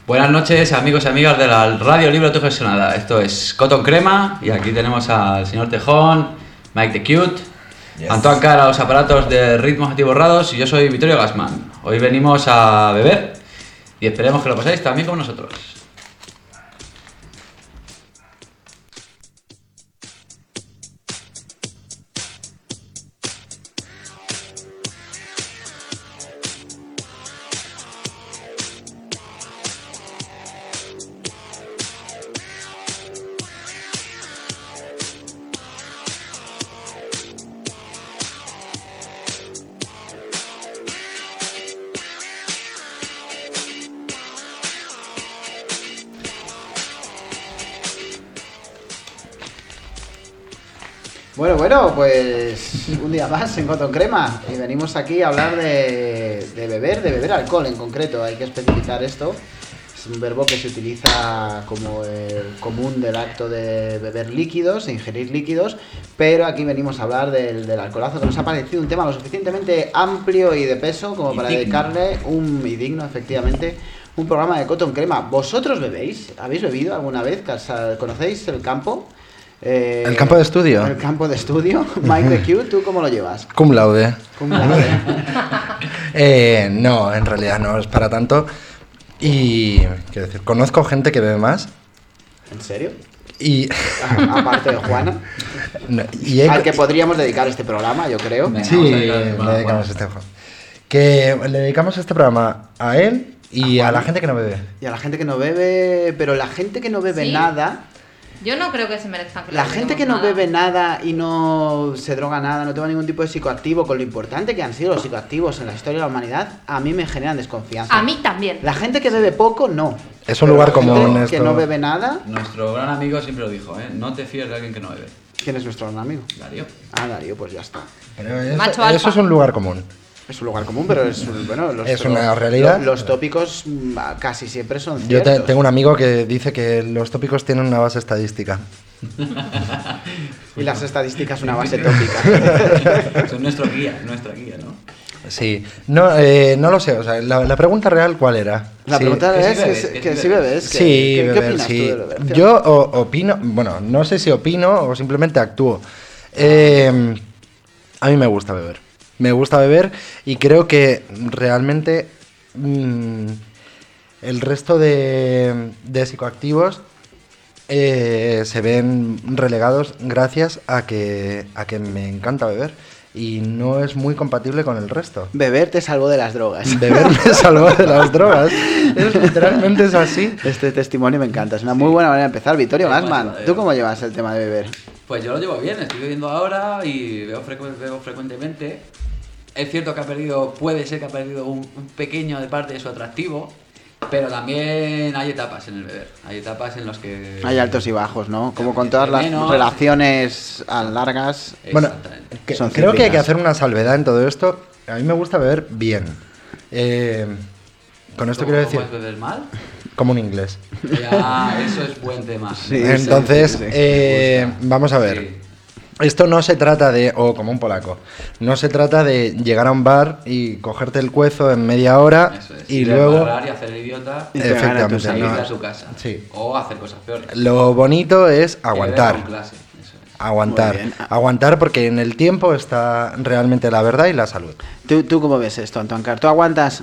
Buenas noches, amigos y amigas de la Radio Libre Autogestionada. Esto es Cotton Crema y aquí tenemos al señor Tejón, Mike the Cute, Antoine Cara a los aparatos de ritmos atiborrados y yo soy Vittorio Gassman. Hoy venimos a beber y esperemos que lo paséis también con nosotros. Bueno, pues un día más en Cotton Crema y venimos aquí a hablar de beber alcohol en concreto. Hay que especificar esto. Es un verbo que se utiliza como el común del acto de beber líquidos, de ingerir líquidos, pero aquí venimos a hablar del alcoholazo, que nos ha parecido un tema lo suficientemente amplio y de peso como para dedicarle y digno, efectivamente, un programa de Cotton Crema. ¿Vosotros bebéis? ¿Habéis bebido alguna vez? ¿Conocéis el campo? ¿El campo de estudio? El campo de estudio. Mike the Cute, ¿tú cómo lo llevas? Cum laude. Cum laude. No, en realidad no es para tanto. Y, quiero decir, conozco gente que bebe más. ¿En serio? Y... aparte de Juana. No, al que podríamos dedicar este programa, yo creo. Sí, le dedicamos le dedicamos este programa a él y a la gente que no bebe. Y a la gente que no bebe, pero la gente que no bebe nada... Yo no creo que se merezcan que la gente que no bebe nada y no se droga nada, no toma ningún tipo de psicoactivo, con lo importante que han sido los psicoactivos en la historia de la humanidad, a mí me generan desconfianza. A mí también. La gente que bebe poco, no. Es un lugar común esto. Que no bebe nada. Nuestro gran amigo siempre lo dijo, no te fíes de alguien que no bebe. ¿Quién es nuestro gran amigo? Darío. Darío, pues ya está. Pero eso es un lugar común. Es un lugar común, pero es una realidad. Los tópicos casi siempre son ciertos. Yo tengo un amigo que dice que los tópicos tienen una base estadística. Y las estadísticas una base tópica. Son nuestra guía, ¿no? Sí. No lo sé, o sea, la pregunta real, ¿cuál era? La pregunta es que si bebes. Sí, ¿Qué opinas sí. tú de beber? Yo opino, bueno, no sé si opino o simplemente actúo. A mí me gusta beber. Me gusta beber y creo que realmente el resto de psicoactivos se ven relegados gracias a que me encanta beber y no es muy compatible con el resto. Beber te salvó de las drogas. Beber me salvó de las drogas. Literalmente es así. Este testimonio me encanta. Es una muy buena manera de empezar. Vittorio Gassman, ¿tú cómo llevas el tema de beber? Pues yo lo llevo bien. Estoy bebiendo ahora y bebo frecuentemente. Es cierto que puede ser que ha perdido un pequeño de parte de su atractivo, pero también hay etapas en el beber. Hay etapas en las que... Hay altos y bajos, ¿no? Como con todas las relaciones largas. Bueno, creo que hay que hacer una salvedad en todo esto. A mí me gusta beber bien. Con esto quiero decir... ¿Puedes beber mal? Como un inglés. Ya, eso es buen tema. Sí, entonces, sí. Vamos a ver. Sí. Esto no se trata de, como un polaco, no se trata de llegar a un bar y cogerte el cuezo en media hora y luego... y hacer el idiota y efectivamente, salir a su casa. Sí. O hacer cosas peores. Lo bonito es aguantar. Aguantar porque en el tiempo está realmente la verdad y la salud. ¿Tú cómo ves esto, Antoine Carr? ¿Tú aguantas?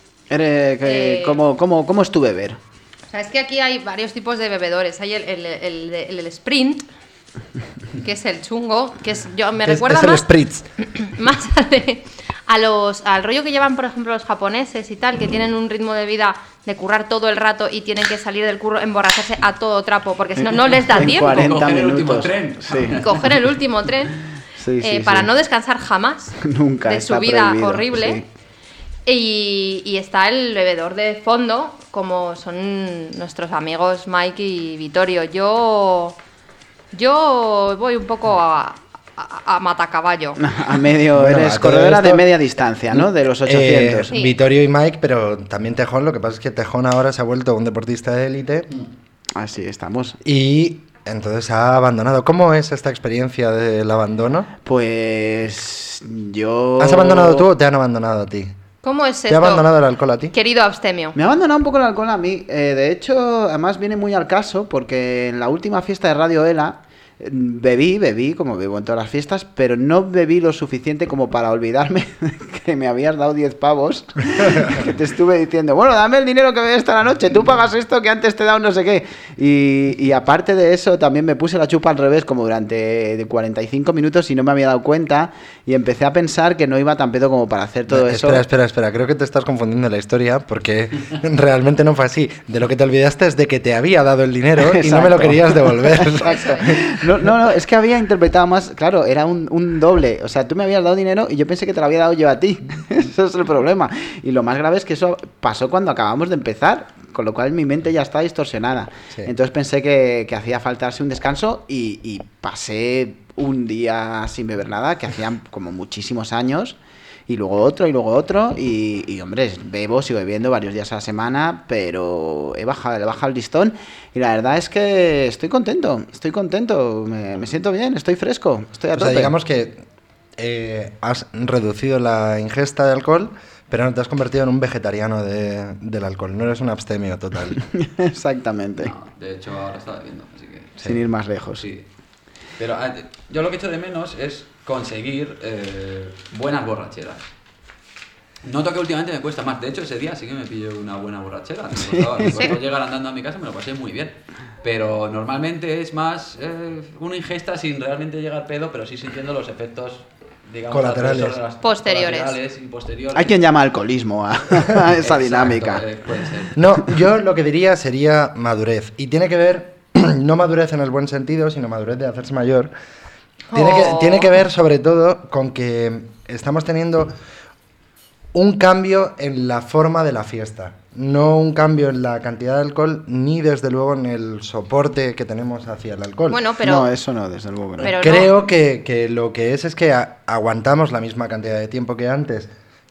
¿Cómo es tu beber? O sea, es que aquí hay varios tipos de bebedores. Hay el sprint, que es el chungo, que me recuerda es el más, spritz. Más al rollo que llevan, por ejemplo, los japoneses y tal, que tienen un ritmo de vida de currar todo el rato y tienen que salir del curro, emborracharse a todo trapo, porque si no, no les da tiempo. 40 coger minutos. El último tren. Sí. Coger el último tren. Para no descansar jamás. Nunca. De su vida prohibido, horrible. Sí. Y está el bebedor de fondo, como son nuestros amigos Mike y Vittorio. Yo voy un poco a matacaballo. A medio, bueno, eres corredora de media distancia, ¿no? De los 800. Sí. Vittorio y Mike, pero también Tejón. Lo que pasa es que Tejón ahora se ha vuelto un deportista de élite. Así estamos. Y entonces ha abandonado. ¿Cómo es esta experiencia del abandono? Pues yo... ¿Has abandonado tú o te han abandonado a ti? ¿Cómo es ¿Te ha esto, abandonado el alcohol a ti? querido abstemio? Me ha abandonado un poco el alcohol a mí. De hecho, además viene muy al caso porque en la última fiesta de Radio Ela bebí, como bebo en todas las fiestas, pero no bebí lo suficiente como para olvidarme que me habías dado 10 pavos, que te estuve diciendo, bueno, dame el dinero que me esta la noche, tú pagas esto que antes te he dado no sé qué. Y aparte de eso, también me puse la chupa al revés como durante 45 minutos y no me había dado cuenta y empecé a pensar que no iba tan pedo como para hacer todo eso. Espera, creo que te estás confundiendo la historia porque realmente no fue así. De lo que te olvidaste es de que te había dado el dinero y no me lo querías devolver. Exacto. No, es que había interpretado más, claro, era un doble. O sea, tú me habías dado dinero y yo pensé que te lo había dado yo a ti. Eso es el problema. Y lo más grave es que eso pasó cuando acabamos de empezar, con lo cual mi mente ya está distorsionada. Sí. Entonces pensé que hacía faltarse un descanso y pasé un día sin beber nada, que hacían como muchísimos años. Y luego otro, y hombre, sigo bebiendo varios días a la semana, pero le he bajado el listón, y la verdad es que estoy contento, me siento bien, estoy fresco, estoy a tope. O sea, digamos que has reducido la ingesta de alcohol, pero no te has convertido en un vegetariano del alcohol, no eres un abstemio total. Exactamente. No, de hecho ahora está bebiendo, así que... Sin ir más lejos. Sí. Pero yo lo que echo de menos es conseguir buenas borracheras. Noto que últimamente me cuesta más. De hecho, ese día sí que me pillé una buena borrachera. Me costó llegar andando a mi casa, me lo pasé muy bien. Pero normalmente es más una ingesta sin realmente llegar pedo, pero sí sintiendo los efectos, digamos, colaterales. Posteriores. Y posteriores. Hay quien llama alcoholismo a esa dinámica. Puede ser. No, yo lo que diría sería madurez. Y tiene que ver, no madurez en el buen sentido, sino madurez de hacerse mayor. Tiene que ver sobre todo con que estamos teniendo un cambio en la forma de la fiesta, no un cambio en la cantidad de alcohol ni desde luego en el soporte que tenemos hacia el alcohol. Bueno, pero no, eso no, desde luego. Pero creo no. que lo que es que aguantamos la misma cantidad de tiempo que antes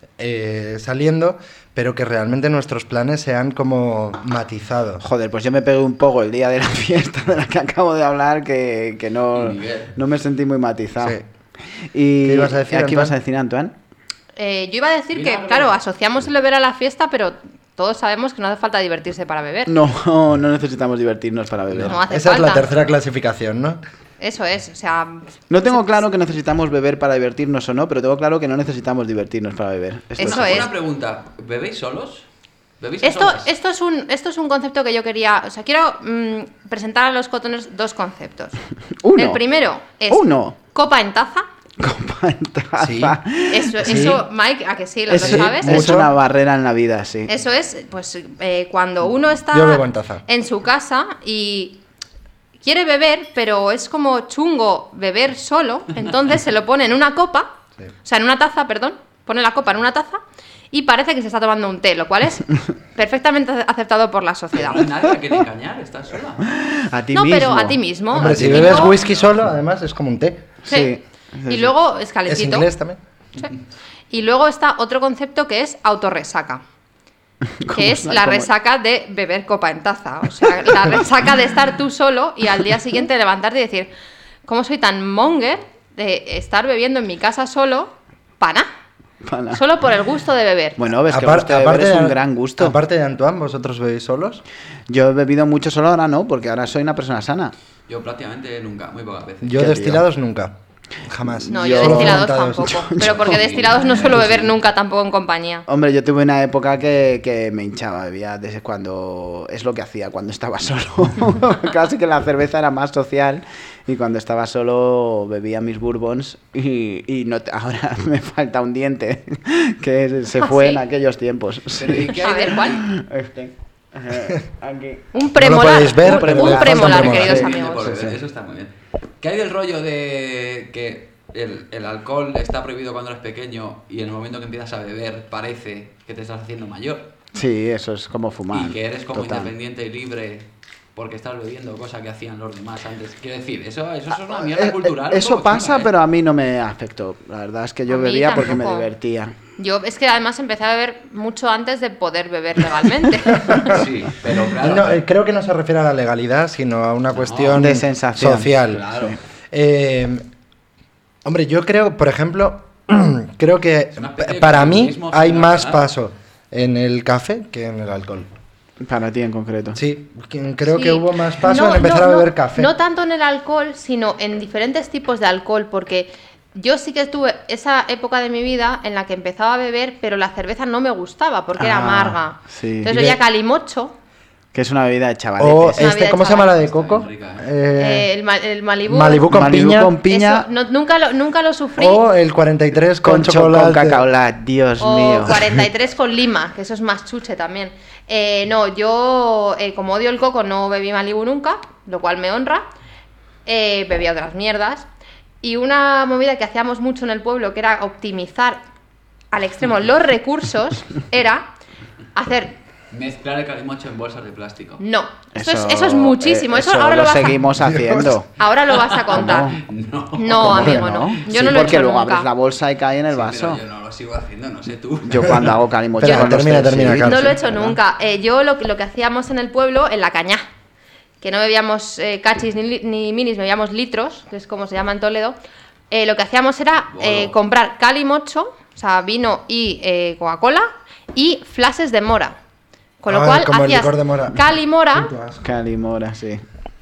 saliendo, pero que realmente nuestros planes se han como matizado. Joder, pues yo me pegué un poco el día de la fiesta de la que acabo de hablar, que no me sentí muy matizado. Sí. Y ¿Qué ibas a decir, ¿qué ibas a decir, Antoine? Yo iba a decir que, claro, asociamos el beber a la fiesta, pero todos sabemos que no hace falta divertirse para beber. No necesitamos divertirnos para beber. No hace Esa falta. es la tercera clasificación, ¿no? Eso es, o sea... No tengo claro que necesitamos beber para divertirnos o no, pero tengo claro que no necesitamos divertirnos para beber. Eso es. Una pregunta, ¿bebéis solos? ¿Bebéis Esto solas? es un concepto que yo quería... O sea, quiero presentar a los cotoners dos conceptos. Uno. El primero es copa en taza. Copa en taza. Sí. Eso, Mike, ¿a que sí? ¿Lo sabes? Es una barrera en la vida, sí. Eso es, pues, cuando uno está Yo bebo en taza. en su casa y quiere beber, pero es como chungo beber solo, entonces se lo pone en una copa, Sí. o sea, en una taza, perdón, pone la copa en una taza y parece que se está tomando un té, lo cual es perfectamente aceptado por la sociedad. No hay nadie a quien engañar, estás sola. A ti No, mismo. pero a ti mismo. Hombre, a si ti bebes mismo. whisky solo, además es como un té. Sí. Sí. Y luego es Es calentito. inglés también. Sí. Y luego está otro concepto que es autorresaca. Que es la resaca de beber copa en taza. O sea, la resaca de estar tú solo y al día siguiente levantarte y decir, ¿cómo soy tan monger de estar bebiendo en mi casa solo? Pana. Solo por el gusto de beber. Bueno, ves que el gusto de beber es un gran gusto. Aparte de Antoine, ¿vosotros bebéis solos? Yo he bebido mucho solo, ahora no, porque ahora soy una persona sana. Yo prácticamente nunca, muy pocas veces. Yo Qué destilados nunca. Jamás. No, yo yo destilados fermentados. tampoco. Pero porque destilados no suelo beber nunca tampoco en compañía. Hombre, yo tuve una época que me hinchaba, bebía desde cuando... Es lo que hacía cuando estaba solo. Casi que la cerveza era más social y cuando estaba solo bebía mis bourbons y no, ahora me falta un diente que se fue ¿Sí? en aquellos tiempos. Pero, ¿y qué hay A ver, del- ¿cuál? Aquí. Un premolar. podéis ver, pero un me falta premolar, un queridos premolar. amigos. Por beber, eso está muy bien. ¿Qué hay del rollo de que el alcohol está prohibido cuando eres pequeño y en el momento que empiezas a beber parece que te estás haciendo mayor? Sí, eso es como fumar. Y que eres como total. independiente y libre porque estás bebiendo, cosa que hacían los demás antes. Quiero decir, eso es una mierda cultural. un Eso poco pasa, chunga, ¿eh? pero a mí no me afectó. La verdad es que yo A mí bebía porque me tampoco. divertía. Yo es que además empecé a beber mucho antes de poder beber legalmente. Sí, pero claro. No, creo que no se refiere a la legalidad, sino a una cuestión de sensación. social. Claro. Hombre, yo creo, por ejemplo, creo que Es una especie de para mí comunismo hay sin más ganar. paso en el café que en el alcohol. Para ti en concreto. Sí, creo Sí. que hubo más paso No, en empezar no, a no, beber café. No tanto en el alcohol, sino en diferentes tipos de alcohol, porque yo sí que tuve esa época de mi vida en la que empezaba a beber, pero la cerveza no me gustaba porque era amarga. sí. Entonces Y bebía de- calimocho, Que es una bebida de O chavaletes. Una vida ¿cómo se chaval. llama la de Está coco? bien rica, el Malibú. Malibú con Malibu piña. con piña Eso, nunca lo sufrí. O el 43 con chocolate. con cacao lat, Dios O mío. 43 con lima, que eso es más chuche también. No, yo como odio el coco no bebí Malibu nunca, lo cual me honra. Bebía otras mierdas. Y una movida que hacíamos mucho en el pueblo, que era optimizar al extremo los recursos, era hacer... Mezclar el calimocho en bolsas de plástico. No, eso es muchísimo. Eso ahora lo lo vas seguimos haciendo. ahora lo vas a contar. No. No, ¿Cómo que amigo, no. Yo Sí, no lo he porque hecho luego nunca. abres la bolsa y cae en el Sí, vaso. pero yo no lo sigo haciendo, no sé tú. Yo cuando hago calimocho Espera, con los termina, Celsius, Carlos. No lo he hecho ¿verdad? nunca. Yo lo que hacíamos en el pueblo, en la cañá, que no bebíamos cachis ni minis, bebíamos litros, que es como se llama en Toledo, lo que hacíamos era Bolo. comprar calimocho, o sea, vino y Coca-Cola, y flashes de mora. Con lo Ay, cual como el hacías licor de mora. calimora Puto asco. Calimora, sí.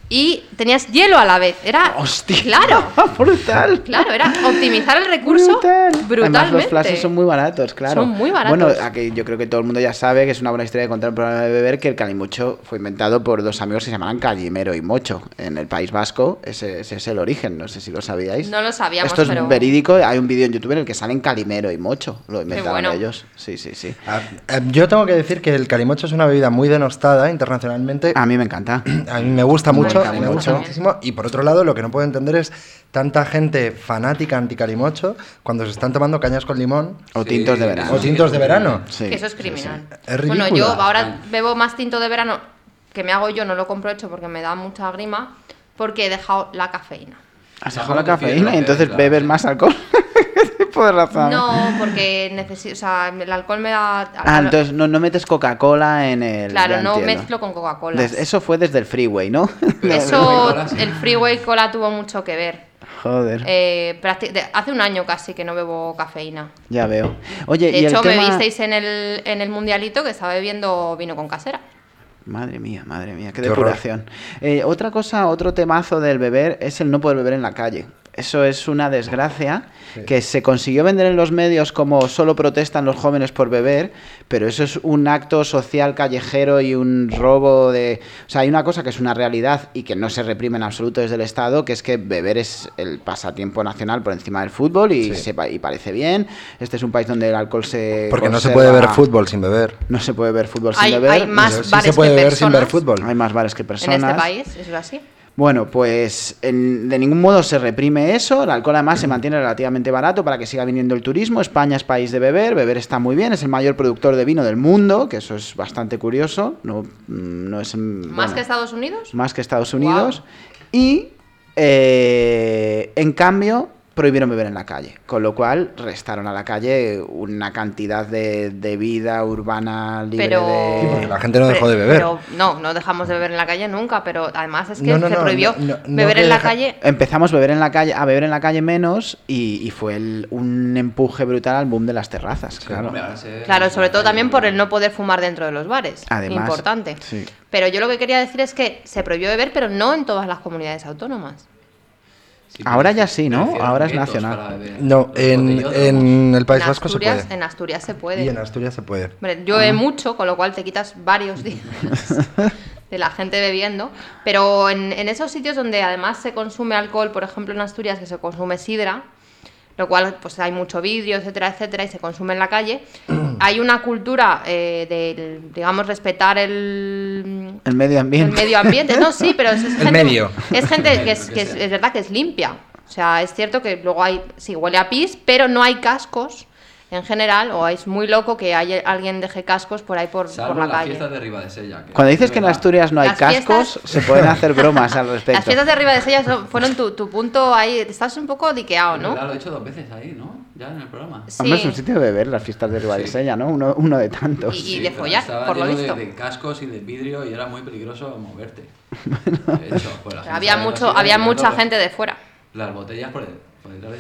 y tenías hielo a la vez. Era... ¡Hostia! Claro, ¡Brutal! claro, era optimizar el recurso brutalmente. Además, los flashes son muy baratos, claro. Son muy baratos. Bueno, aquí yo creo que todo el mundo ya sabe que es una buena historia de contar un programa de beber, que el calimocho fue inventado por dos amigos que se llamaban Calimero y Mocho en el País Vasco. Ese es el origen, no sé si lo sabíais. No lo sabíamos, Esto es pero... verídico, hay un vídeo en YouTube en el que salen Calimero y Mocho. Lo inventaron bueno. ellos. Sí, sí, sí. Yo tengo que decir que el calimocho es una bebida muy denostada internacionalmente. A mí me encanta. A mí me gusta Muy mucho, rico, me gusta también. muchísimo. Y por otro lado, lo que no puedo entender es tanta gente fanática anticalimocho cuando se están tomando cañas con limón O Sí, tintos de verano. o tintos de verano. Sí, Que eso es sí, criminal. sí. Es Bueno, ridícula. yo ahora bebo más tinto de verano que me hago yo, no lo compro hecho porque me da mucha grima, porque he dejado la cafeína. Has No, dejado la como que cafeína y fiebre, entonces claro, bebes sí. más alcohol. ¿Qué tipo de razón? No, porque necesito, o sea, el alcohol me da... Ah, entonces no metes Coca-Cola en el... Claro, ya no entiendo. mezclo con Coca-Cola. Eso fue desde el freeway, ¿no? Pero Eso, Coca-Cola sí. el Freeway Cola tuvo mucho que ver. Joder, Hace un año casi que no bebo cafeína. ya veo. Oye, De y hecho, el tema... me visteis en el mundialito que estaba bebiendo vino con casera. Madre mía, qué Qué horror. depuración. Otra cosa, otro temazo del beber es el no poder beber en la calle. Eso es una desgracia que se consiguió vender en los medios como solo protestan los jóvenes por beber, pero eso es un acto social callejero y un robo de... O sea, hay una cosa que es una realidad y que no se reprime en absoluto desde el Estado, que es que beber es el pasatiempo nacional por encima del fútbol y, Sí. y parece bien. Este es un país donde el alcohol se Porque no se conserva- puede ver fútbol sin beber. No se puede ver fútbol sin Hay beber. más Sí se bares puede que beber sin ver personas fútbol. Hay más bares que en personas. este país, eso es así. Bueno, pues de ningún modo se reprime eso. El alcohol además se mantiene relativamente barato para que siga viniendo el turismo. España es país de beber. Beber está muy bien. Es el mayor productor de vino del mundo, que eso es bastante curioso. No es ¿Más que Estados Unidos? más que Estados Unidos. Y en cambio prohibieron beber en la calle, con lo cual restaron a la calle una cantidad de vida urbana libre Pero- Sí, porque de... la gente no dejó de beber. Pero no dejamos de beber en la calle nunca, pero además es que No, no, se no, prohibió no, no beber que en la deja- calle. Empezamos a beber en la calle menos y fue un empuje brutal al boom de las terrazas, claro. Hombre, ahora se- Claro, sobre todo también por el no poder fumar dentro de los bares. Además, Importante. sí. Pero yo lo que quería decir es que se prohibió beber, pero no en todas las comunidades autónomas. Sí, Ahora pero ya sí, ¿no? hicieron Ahora es guetos nacional. para beber. No, Los en botellones. el País Vasco se puede. En Asturias se puede. Y en Asturias se puede. Hombre, llueve mucho, con lo cual te quitas varios días de la gente bebiendo. Pero en esos sitios donde además se consume alcohol, por ejemplo en Asturias, que se consume sidra, lo cual pues hay mucho vidrio, etcétera, etcétera, y se consume en la calle, hay una cultura de, digamos, respetar El medio el ambiente. medio ambiente. No, sí, pero es gente, medio. es gente que es verdad que es limpia. O sea, es cierto que luego sí, huele a pis, pero no hay cascos en general, o es muy loco que alguien deje cascos por ahí por Salvo la las calle. fiestas de Ribadesella. Cuando dices que en Asturias no hay Las cascos, fiestas- se pueden hacer bromas al respecto. Las fiestas de Ribadesella fueron tu punto ahí. Estás un poco diqueado, ¿no? Lo he hecho 2 veces ahí, ¿no? Ya en el programa. Sí. Hombre, es un sitio de beber las fiestas de Ribadesella, ¿no? Uno de tantos. Y de pero follar, estaba por lo lleno visto. de cascos y de vidrio y era muy peligroso moverte. De hecho, pues la gente Había sale mucho, así, había mirando mucha los- gente de fuera. Las botellas por detrás.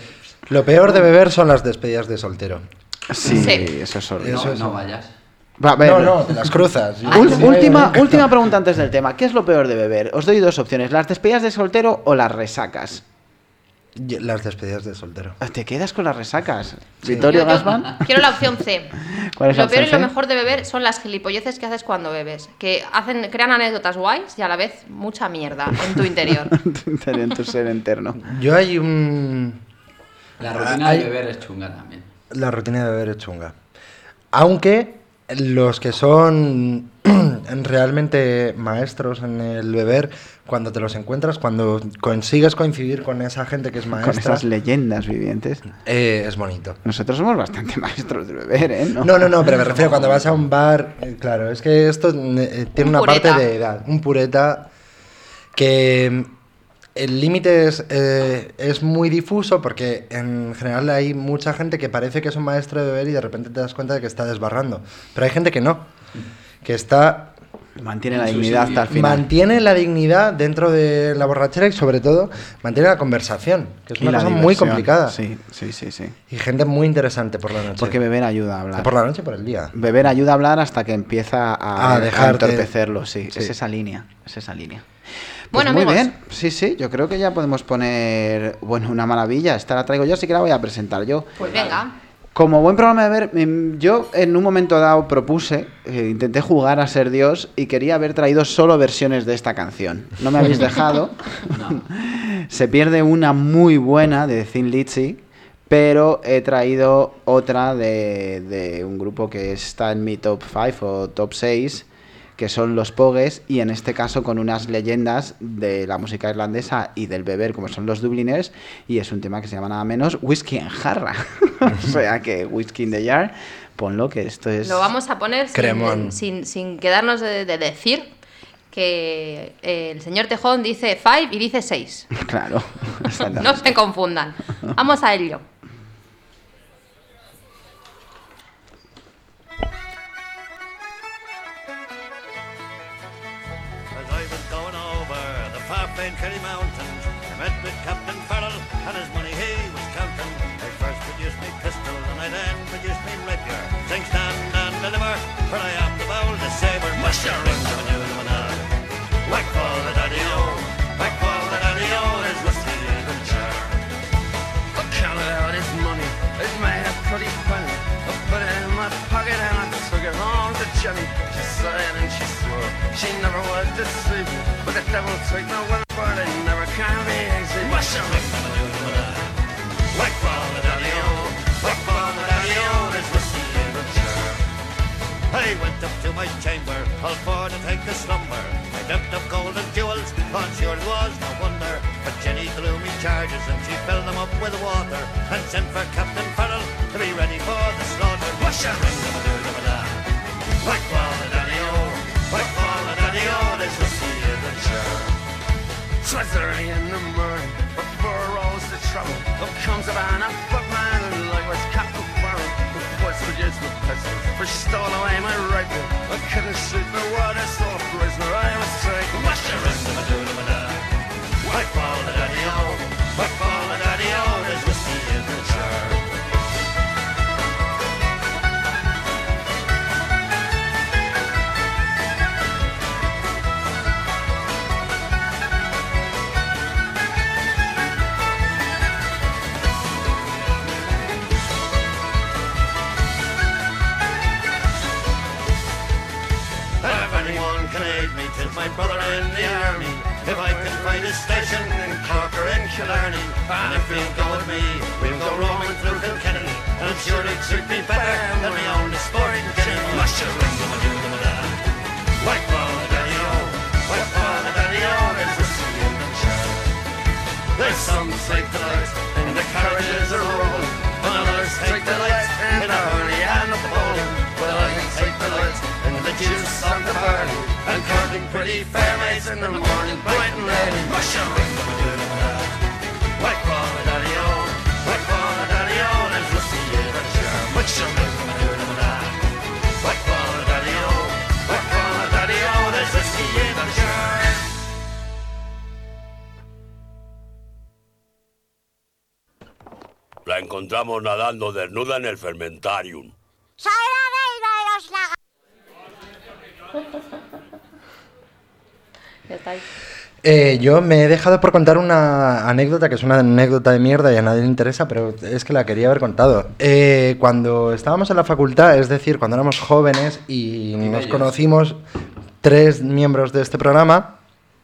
Lo peor de beber son las despedidas de soltero. Sí, Sí. eso es horrible. Eso es- No vayas. Va, a ver. No, te las cruzas. Última pregunta antes del tema. ¿Qué es lo peor de beber? Os doy dos opciones: las despedidas de soltero o las resacas. Las despedidas de soltero. ¿Te quedas con las resacas? Sí. Vittorio Yo Gassman. quiero la opción C. ¿Cuál es la Lo peor y opción lo C? mejor de beber son las gilipolleces que haces cuando bebes. Que crean anécdotas guays y a la vez mucha mierda en tu interior. En tu ser interno. Yo hay un... La rutina Hay- de beber es chunga también. La rutina de beber es chunga. Aunque los que son realmente maestros en el beber, cuando te los encuentras, cuando consigues coincidir con esa gente que es Con maestra, esas leyendas vivientes. es bonito. Nosotros somos bastante maestros de beber, ¿eh? No, pero me refiero cuando vas a un bar, claro, es que esto tiene Un una parte pureta. de edad, un pureta que el límite es muy difuso porque en general hay mucha gente que parece que es un maestro de beber y de repente te das cuenta de que está desbarrando, pero hay gente que no, que está Mantiene la En su dignidad sitio. hasta el final. mantiene la dignidad dentro de la borrachera y sobre todo mantiene la conversación, que es Y una la cosa muy diversión. complicada Sí. y gente muy interesante por la noche. Porque beber ayuda a hablar. Por la noche y por el día. Beber ayuda a hablar hasta que empieza a dejarte. entorpecerlo, sí. Sí. Es esa línea, es esa línea. Bueno, muy amigos. bien, sí, yo creo que ya podemos poner, bueno, una maravilla. Esta la traigo yo, así que la voy a presentar yo. Pues venga. Como buen programa de ver, yo en un momento dado propuse, intenté jugar a ser Dios y quería haber traído solo versiones de esta canción. No me habéis dejado. Se pierde una muy buena de Thin Lizzy, pero he traído otra de un grupo que está en mi top 5 o top 6, que son los Pogues, y en este caso con unas leyendas de la música irlandesa y del beber, como son los Dubliners, y es un tema que se llama nada menos Whisky en jarra. O sea que Whisky in the jar, ponlo, que esto es... Lo vamos a poner Cremón. sin quedarnos de decir que el señor Tejón dice 5 y dice 6. Claro. No se confundan. Vamos a ello. As I was going over the far-famed Kerry Mountains, I met with Captain Farrell, and his money he was counting. I first produced me pistol, and I then produced me rapier. Sing, stand and deliver, for I am the bowl, the sabre, musher, ring, the manure, the manure. Whack fall the daddy-o, whack fall the daddy-o, there's whiskey in the jar. I counted out his money, it made a pretty penny. I put it in my pocket and I took it home to Jenny. She sighed and she swore, she never would deceive me. But the devil take my word for it, it never can be easy. Musher, ring, the manure, the manure. Whack fall the daddy-o, whack fall the daddy-o, there's whiskey in the jar. I went up to my chamber, all for to take a slumber. I dreamt of gold and jewels, on sure it was no wonder. But Jenny threw me charges and she filled them up with water, and sent for Captain Farrell to be ready for the slaughter. Wash a ring, da da da da. Whack wall the daddy-o, whack wall the daddy-o, there's whiskey in the jar. 'Twas early in the morning, before I rose to trouble. Up comes a man, a footman, and like was Captain Farrell. The boys produced my pistol, for she stole away my rifle. I couldn't shoot the water, so a prisoner I was taken. Wash a ring, da da da da. Whack wall the daddy-o, whack wall the daddy-o, there's whiskey in the jar. If anyone can aid me, 'tis my brother in the army. If I can find a station in Cork or in Killarney, and if you'll go with me, we'll go roaming through Kilkenny. And I'm sure it'd suit me better than my own sporting Kenny. Mush a ring, da da da da. White ball the daddy-o, white ball the daddy-o, there's whiskey in the jar. There's some take delight in the carriages are rolling, and others take delight in the hurry and the bowling. Well, I can take delight in the juice of the barley, and courting pretty fair maids in the morning, bright and early. Mush a ring, da da da da. White ball the daddy-o, white ball the daddy-o, there's whiskey in the jar. Mush a ring, da da da da. White ball the daddy-o, white ball the daddy-o, there's whiskey in the jar. La encontramos nadando desnuda en el fermentarium. Ya está ahí. Yo me he dejado por contar una anécdota, que es una anécdota de mierda y a nadie le interesa, pero es que la quería haber contado. Cuando estábamos en la facultad, es decir, cuando éramos jóvenes y nos conocimos 3 miembros de este programa,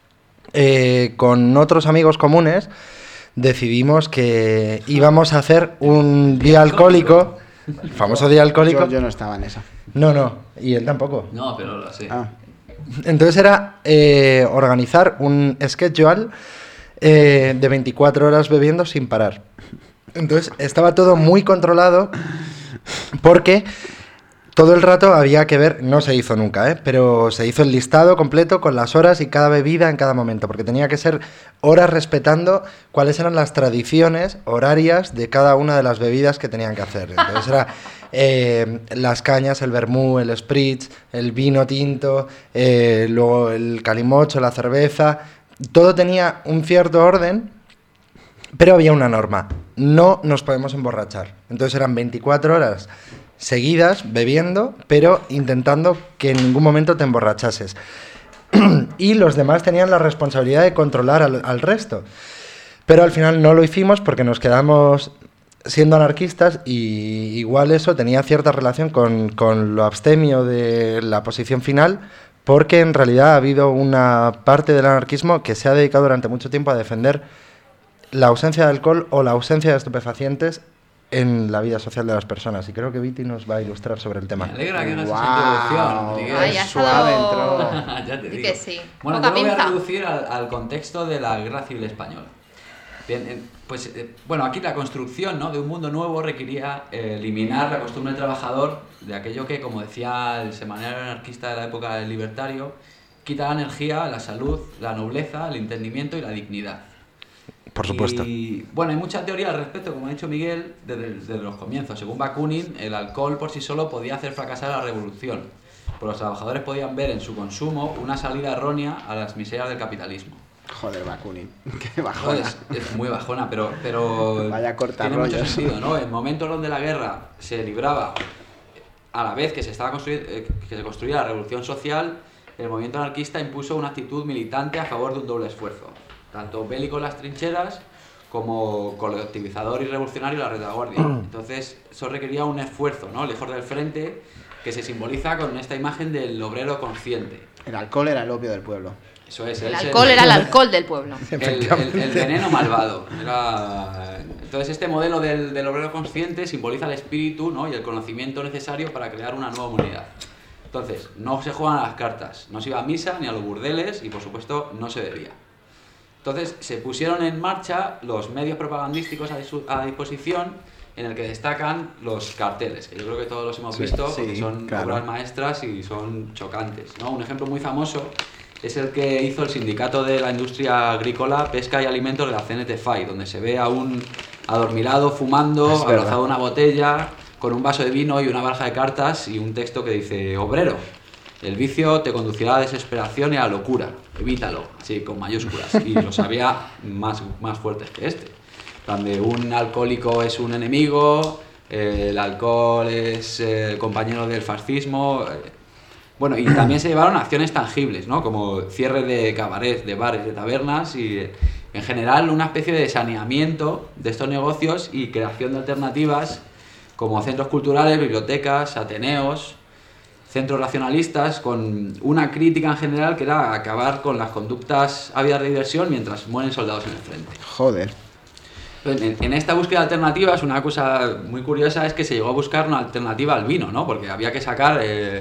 con otros amigos comunes, decidimos que íbamos a hacer un día alcohólico, el famoso día alcohólico. Yo no estaba en esa. No, y él tampoco. No, pero sí. Ah. Entonces era organizar un schedule de 24 horas bebiendo sin parar. Entonces estaba todo muy controlado porque todo el rato había que ver, no se hizo nunca, pero se hizo el listado completo con las horas y cada bebida en cada momento, porque tenía que ser horas respetando cuáles eran las tradiciones horarias de cada una de las bebidas que tenían que hacer. Entonces era las cañas, el vermú, el spritz, el vino tinto, luego el calimocho, la cerveza, todo tenía un cierto orden, pero había una norma: no nos podemos emborrachar. Entonces eran 24 horas seguidas bebiendo, pero intentando que en ningún momento te emborrachases. Y los demás tenían la responsabilidad de controlar al resto. Pero al final no lo hicimos porque nos quedamos siendo anarquistas, y igual eso tenía cierta relación con lo abstemio de la posición final, porque en realidad ha habido una parte del anarquismo que se ha dedicado durante mucho tiempo a defender la ausencia de alcohol o la ausencia de estupefacientes en la vida social de las personas, y creo que Viti nos va a ilustrar sobre el tema. Me alegra que hagas Wow. esa introducción, Miguel. Ay, ha suave estado... Ya te Di digo. que sí. Bueno, Poca yo lo voy a pinza. reducir al contexto de la Guerra Civil Española. Bien, pues bueno, aquí la construcción, ¿no?, de un mundo nuevo requería eliminar la costumbre del trabajador, de aquello que, como decía el semanario anarquista de la época del libertario, quita la energía, la salud, la nobleza, el entendimiento y la dignidad. Por supuesto. Y bueno, hay mucha teoría al respecto, como ha dicho Miguel, desde los comienzos. Según Bakunin, el alcohol por sí solo podía hacer fracasar la revolución, pues los trabajadores podían ver en su consumo una salida errónea a las miserias del capitalismo. Joder, Bakunin. Qué bajona. Es muy bajona, pero Vaya tiene mucho cortarrollos. sentido, ¿no? En momentos donde la guerra se libraba a la vez que se construía la revolución social, el movimiento anarquista impuso una actitud militante a favor de un doble esfuerzo, tanto bélico en las trincheras como colectivizador y revolucionario en la retaguardia. Entonces eso requería un esfuerzo, ¿no?, lejos del frente, que se simboliza con esta imagen del obrero consciente. El alcohol era el opio del pueblo. Eso es. El alcohol era el alcohol del pueblo. El veneno malvado. Entonces este modelo del obrero consciente simboliza el espíritu, ¿no?, y el conocimiento necesario para crear una nueva humanidad. Entonces, no se juegan a las cartas, no se iba a misa ni a los burdeles y por supuesto no se bebía. Entonces se pusieron en marcha los medios propagandísticos a disposición, en el que destacan los carteles, que yo creo que todos los hemos visto, sí, porque son claro. obras maestras y son chocantes, ¿no? Un ejemplo muy famoso es el que hizo el Sindicato de la Industria Agrícola, Pesca y Alimentos de la CNT-FAI, donde se ve a un adormilado fumando, Es verdad. abrazado a una botella, con un vaso de vino y una baraja de cartas y un texto que dice: obrero, el vicio te conducirá a la desesperación y a la locura, evítalo, así con mayúsculas. Y los había más fuertes que este. Donde un alcohólico es un enemigo, el alcohol es el compañero del fascismo. Bueno, y también se llevaron acciones tangibles, ¿no?, como cierre de cabarets, de bares, de tabernas y, en general, una especie de saneamiento de estos negocios y creación de alternativas como centros culturales, bibliotecas, ateneos, centros racionalistas, con una crítica en general que era acabar con las conductas ávidas de diversión mientras mueren soldados en el frente. Joder. En esta búsqueda de alternativas, una cosa muy curiosa es que se llegó a buscar una alternativa al vino, ¿no?, porque había que sacar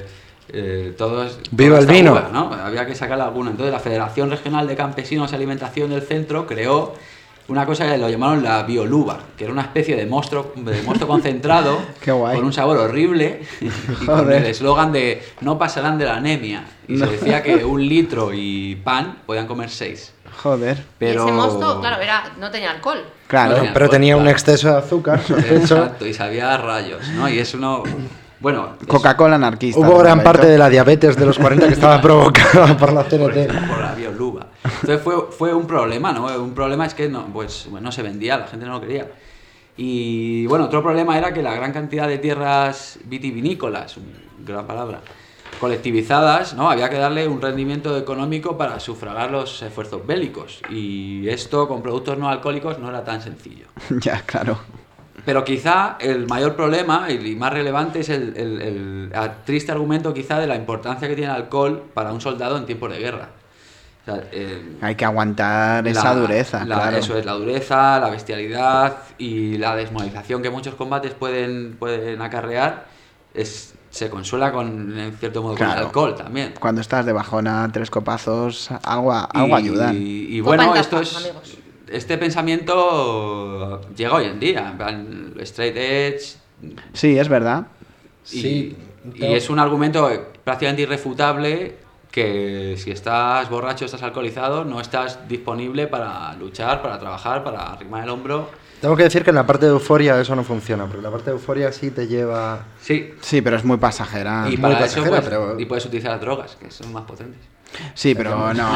toda ¡Viva el esta vino! uva, ¿no? Había que sacarle alguna. Entonces la Federación Regional de Campesinos y Alimentación del Centro creó una cosa que lo llamaron la bioluva, que era una especie de mosto concentrado Qué guay. con un sabor horrible y con Joder. el eslogan de no pasarán de la anemia. Y se decía que 1 litro y pan podían comer 6. Joder. Pero... Y ese mosto, claro, no tenía alcohol. Claro. Bueno, Pero tenía un claro. exceso de azúcar, sospecho. Exacto, y sabía a rayos, ¿no? Y eso no... Bueno... Coca-Cola anarquista. Hubo de gran momento. parte de la diabetes de los 40 que estaba provocada por la CNT. Por la bioluva. Entonces fue un problema, ¿no? Un problema es que no se vendía, la gente no lo quería. Y bueno, otro problema era que la gran cantidad de tierras vitivinícolas, gran palabra, colectivizadas, ¿no? Había que darle un rendimiento económico para sufragar los esfuerzos bélicos. Y esto con productos no alcohólicos no era tan sencillo. Ya, claro. Pero quizá el mayor problema y más relevante es el triste argumento quizá de la importancia que tiene el alcohol para un soldado en tiempos de guerra. O sea, hay que aguantar esa dureza, claro. Eso es, la dureza, la bestialidad y la desmoralización que muchos combates pueden acarrear se consuela en cierto modo con el alcohol también. Cuando estás de bajona, 3 copazos, algo ayudan. Y bueno, esto es... Amigos. Este pensamiento llega hoy en día, en plan, straight edge. Sí, es verdad. Y es un argumento prácticamente irrefutable que si estás borracho, estás alcoholizado, no estás disponible para luchar, para trabajar, para arrimar el hombro. Tengo que decir que en la parte de euforia eso no funciona, porque la parte de euforia sí te lleva... Sí, pero es muy pasajera. Y muy para eso puedes utilizar las drogas, que son más potentes. Sí, pero no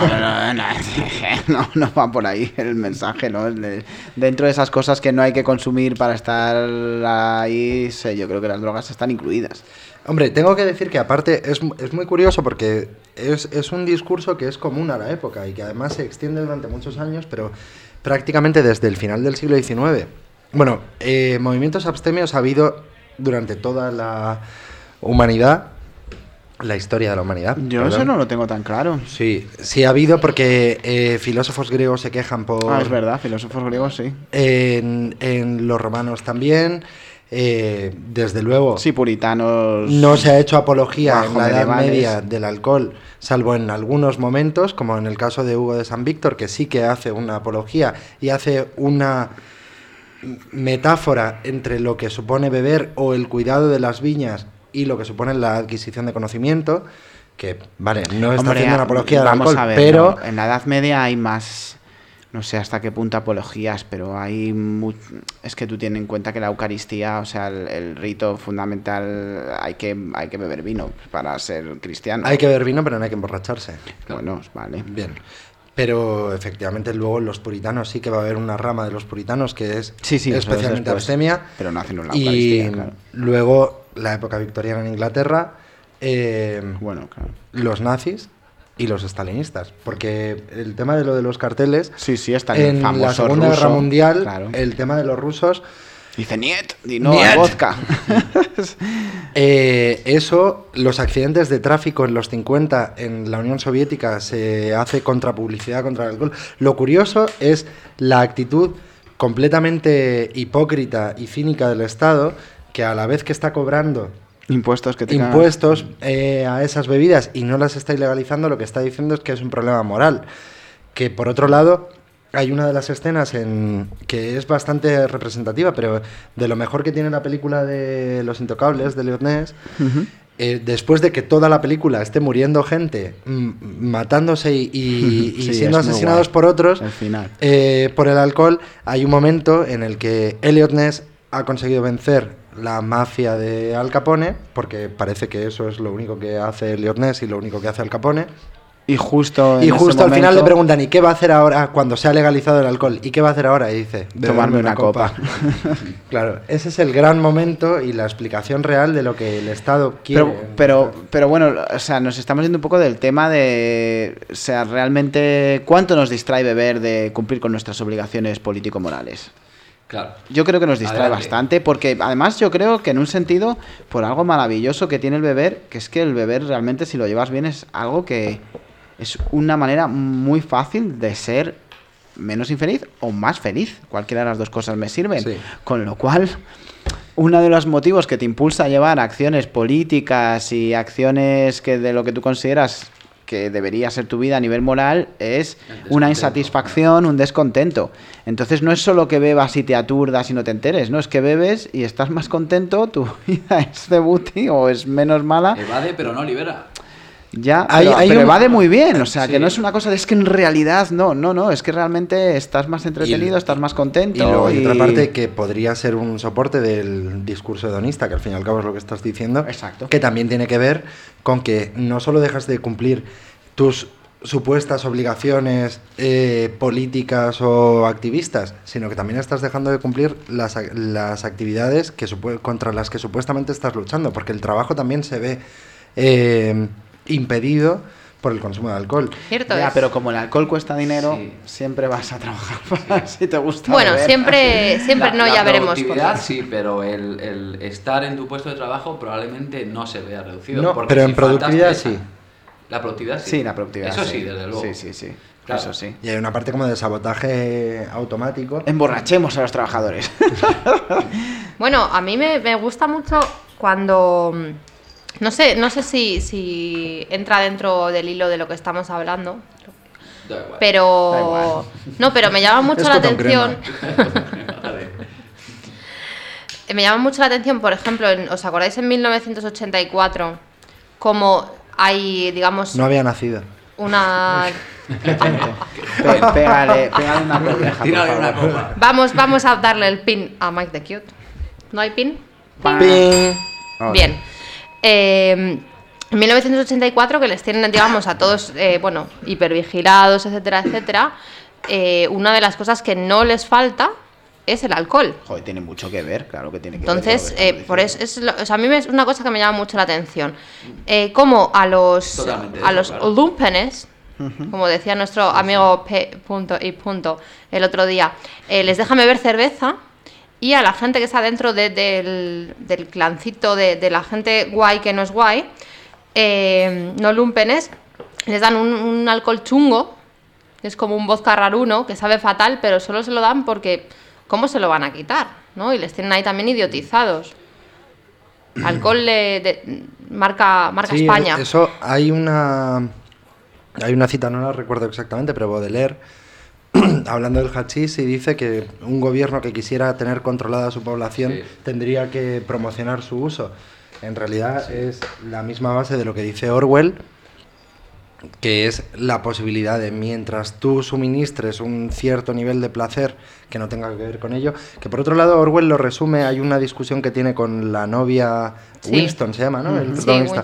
va por ahí el mensaje, ¿no? Dentro de esas cosas que no hay que consumir para estar ahí, yo creo que las drogas están incluidas. Hombre, tengo que decir que aparte es muy curioso porque es un discurso que es común a la época y que además se extiende durante muchos años, pero prácticamente desde el final del siglo XIX. Bueno, movimientos abstemios ha habido durante toda la humanidad. La historia de la humanidad. Yo eso no lo tengo tan claro. Sí ha habido porque filósofos griegos se quejan por... es verdad, filósofos griegos sí. En los romanos también. Desde luego... Sí, puritanos... No se ha hecho apología en la Edad Media del alcohol, salvo en algunos momentos, como en el caso de Hugo de San Víctor, que sí que hace una apología y hace una metáfora entre lo que supone beber o el cuidado de las viñas y lo que supone la adquisición de conocimiento, que, vale, no está haciendo una apología del alcohol, pero... No, en la Edad Media hay más, no sé hasta qué punto apologías, pero es que tú tienes en cuenta que la Eucaristía, o sea, el rito fundamental, hay que beber vino para ser cristiano. Hay que beber vino, pero no hay que emborracharse. Bueno, vale. Bien. Pero efectivamente luego los puritanos sí que va a haber una rama de los puritanos que es especialmente abstemia. Pero no hacen la Eucaristía, y claro. Luego la época victoriana en Inglaterra, los nazis y los estalinistas, porque el tema de lo de los carteles, está en la Segunda Guerra Mundial, claro. El tema de los rusos, dice niet, no a vodka. Eso, los accidentes de tráfico en los 50 en la Unión Soviética se hace contrapublicidad contra el alcohol. Lo curioso es la actitud completamente hipócrita y cínica del Estado, que a la vez que está cobrando impuestos a esas bebidas y no las está ilegalizando, lo que está diciendo es que es un problema moral. Que por otro lado, hay una de las escenas que es bastante representativa, pero de lo mejor que tiene la película de Los Intocables, de Elliot Ness, después de que toda la película esté muriendo gente, matándose y siendo asesinados por otros, al final. Por el alcohol, hay un momento en el que Elliot Ness ha conseguido vencer la mafia de Al Capone, porque parece que eso es lo único que hace Elliot Ness y lo único que hace Al Capone. Y justo al final le preguntan, ¿y qué va a hacer ahora cuando se ha legalizado el alcohol? ¿Y qué va a hacer ahora? Y dice, tomarme una copa. Claro, ese es el gran momento y la explicación real de lo que el Estado quiere. Pero bueno, o sea, nos estamos yendo un poco del tema de, o sea, realmente, ¿cuánto nos distrae beber de cumplir con nuestras obligaciones político-morales? Claro. Yo creo que nos distrae bastante, porque además yo creo que en un sentido, por algo maravilloso que tiene el beber, que es que el beber realmente, si lo llevas bien, es algo que es una manera muy fácil de ser menos infeliz o más feliz. Cualquiera de las dos cosas me sirven. Sí. Con lo cual, uno de los motivos que te impulsa a llevar acciones políticas y acciones que de lo que tú consideras que debería ser tu vida a nivel moral es una insatisfacción, un descontento. Entonces no es solo que bebas y te aturdas y no te enteres, no, es que bebes y estás más contento, tu vida es de booty o es menos mala. Evade pero no libera. Ya, pero evade muy bien, o sea, que no es una cosa de es que en realidad no, es que realmente estás más entretenido, estás más contento. Y luego hay otra parte que podría ser un soporte del discurso hedonista, que al fin y al cabo es lo que estás diciendo. Exacto. Que también tiene que ver con que no solo dejas de cumplir tus supuestas obligaciones políticas o activistas, sino que también estás dejando de cumplir las actividades contra las que supuestamente estás luchando, porque el trabajo también se ve impedido por el consumo de alcohol. Cierto Ya, es. pero como el alcohol cuesta dinero, Sí. siempre vas a trabajar si te gusta Bueno, beber. siempre no, ya veremos. Productividad, sí, pero el estar en tu puesto de trabajo probablemente no se vea reducido. No, porque pero si en productividad faltas, sí. La productividad sí. Sí, la productividad. Eso sí, desde luego. Sí. Claro. Eso sí. Y hay una parte como de sabotaje automático. Emborrachemos a los trabajadores. Bueno, a mí me gusta mucho cuando... No sé si entra dentro del hilo de lo que estamos hablando, Da igual. pero... Da igual. No, pero me llama mucho Es la Cotton atención... Vale. Me llama mucho la atención, por ejemplo, ¿os acordáis en 1984 cómo hay, digamos, No había nacido. una... Pégale una colleja, por Tírale una favor. copa. Vamos a darle el pin a Mike the Cute. ¿No hay pin? ¡Ping! Vale. Bien. En 1984, que les tienen, digamos, a todos, bueno, hipervigilados, etcétera, etcétera, una de las cosas que no les falta es el alcohol. Joder, tiene mucho que ver, claro que tiene que Entonces, ver. con lo que por estamos eso, o sea, a mí es una cosa que me llama mucho la atención. Como a los Totalmente, claro. lumpenes, como decía nuestro amigo P. y el otro día, les dejan beber cerveza, y a la gente que está dentro del clancito de la gente guay que no es guay, no lumpenes, les dan un alcohol chungo, que es como un vodka raruno, que sabe fatal, pero solo se lo dan porque ¿cómo se lo van a quitar? ¿No? Y les tienen ahí también idiotizados. Alcohol marca Sí, España. eso hay una cita, no la recuerdo exactamente, pero Baudelaire, hablando del hachís, y dice que un gobierno que quisiera tener controlada a su población Sí. tendría que promocionar su uso. En realidad es la misma base de lo que dice Orwell, que es la posibilidad de, mientras tú suministres un cierto nivel de placer que no tenga que ver con ello, que por otro lado Orwell lo resume, hay una discusión que tiene con la novia, Sí. Winston se llama, ¿no? El Sí, protagonista.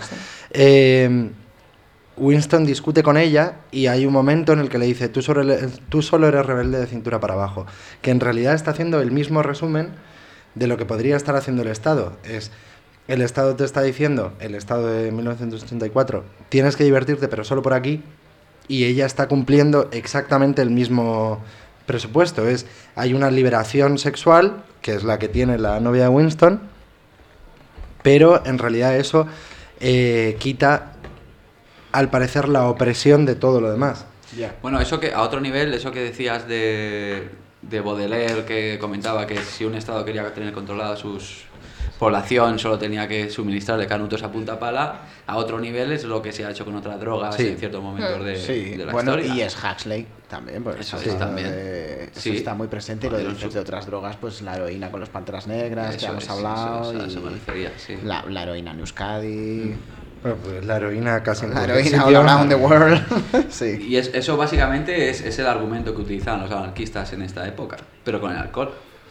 Winston discute con ella y hay un momento en el que le dice, tú solo eres rebelde de cintura para abajo, que en realidad está haciendo el mismo resumen de lo que podría estar haciendo el Estado. El Estado te está diciendo, el Estado de 1984, tienes que divertirte pero solo por aquí, y ella está cumpliendo exactamente el mismo presupuesto. Hay una liberación sexual, que es la que tiene la novia de Winston, pero en realidad eso quita, al parecer, la opresión de todo lo demás. Ya. Bueno, eso que a otro nivel, eso que decías de Baudelaire, que comentaba que si un Estado quería tener controlada sus población, solo tenía que suministrarle canutos a punta pala, a otro nivel es lo que se ha hecho con otras drogas Sí. en ciertos momentos Sí, de la bueno, historia. y es Huxley también, porque Eso eso, es también. eso Sí. está muy presente, y lo Joder, dices de otras drogas, pues la heroína con los Panteras Negras, que Eso hemos es, hablado, eso, a eso y me refería, sí. la heroína en Euskadi, Bueno, pues la heroína casi en la cualquier heroína sitio. all around the world. Sí. Y eso básicamente es el argumento que utilizaban los anarquistas en esta época, pero con el alcohol.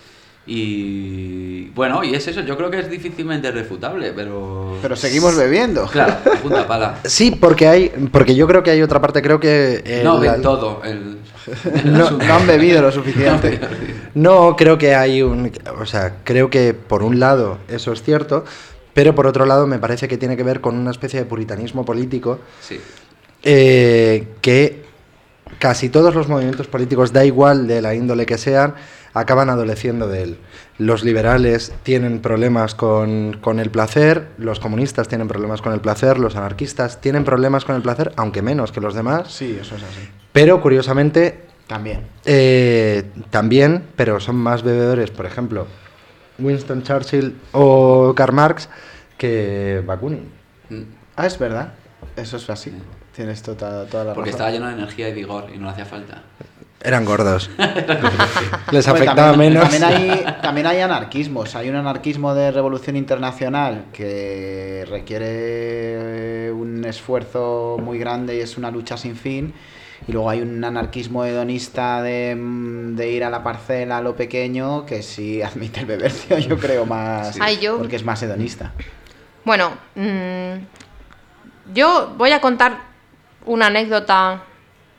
Y bueno, y es eso, yo creo que es difícilmente refutable, pero... Pero seguimos bebiendo. Claro, a punta pala. Sí, porque yo creo que hay otra parte, creo que... No la- ven todo el No, asunto. no han bebido lo suficiente. No, creo que o sea, creo que por un lado eso es cierto, pero por otro lado me parece que tiene que ver con una especie de puritanismo político Sí, que casi todos los movimientos políticos, da igual de la índole que sean, acaban adoleciendo de él. Los liberales tienen problemas con el placer, los comunistas tienen problemas con el placer, los anarquistas tienen problemas con el placer, aunque menos que los demás, Sí, eso es así. pero curiosamente También. también, pero son más bebedores, por ejemplo, Winston Churchill o Karl Marx que Bakunin. Ah, es verdad. Eso es así. Tienes toda la porque razón. estaba lleno de energía y vigor y no le hacía falta. Eran gordos. Les Hombre, afectaba menos. También hay anarquismos. Hay un anarquismo de revolución internacional que requiere un esfuerzo muy grande y es una lucha sin fin. Y luego hay un anarquismo hedonista de ir a la parcela, a lo pequeño, que sí admite el bebercio, yo creo, más. Sí. Ay, yo- Porque es más hedonista. Bueno, yo voy a contar una anécdota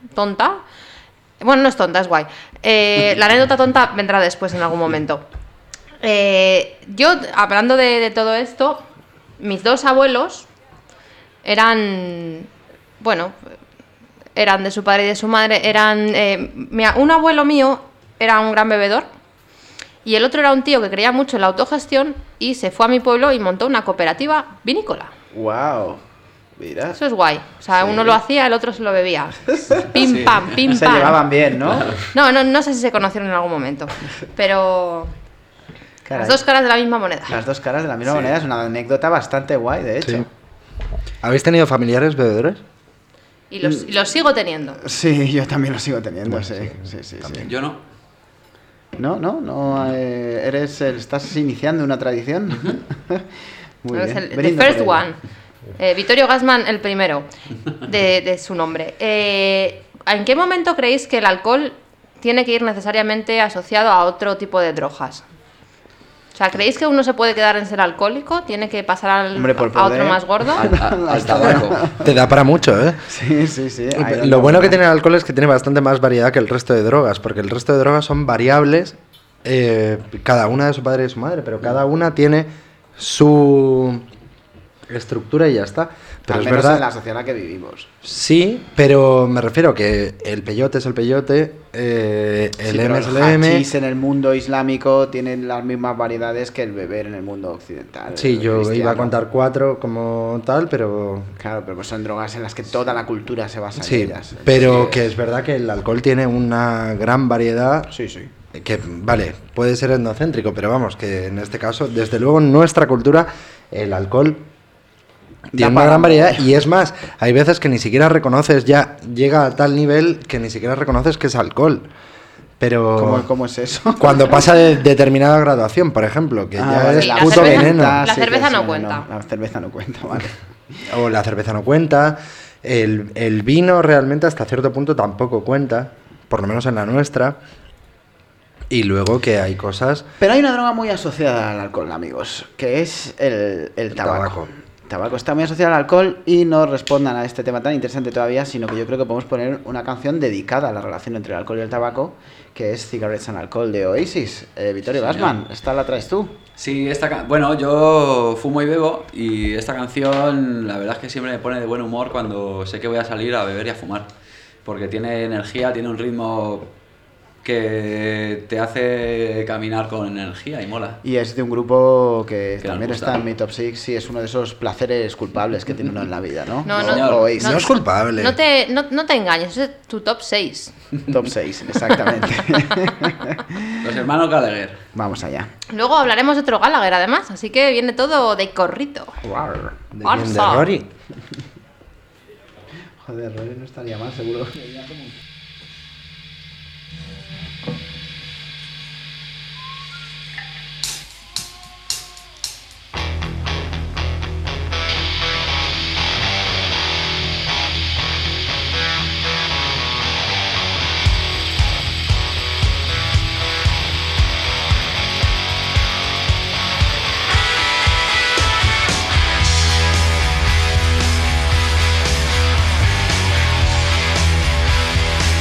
tonta. Bueno, no es tonta, es guay. La anécdota tonta vendrá después en algún momento. Yo, hablando de todo esto, mis dos abuelos eran, bueno, eran de su padre y de su madre, un abuelo mío era un gran bebedor y el otro era un tío que creía mucho en la autogestión y se fue a mi pueblo y montó una cooperativa vinícola. ¡Wow! Mira. Eso es guay. O sea, uno lo hacía, el otro se lo bebía. Pim, pam, pim, pam. Se llevaban bien, ¿no? No sé si se conocieron en algún momento, pero... Caray. Las dos caras de la misma moneda. Las dos caras de la misma moneda es una anécdota bastante guay, de hecho. Sí. ¿Habéis tenido familiares bebedores? Y los sigo teniendo. Sí, yo también lo sigo teniendo, sí. Yo no. No, estás iniciando una tradición. Muy Es bien. the Brindo first por ello. one. Vittorio Gassman, el primero de su nombre. ¿En qué momento creéis que el alcohol tiene que ir necesariamente asociado a otro tipo de drogas? O sea, ¿creéis que uno se puede quedar en ser alcohólico? ¿Tiene que pasar Hombre, por a otro poder. más gordo? Al tabaco. Te da para mucho, ¿eh? Sí. Lo bueno que tiene el alcohol es que tiene bastante más variedad que el resto de drogas, porque el resto de drogas son variables, cada una de su padre y de su madre, pero cada una tiene su estructura y ya está. Pero Al es menos verdad. en la sociedad en la que vivimos. Sí, pero me refiero que el peyote es el peyote, el Sí, M pero es el el M. hachís en el mundo islámico tienen las mismas variedades que el beber en el mundo occidental. Sí, yo cristiano. iba a contar 4 como tal, pero... Claro, pero pues son drogas en las que toda la cultura se basa en Sí, ellas. pero Entonces, que es verdad que el alcohol tiene una gran variedad. Sí. Que, vale, puede ser etnocéntrico, pero vamos, que en este caso, desde luego en nuestra cultura, el alcohol tiene una para gran variedad mucho. y es más, hay veces que ni siquiera reconoces, ya llega a tal nivel que ni siquiera reconoces que es alcohol. Pero ¿Cómo es eso? cuando pasa de determinada graduación, por ejemplo, que ya vale, es la puto cerveza- veneno. la sí, cerveza que no sí, cuenta. La cerveza no cuenta, vale. O la cerveza no cuenta, el vino realmente hasta cierto punto tampoco cuenta, por lo menos en la nuestra. Y luego que hay cosas... Pero hay una droga muy asociada al alcohol, amigos, que es el tabaco. tabaco. El tabaco está muy asociado al alcohol y no respondan a este tema tan interesante todavía, sino que yo creo que podemos poner una canción dedicada a la relación entre el alcohol y el tabaco, que es Cigarettes and Alcohol de Oasis. Vittorio Señor. Gassman, ¿esta la traes tú? Sí, bueno, yo fumo y bebo y esta canción la verdad es que siempre me pone de buen humor cuando sé que voy a salir a beber y a fumar, porque tiene energía, tiene un ritmo que te hace caminar con energía y mola. Y es de un grupo que Que nos también gusta. está en mi top 6 y es uno de esos placeres culpables que tiene uno en la vida, ¿no? No, Señor. Oasis. No es culpable. No te engañes, es tu top 6. Top 6, exactamente. Los hermanos Gallagher. Vamos allá. Luego hablaremos de otro Gallagher además, así que viene todo de corrito. ¿De quién? ¿De Arsa. Rory? Joder, Rory no estaría mal, seguro. Thank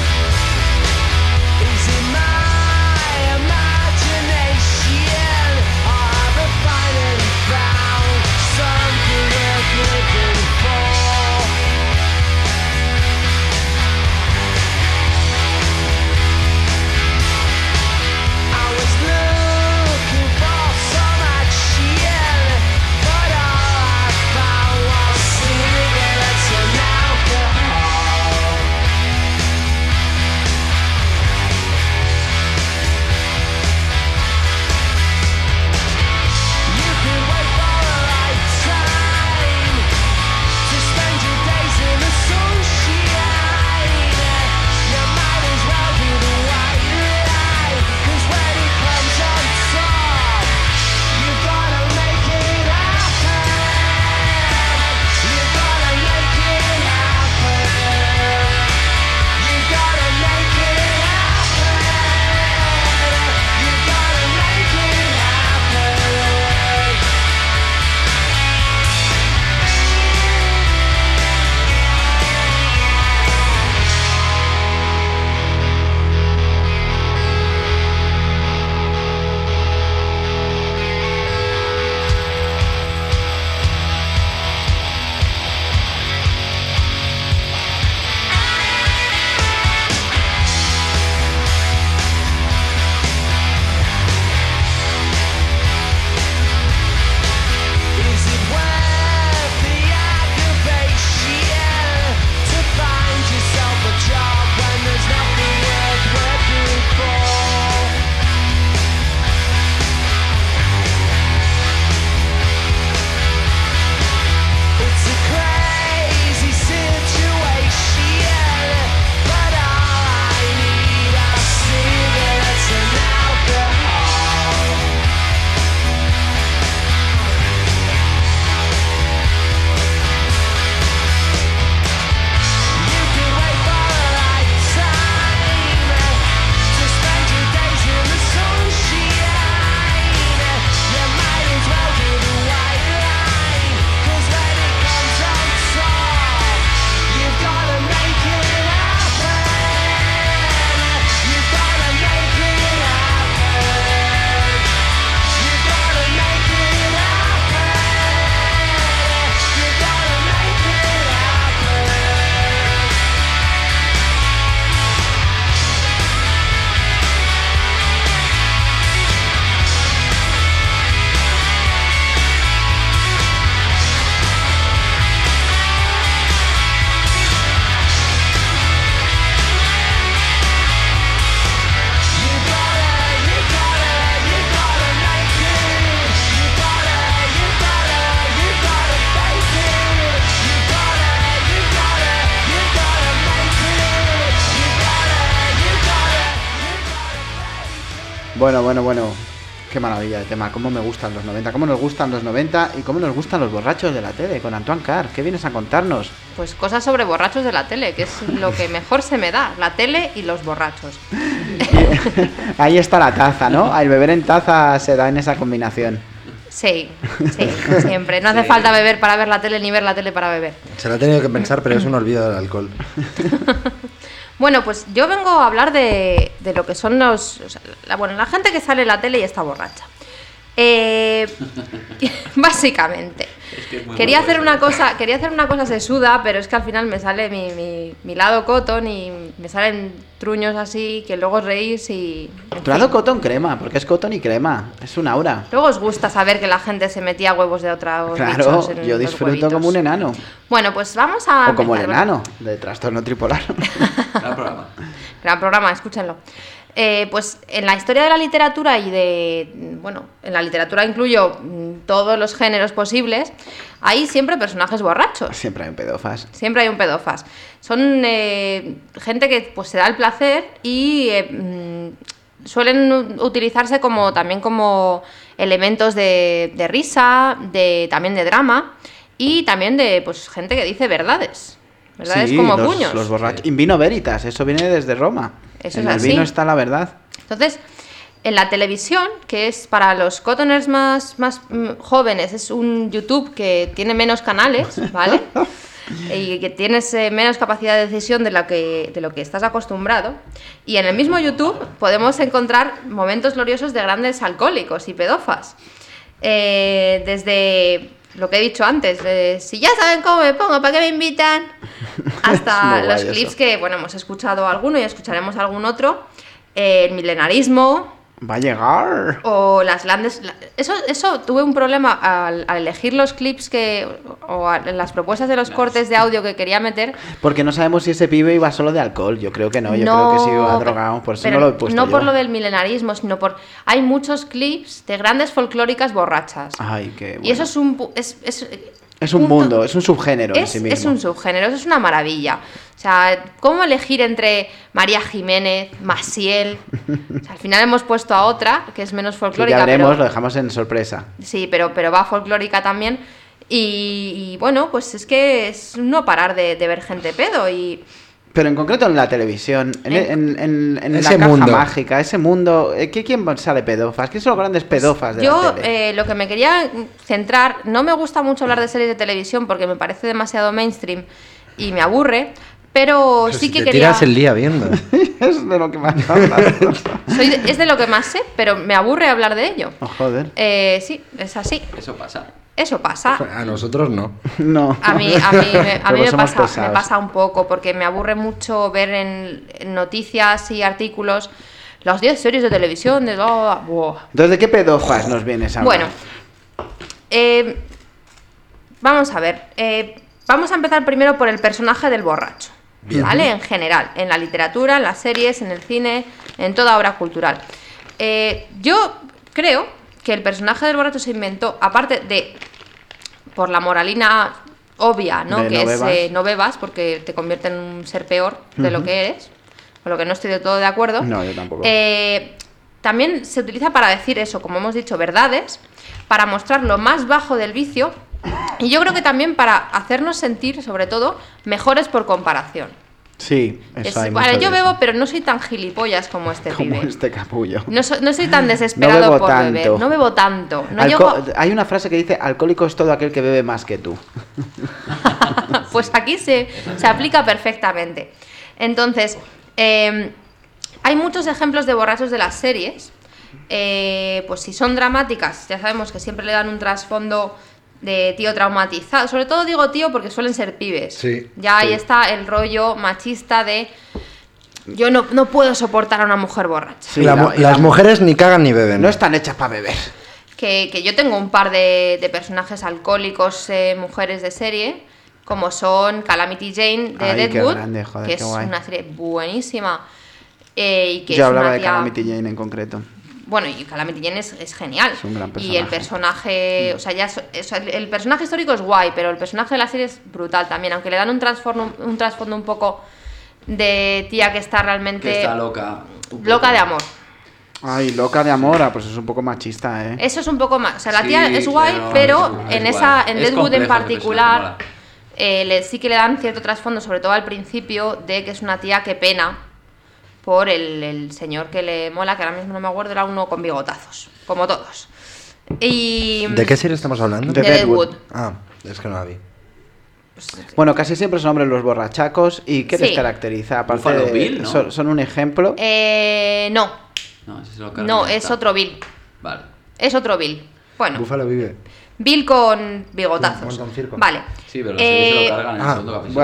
Bueno. Qué maravilla de tema. Cómo me gustan los 90. Cómo nos gustan los 90 y cómo nos gustan los borrachos de la tele. Con Antoine Carr. ¿Qué vienes a contarnos? Pues cosas sobre borrachos de la tele, que es lo que mejor se me da. La tele y los borrachos. Ahí está la taza, ¿no? El beber en taza se da en esa combinación. Sí, siempre. No hace falta beber para ver la tele ni ver la tele para beber. Se lo ha tenido que pensar, pero es un olvido del alcohol. Bueno, pues yo vengo a hablar de lo que son los... O sea, la gente que sale en la tele y está borracha. Básicamente. Es que es muy Quería hacer bueno, una cosa sesuda, pero es que al final me sale mi lado cotton y me salen truños así que luego os reís y... en Tu lado fin. cotton crema, porque es cotton y crema. Es un aura. Luego os gusta saber que la gente se metía huevos de otros Claro, bichos en yo los disfruto huevitos. como un enano. Bueno, pues vamos a... O como el empezar, enano de trastorno tripolar. Gran programa. Gran programa, escúchenlo. Pues en la historia de la literatura y en la literatura incluyo todos los géneros posibles, hay siempre personajes borrachos. Siempre hay un pedófas. Siempre hay un pedófas. Son gente que pues se da el placer y suelen utilizarse también como elementos de risa, también de drama y también de pues gente que dice verdades. ¿Verdades Sí, como los, puños? los borrachos. In vino veritas, eso viene desde Roma. Eso en es el así. vino está la verdad. Entonces, en la televisión, que es para los cottoners más jóvenes, es un YouTube que tiene menos canales, ¿vale? Y que tienes menos capacidad de decisión de lo que estás acostumbrado. Y en el mismo YouTube podemos encontrar momentos gloriosos de grandes alcohólicos y pedófas. Desde lo que he dicho antes, si ya saben cómo me pongo, ¿para qué me invitan? Hasta Es muy los guay clips eso. que, hemos escuchado alguno y escucharemos algún otro. El milenarismo Va a llegar. o las grandes... Eso tuve un problema al elegir los clips las propuestas de los cortes de audio que quería meter. Porque no sabemos si ese pibe iba solo de alcohol. Yo creo que no. Yo creo que sí iba drogado. Por eso pero no lo he puesto no yo. por lo del milenarismo, sino por... Hay muchos clips de grandes folclóricas borrachas. Ay, qué bueno. Y eso es un... Es un mundo, es un subgénero en sí mismo. Es un subgénero, eso es una maravilla. O sea, ¿cómo elegir entre María Jiménez, Maciel? O sea, al final hemos puesto a otra, que es menos Que folclórica. ya veremos, pero, lo dejamos en sorpresa. sí, pero va folclórica también. Y bueno, pues es que es no parar de ver gente pedo. Pero en concreto en la televisión, en la Ese caja mundo. mágica, ese mundo, ¿quién sale pedófas? ¿Quién son los grandes pedófas de Yo la tele? lo que me quería centrar, no me gusta mucho hablar de series de televisión porque me parece demasiado mainstream y me aburre, pero Pero sí si que te quería... tiras el día viendo. Es de lo que más hablas. Es de lo que más sé, pero me aburre hablar de ello. Oh, joder. Sí, es así. Eso pasa. Eso pasa. A nosotros no. No. A mí Pero me somos pasa pesados. un poco, porque me aburre mucho ver en noticias y artículos las 10 series de televisión de... Buah. Entonces, ¿de qué pedófas nos vienes a hablar? Bueno, vamos a ver. Vamos a empezar primero por el personaje del borracho. ¿Vale? En general, en la literatura, en las series, en el cine, en toda obra cultural. Yo creo que el personaje del borracho se inventó, aparte de por la moralina obvia, ¿no? De Que no es bebas. no bebas porque te convierte en un ser peor de lo que eres, con lo que no estoy de todo de acuerdo. No, yo tampoco. También se utiliza para decir eso, como hemos dicho, verdades, para mostrar lo más bajo del vicio y yo creo que también para hacernos sentir, sobre todo, mejores por comparación. Sí, eso hay mucho Vale, de yo eso. bebo, pero no soy tan gilipollas como este Como pibe. este capullo. No soy tan desesperado No bebo por tanto. beber. No bebo tanto. No Hay una frase que dice, alcohólico es todo aquel que bebe más que tú. Pues aquí se aplica perfectamente. Entonces, hay muchos ejemplos de borrachos de las series. Pues si son dramáticas, ya sabemos que siempre le dan un trasfondo de tío traumatizado. Sobre todo digo tío porque suelen ser pibes. Sí, ya ahí sí. está el rollo machista de yo no puedo soportar a una mujer borracha. Sí, Las mujeres ni cagan ni beben. no están hechas para beber. Que yo tengo un par de personajes alcohólicos, mujeres de serie, como son Calamity Jane de Ay, qué Deadwood, grande, joder, que qué es guay. una serie buenísima. Y que Yo es hablaba una de tía- Calamity Jane en concreto. Bueno, y Calamity Jane es genial. Es un gran Y el personaje, o sea, el personaje histórico es guay, pero el personaje de la serie es brutal también, aunque le dan un trasfondo un poco de tía que está realmente Que está loca. loca de amor. Ay, loca de amor, pues es un poco machista, ¿eh? Eso es un poco más. O sea, la Sí, tía es guay, pero es en guay. esa, en Es Deadwood en complejo ese particular, personaje, sí que le dan cierto trasfondo, sobre todo al principio, de que es una tía que pena por el señor que le mola, que ahora mismo no me acuerdo, era uno con bigotazos, como todos. Y ¿De qué serie estamos hablando? De de Deadwood. Deadwood. Ah, es que no la vi. Bueno, casi siempre son hombres los borrachacos. ¿Y qué les Sí. caracteriza? Aparte Buffalo de, Bill, ¿no? son un ejemplo. No, No, ese se lo cargan no, y ya es está. otro Bill. Vale. Es otro Bill. Bueno, Búfalo vive. Bill con bigotazos. Con circo. Vale. Sí, pero la serie se Eh, lo cargan en el segundo capítulo.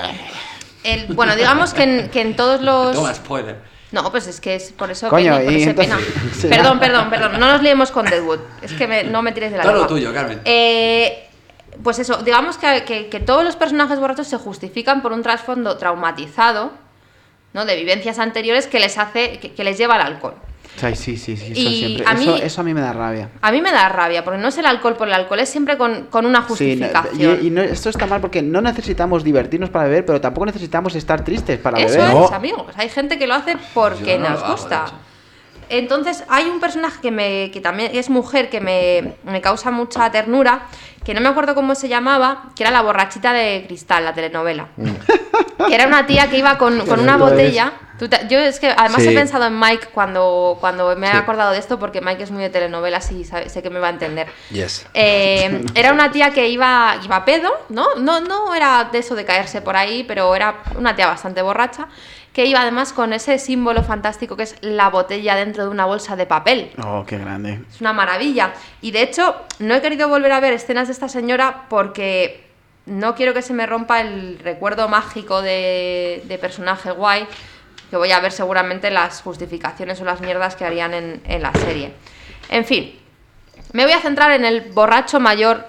Bueno, digamos que en todos los... Toma, spoiler. No, pues es que es por eso Coño, por y ese entonces- pena. sí. Perdón, no nos liemos con Deadwood. Es que no me tires de la Todo lo lengua. tuyo, Carmen. Pues eso, digamos que todos los personajes borrachos se justifican por un trasfondo traumatizado, ¿no? De vivencias anteriores que les hace, que les lleva al alcohol. Ay, sí, eso Y siempre. a mí- Eso a mí me da rabia. A mí me da rabia, porque no es el alcohol por el alcohol, es siempre con una Sí, justificación. y esto está mal porque no necesitamos divertirnos para beber, pero tampoco necesitamos estar tristes para Eso beber. es, amigos. Hay gente que lo hace porque Yo no lo nos hago, gusta. de hecho. Entonces, hay un personaje que también es mujer, que me causa mucha ternura, que no me acuerdo cómo se llamaba, que era la borrachita de Cristal, la telenovela. Que era una tía que iba con una bonito botella. Yo es que además Sí. he pensado en Mike cuando me he Sí. acordado de esto, porque Mike es muy de telenovelas y sé que me va a entender. Yes. Era una tía que iba a pedo, ¿no? No era de eso de caerse por ahí, pero era una tía bastante borracha, que iba además con ese símbolo fantástico que es la botella dentro de una bolsa de papel. Oh, qué grande. Es una maravilla. Y de hecho, no he querido volver a ver escenas de esta señora porque no quiero que se me rompa el recuerdo mágico de personaje guay, que voy a ver seguramente las justificaciones o las mierdas que harían en la serie. En fin, me voy a centrar en el borracho mayor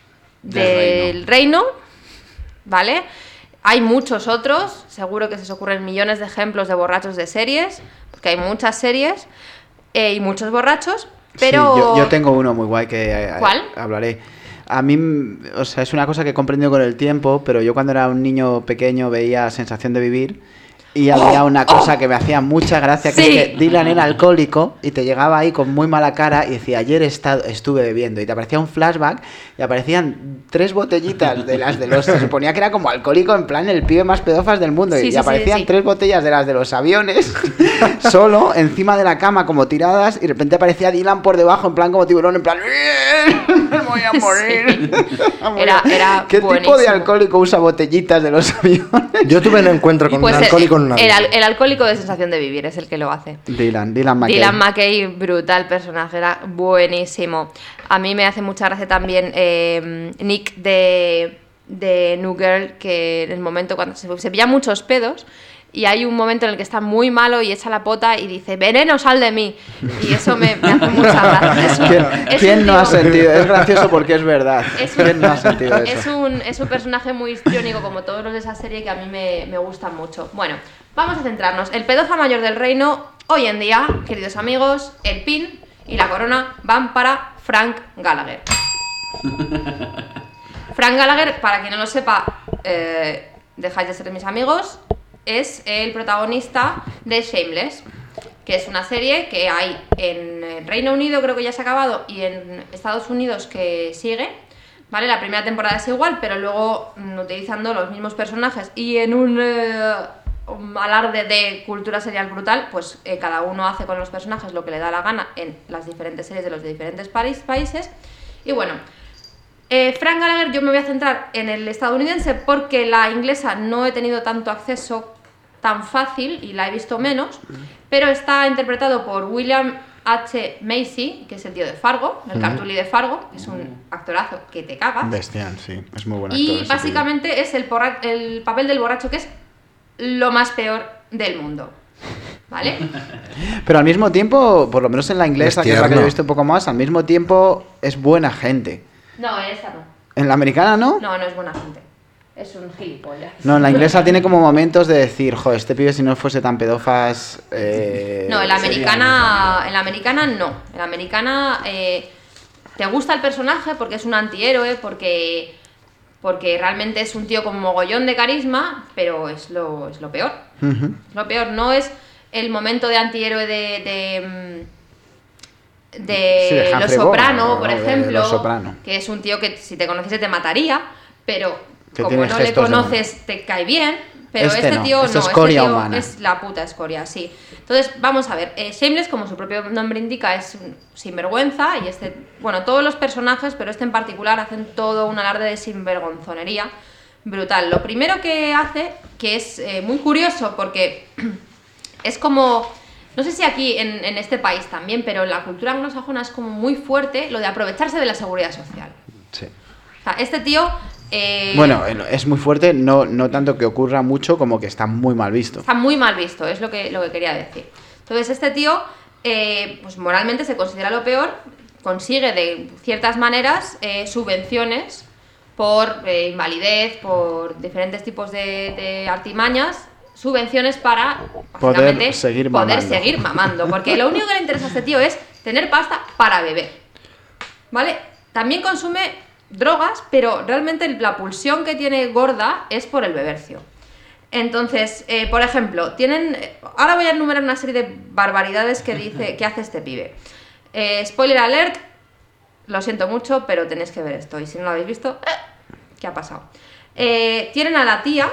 del reino, ¿vale? Hay muchos otros, seguro que se os ocurren millones de ejemplos de borrachos de series, porque hay muchas series y muchos borrachos, pero... Sí, yo tengo uno muy guay que ¿Cuál? hablaré. A mí, o sea, es una cosa que he comprendido con el tiempo, pero yo cuando era un niño pequeño veía Sensación de Vivir y había una cosa que me hacía mucha gracia, que Sí. es que Dylan era alcohólico y te llegaba ahí con muy mala cara y decía, ayer estuve bebiendo, y te aparecía un flashback y aparecían 3 botellitas de las de los... Se suponía que era como alcohólico, en plan el pibe más pedófas del mundo, Sí, y sí, aparecían sí. 3 botellas de las de los aviones solo encima de la cama como tiradas, y de repente aparecía Dylan por debajo en plan como tiburón, en plan me voy a morir. Era ¿Qué tipo de buenísimo. alcohólico usa botellitas de los aviones? Yo tuve un encuentro con Pues un alcohólico en una el alcohólico de Sensación de Vivir es el que lo hace. Dylan McKay. Dylan McKay, brutal personaje, era buenísimo. A mí me hace mucha gracia también Nick de New Girl, que en el momento cuando se pilla muchos pedos y hay un momento en el que está muy malo y echa la pota y dice, veneno, sal de mí. Y eso me hace mucha gracia. ¿Quién no ha sentido? Es gracioso porque es verdad. ¿Quién no ha sentido eso? Es un personaje muy histriónico, como todos los de esa serie, que a mí me gustan mucho. Bueno, vamos a centrarnos. El pedofa mayor del reino, hoy en día, queridos amigos, el pin y la corona van para Frank Gallagher. Frank Gallagher, para quien no lo sepa, dejáis de ser mis amigos, es el protagonista de Shameless, que es una serie que hay en Reino Unido, creo que ya se ha acabado, y en Estados Unidos que sigue, ¿vale? La primera temporada es igual, pero luego utilizando los mismos personajes y en un alarde de cultura serial brutal, pues cada uno hace con los personajes lo que le da la gana en las diferentes series de los diferentes países. Y bueno, Frank Gallagher, yo me voy a centrar en el estadounidense porque la inglesa no he tenido tanto acceso tan fácil y la he visto menos, pero está interpretado por William H. Macy, que es el tío de Fargo, el cartuli de Fargo, que es un actorazo que te cagas. Bestial, sí, es muy buen actor. Y ese básicamente es el papel del borracho, que es lo más peor del mundo, ¿vale? tío. Pero al mismo tiempo, por lo menos en la inglesa, Es que es la que yo he tierno. visto un poco más, al mismo tiempo es buena gente. No, esta no. En la americana, ¿no? No, no es buena gente. Es un gilipollas. No, en la inglesa tiene como momentos de decir, joder, este pibe si no fuese tan pedófas... No, en la americana no. En la americana te gusta el personaje porque es un antihéroe, porque realmente es un tío con mogollón de carisma, pero es lo peor. Ujú. Lo peor no es el momento de antihéroe de de Los Humphrey Soprano, Bogart, por de ejemplo, Los Soprano. que es un tío que si te conociese te mataría, pero Que como tiene no le gestos de- conoces te cae bien, pero Este este no, tío es no, escoria este tío humana. es la puta escoria, sí. Entonces, vamos a ver, Shameless, como su propio nombre indica, es un sinvergüenza y bueno, todos los personajes, pero este en particular, hacen todo un alarde de sinvergonzonería brutal. Lo primero que hace, que es muy curioso porque es como, no sé si aquí en este país también, pero en la cultura anglosajona es como muy fuerte lo de aprovecharse de la seguridad social. Sí. O sea, este tío... Bueno, es muy fuerte, no tanto que ocurra mucho como que está muy mal visto. Está muy mal visto, es lo que quería decir. Entonces este tío, pues moralmente se considera lo peor, consigue de ciertas maneras subvenciones por invalidez, por diferentes tipos de artimañas, subvenciones para básicamente, poder seguir mamando. porque lo único que le interesa a este tío es tener pasta para beber, ¿vale? También consume drogas, pero realmente la pulsión que tiene gorda es por el bebercio. Entonces, por ejemplo, ahora voy a enumerar una serie de barbaridades que hace este pibe. Spoiler alert, lo siento mucho, pero tenéis que ver esto. Y si no lo habéis visto, ¿qué ha pasado? Tienen a la tía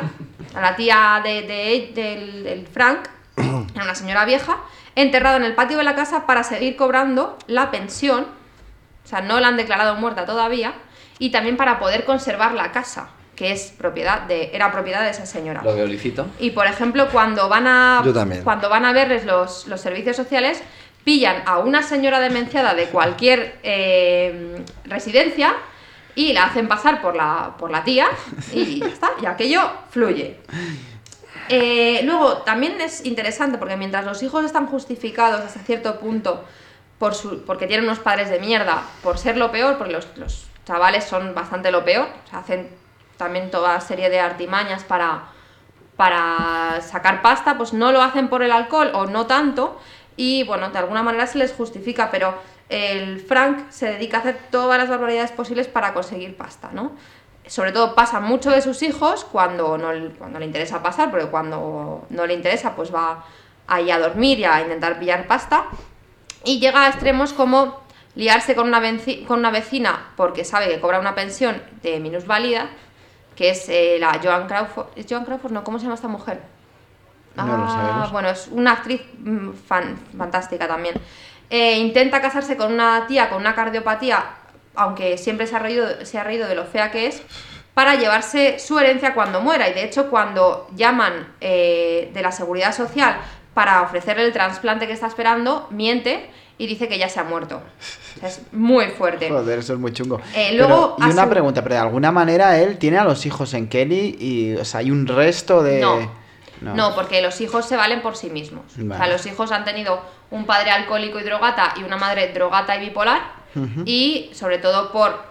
del Frank, una señora vieja, enterrada en el patio de la casa para seguir cobrando la pensión. O sea, no la han declarado muerta todavía. Y también para poder conservar la casa, que era propiedad de esa señora. Lo veo lícito. Y por ejemplo, cuando van a verles los servicios sociales, pillan a una señora demenciada de cualquier residencia y la hacen pasar por la tía y ya está, y aquello fluye. Luego, también es interesante porque mientras los hijos están justificados hasta cierto punto porque tienen unos padres de mierda, por ser lo peor, porque los chavales son bastante lo peor, o sea, hacen también toda serie de artimañas para sacar pasta, pues no lo hacen por el alcohol o no tanto, y bueno, de alguna manera se les justifica, pero el Frank se dedica a hacer todas las barbaridades posibles para conseguir pasta, ¿no? Sobre todo pasa mucho de sus hijos cuando le interesa pasar, porque cuando no le interesa pues va ahí a dormir y a intentar pillar pasta, y llega a extremos como liarse con una vecina porque sabe que cobra una pensión de minusválida, que es la Joan Crawford. ¿Es Joan Crawford? No, ¿cómo se llama esta mujer? No lo sabemos. Bueno, es una actriz fantástica también. Intenta casarse con una tía con una cardiopatía, aunque siempre se ha reído de lo fea que es, para llevarse su herencia cuando muera. Y de hecho, cuando llaman de la Seguridad Social para ofrecerle el trasplante que está esperando, miente y dice que ya se ha muerto. O sea, es muy fuerte. Joder, eso es muy chungo. Luego, y una pregunta, pero de alguna manera él tiene a los hijos en Kelly y, o sea, hay un resto de... No, porque los hijos se valen por sí mismos. Vale. O sea, los hijos han tenido un padre alcohólico y drogata y una madre drogata y bipolar. Y sobre todo por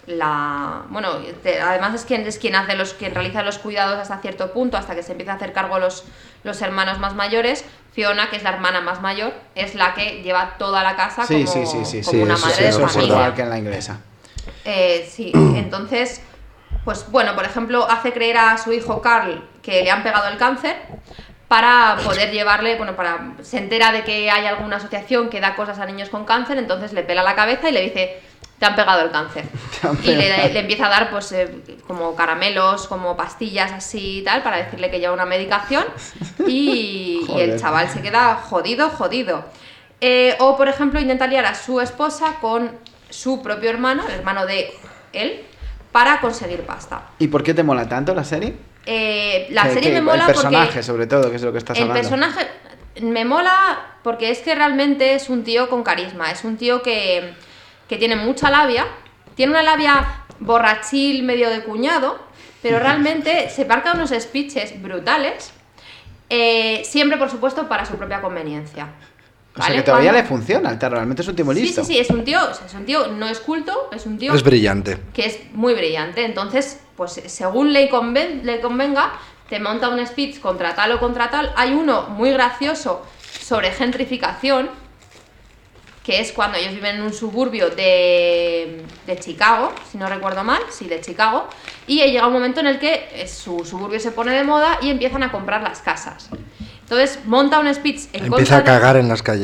además es quien realiza los cuidados hasta cierto punto, hasta que se empieza a hacer cargo los hermanos más mayores. Fiona, que es la hermana más mayor, es la que lleva toda la casa como una madre de familia. Igual que en la inglesa. Sí, entonces, pues bueno, por ejemplo, hace creer a su hijo Carl que le han pegado el cáncer para poder llevarle, se entera de que hay alguna asociación que da cosas a niños con cáncer, entonces le pela la cabeza y le dice: te han pegado el cáncer. Y le empieza a dar pues como caramelos, como pastillas así y tal, para decirle que lleva una medicación y el chaval se queda jodido. O por ejemplo intenta liar a su esposa con su propio hermano, el hermano de él, para conseguir pasta. ¿Y por qué te mola tanto la serie? La serie me mola porque... El personaje, sobre todo, que es lo que estás hablando. El personaje me mola porque es que realmente es un tío con carisma, es un tío que tiene mucha labia, tiene una labia borrachil, medio de cuñado, pero realmente se marca unos speeches brutales, siempre por supuesto para su propia conveniencia. O sea, que todavía le funciona, realmente es un tío muy listo. Sí, es un tío, no es culto, es un tío... Es brillante. Que es muy brillante, entonces, pues según le convenga, te monta un speech contra tal o contra tal. Hay uno muy gracioso sobre gentrificación, que es cuando ellos viven en un suburbio de Chicago, si no recuerdo mal, sí, de Chicago, y llega un momento en el que su suburbio se pone de moda y empiezan a comprar las casas. Entonces monta un speech en Empieza a cagar en las calles.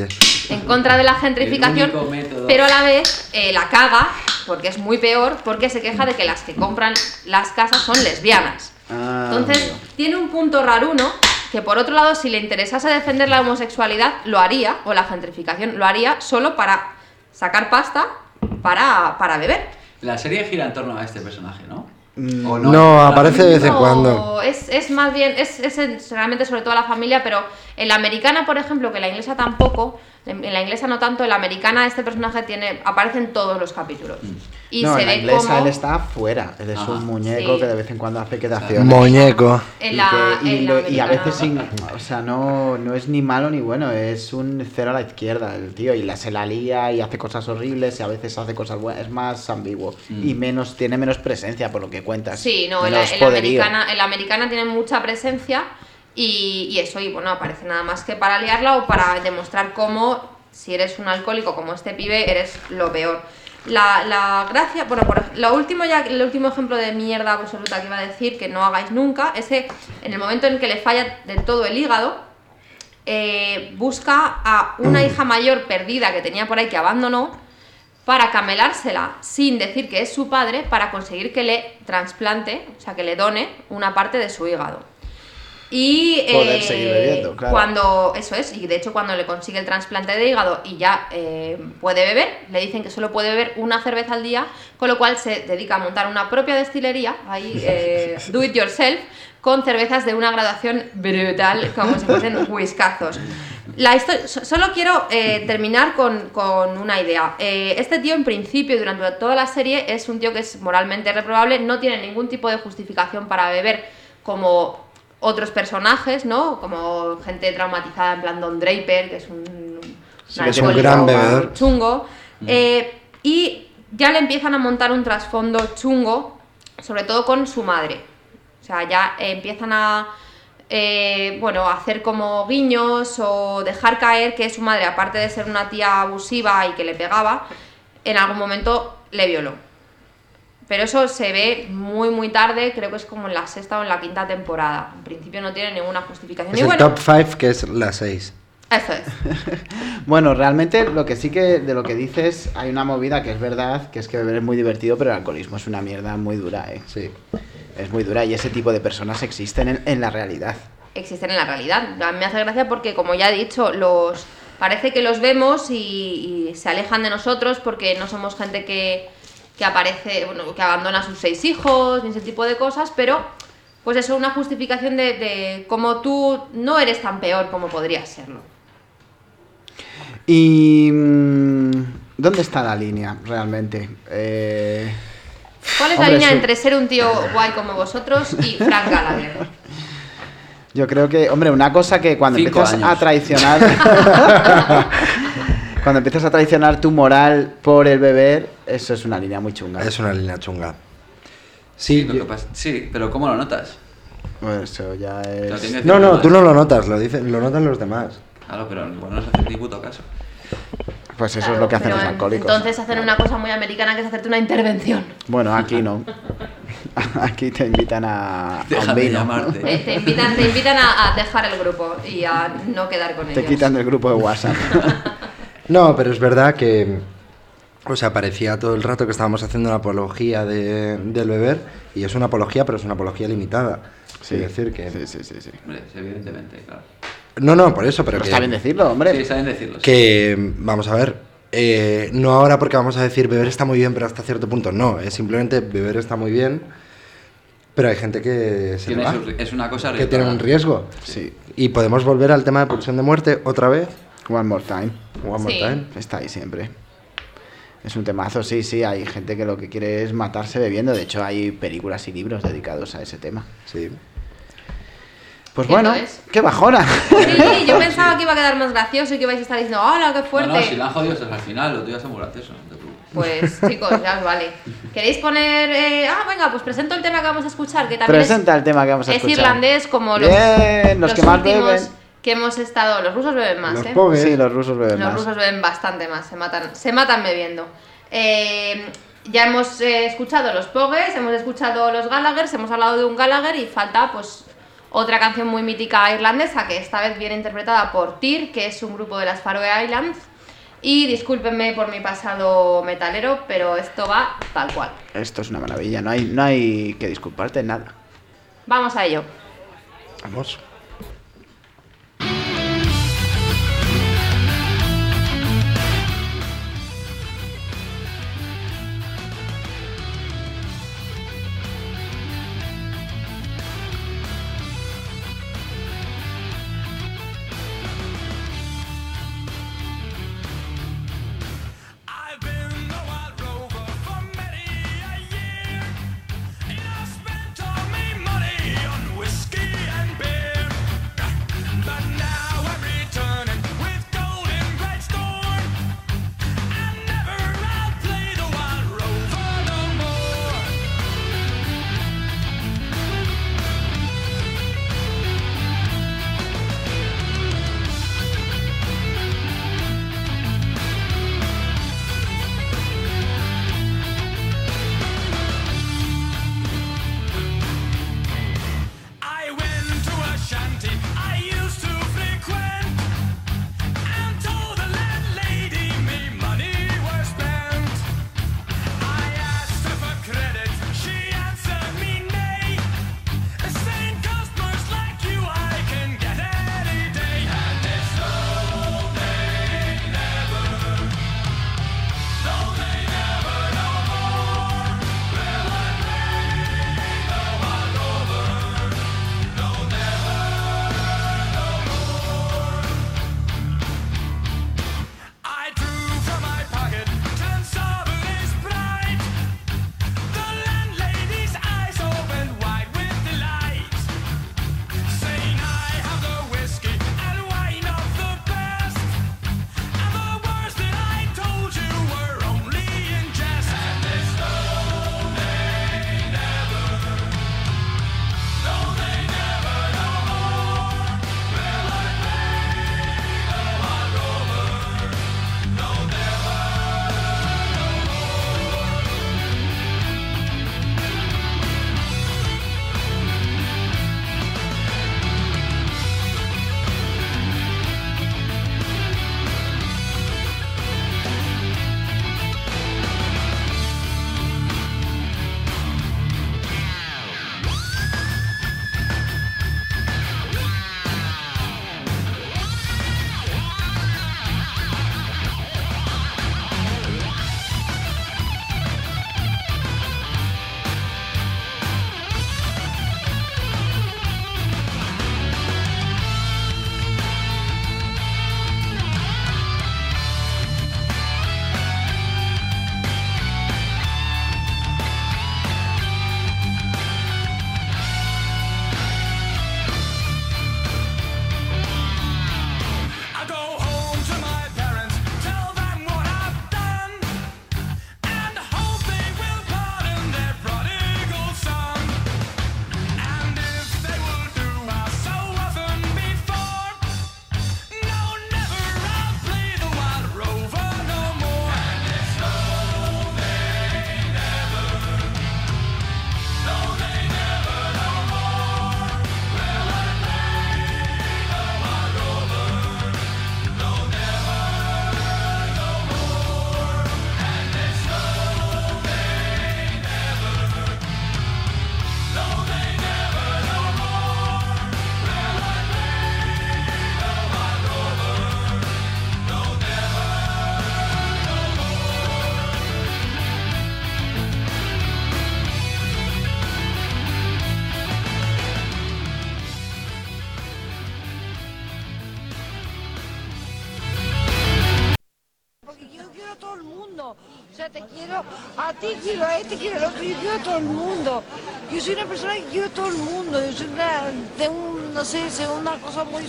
en contra de la gentrificación, El único método. pero a la vez la caga, porque es muy peor, porque se queja de que las que compran las casas son lesbianas. Entonces, amigo. tiene un punto raruno que, por otro lado, si le interesase defender la homosexualidad, lo haría, o la gentrificación, lo haría solo para sacar pasta para beber. La serie gira en torno a este personaje, ¿no? ¿O No, aparece de vez en No, cuando. es más bien, es realmente sobre todo la familia, pero en la americana, por ejemplo, que en la inglesa tampoco, en la inglesa no tanto, en la americana este personaje aparece en todos los capítulos. Y No, se en la ve inglesa como... él está afuera. Él es Ajá. un muñeco Sí. que de vez en cuando hace quedaciones. Muñeco. En Y la, que- y en la y a americana. veces o sea, no es ni malo ni bueno, es un cero a la izquierda el tío, y se la lía y hace cosas horribles y a veces hace cosas buenas, es más ambiguo y tiene menos presencia por lo que cuentas. Sí, no, en la menos poderío. americana tiene mucha presencia y eso, y bueno, aparece nada más que para liarla o para demostrar cómo, si eres un alcohólico como este pibe, eres lo peor. La gracia, bueno, el último ejemplo de mierda absoluta que iba a decir, que no hagáis nunca, es que en el momento en que le falla del todo el hígado, busca a una hija mayor perdida que tenía por ahí que abandonó para camelársela sin decir que es su padre para conseguir que le trasplante, o sea, que le done una parte de su hígado. Y Poder seguir bebiendo, claro. cuando, eso es, y de hecho cuando le consigue el trasplante de hígado y ya puede beber, le dicen que solo puede beber una cerveza al día, con lo cual se dedica a montar una propia destilería, ahí do it yourself, con cervezas de una graduación brutal, como si fuesen whiskazos. Solo quiero terminar con una idea. Este tío, en principio, durante toda la serie, es un tío que es moralmente reprobable, no tiene ningún tipo de justificación para beber como otros personajes, ¿no? Como gente traumatizada, en plan Don Draper, que es un que es un alcohólico gran bebedor. chungo. Y ya le empiezan a montar un trasfondo chungo, sobre todo con su madre. O sea, ya empiezan a hacer como guiños o dejar caer que su madre, aparte de ser una tía abusiva y que le pegaba, en algún momento le violó. Pero eso se ve muy muy tarde, creo que es como en la 6ª o en la 5ª temporada. En principio no tiene ninguna justificación. Es Y el bueno, top 5, que es la 6. eso es. Bueno, realmente lo que sí que de lo que dices hay una movida que es verdad, que es que beber es muy divertido, pero el alcoholismo es una mierda muy dura, Sí. Es muy dura y ese tipo de personas existen en la realidad. Existen en la realidad. A mí me hace gracia porque, como ya he dicho, parece que los vemos y se alejan de nosotros porque no somos gente que aparece, bueno, que abandona a sus 6 hijos, ni ese tipo de cosas, pero pues eso es una justificación de cómo tú no eres tan peor como podrías serlo. ¿Y dónde está la línea realmente? ¿Cuál es la Hombre, línea sí. entre ser un tío guay como vosotros y Frank Gallagher? Yo creo que, hombre, una cosa que cuando 5 empiezas años. a traicionar... Cuando empiezas a traicionar tu moral por el beber, eso es una línea muy chunga. Es una línea chunga. Sí, Lo que pasa- sí, pero ¿cómo lo notas? Pues eso ya Lo es... tienes que decir no, los tú demás. no lo notas, lo notan los demás. Claro, pero igual no nos hace ni puto caso. Pues eso es lo que hacen Pero los alcohólicos. Entonces hacen una cosa muy americana que es hacerte una intervención. Bueno, aquí no. Aquí te invitan a un Déjame vino. llamarte. Te invitan a dejar el grupo y a no quedar con Te ellos. quitan del grupo de WhatsApp. No, pero es verdad que, o sea, parecía todo el rato que estábamos haciendo una apología del beber, y es una apología, pero es una apología limitada. Sí, Es decir, que... sí. Hombre, evidentemente, claro. No, por eso, pero Pero que... está bien decirlo, hombre. Sí, saben decirlo. sí. Que, vamos a ver, no ahora porque vamos a decir beber está muy bien, pero hasta cierto punto no, es simplemente beber está muy bien, pero hay gente que se le Tiene va, es una cosa que tiene un riesgo. Sí. Y podemos volver al tema de pulsión de muerte otra vez. One more time. One more Sí. time. Está ahí siempre. Es un temazo, sí. Hay gente que lo que quiere es matarse bebiendo. De hecho, hay películas y libros dedicados a ese tema. Sí. Pues ¿Cierto bueno, es? qué bajona. Sí, yo pensaba que iba a quedar más gracioso y que vais a estar diciendo, ¡hola, qué fuerte! No, si la han jodido hasta el final, lo tuyo es muy gracioso. no te preocupes. Pues chicos, ya os vale. ¿Queréis poner...? Venga, pues presento el tema que vamos a escuchar, que también Presenta el tema que vamos a es escuchar. irlandés como los, Bien, los que más últimos beben. que hemos estado... Los rusos beben más, Los ¿eh? pobres. Sí, los rusos beben Los más. rusos beben bastante más, se matan bebiendo. Ya hemos escuchado los Pogues, hemos escuchado los Gallaghers, hemos hablado de un Gallagher y falta pues otra canción muy mítica irlandesa que esta vez viene interpretada por Tyr, que es un grupo de las Faroe Islands. Y discúlpenme por mi pasado metalero, pero esto va tal cual. Esto es una maravilla, no hay que disculparte en nada. Vamos a ello. Vamos. I've been the wild rover for many a year, and I spent all me money on whiskey and beer. But now I'm returning with golden bright storm, and never I'll play the wild rover no more. I went to a shanty I used to frequent, and told the landlady me money was spent. I asked her for credit, she answered me nay, saying customers like you I can get any day. And it's no, they never, no, they never no more will I play the wild rover. No, never, no more. I drew from my pocket 10 sovereigns bright. The landlady's eyes opened wide with delight, saying I have the whiskey and wine of the best, and the words that I told you were only in jest. And it's no, they never, no, they never no more will I play the wild rover. No, never no more. I go home to my parents, tell them what I've done, and hope they will pardon their prodigal son. And if they will do as so often before, no, never I'll play the wild rover no more. And it's no, they never, no, they never no more will I play the wild rover. No, never no more. And it's no, they never, no, they never no more will I play the wild rover. No, never no more. Porque yo quiero a todo el mundo. O sea, te quiero a ti, quiero a este, quiero al otro. Yo quiero a todo el mundo. Yo soy una persona que quiero a todo el mundo. Yo soy no sé, soy una cosa muy...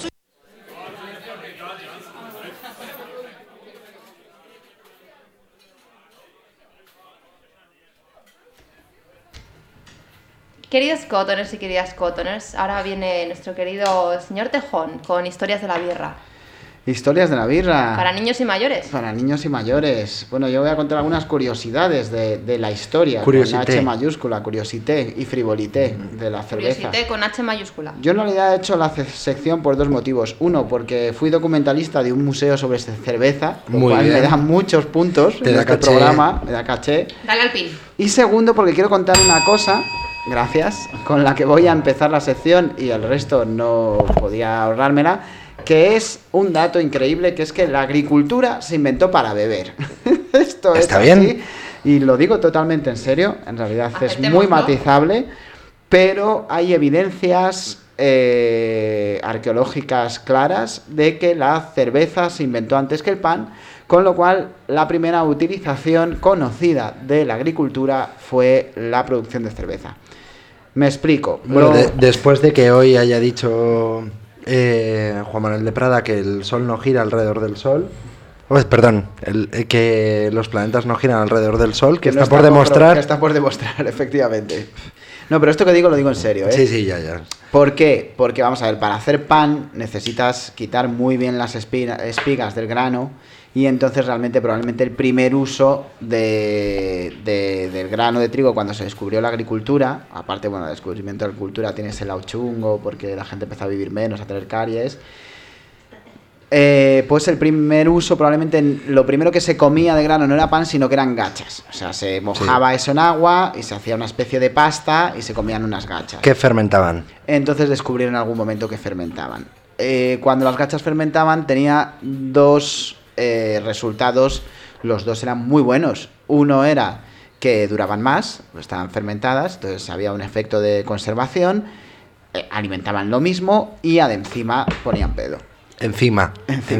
Queridos cotoners y queridas cotoners, ahora viene nuestro querido señor Tejón con historias de la birra. Historias de la birra. Para niños y mayores. Para niños y mayores. Bueno, yo voy a contar algunas curiosidades de la historia. Curiosité. Con H mayúscula, curiosité y frivolité de la cerveza. Curiosité con H mayúscula. Yo en realidad he hecho la sección por dos motivos. Uno, porque fui documentalista de un museo sobre cerveza, lo Muy cual bien. me da muchos puntos Te en da este caché. programa, me da caché. Dale al pin. Y segundo, porque quiero contar una cosa, gracias, con la que voy a empezar la sección y el resto no podía ahorrármela, que es un dato increíble, que es que la agricultura se inventó para beber. Esto Está es bien. así, y lo digo totalmente en serio, en realidad es muy Aceptémoslo. matizable, pero hay evidencias arqueológicas claras de que la cerveza se inventó antes que el pan, con lo cual la primera utilización conocida de la agricultura fue la producción de cerveza. Me explico. Bueno, después de que hoy haya dicho Juan Manuel de Prada que el Sol no gira alrededor del Sol, perdón, que los planetas no giran alrededor del Sol, que no está por demostrar... Que está por demostrar, efectivamente. No, pero esto que digo lo digo en serio, ¿eh? Sí, ya. ¿Por qué? Porque, vamos a ver, para hacer pan necesitas quitar muy bien las espigas del grano, y entonces probablemente el primer uso del grano de trigo cuando se descubrió la agricultura, aparte, bueno, el descubrimiento de la agricultura tienes el chungo porque la gente empezó a vivir menos, a tener caries, pues el primer uso probablemente lo primero que se comía de grano no era pan, sino que eran gachas. O sea, se mojaba eso en agua y se hacía una especie de pasta y se comían unas gachas. Que fermentaban. Entonces descubrieron en algún momento que fermentaban. Cuando las gachas fermentaban tenía dos resultados, los dos eran muy buenos. Uno era que duraban más, estaban fermentadas, entonces había un efecto de conservación, alimentaban lo mismo y encima ponían pedo. Encima.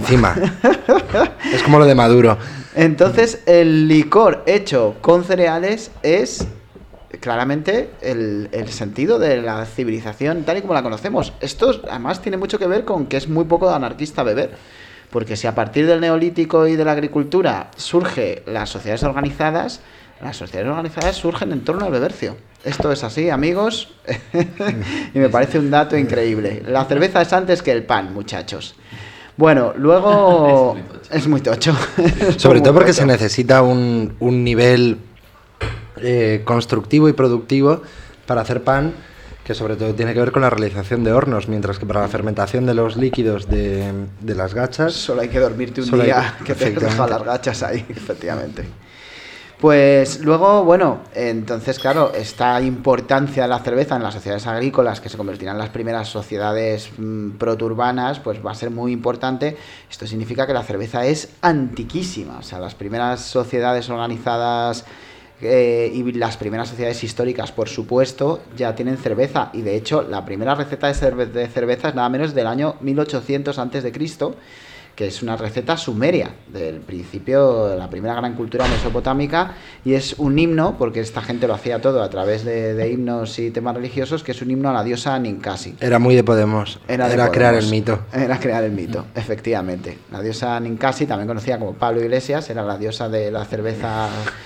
Es como lo de Maduro. Entonces el licor hecho con cereales es claramente el sentido de la civilización tal y como la conocemos. Esto además tiene mucho que ver con que es muy poco anarquista beber, porque si a partir del neolítico y de la agricultura surge las sociedades organizadas surgen en torno al bebercio. Esto es así, amigos, y me parece un dato increíble. La cerveza es antes que el pan, muchachos. Bueno, luego es muy tocho. Sobre todo porque se necesita un nivel constructivo y productivo para hacer pan, que sobre todo tiene que ver con la realización de hornos, mientras que para la fermentación de los líquidos de las gachas... Solo hay que dormirte un día que te deja las gachas ahí, efectivamente. Pues luego, bueno, entonces claro, esta importancia de la cerveza en las sociedades agrícolas, que se convertirán en las primeras sociedades protourbanas, pues va a ser muy importante. Esto significa que la cerveza es antiquísima, o sea, las primeras sociedades organizadas y las primeras sociedades históricas, por supuesto, ya tienen cerveza, y de hecho la primera receta de cerveza es nada menos del año 1800 a.C., que es una receta sumeria del principio de la primera gran cultura mesopotámica, y es un himno, porque esta gente lo hacía todo a través de himnos y temas religiosos, que es un himno a la diosa Ninkasi. Era muy de Podemos. Era crear el mito. Era crear el mito, efectivamente. La diosa Ninkasi, también conocida como Pablo Iglesias, era la diosa de la cerveza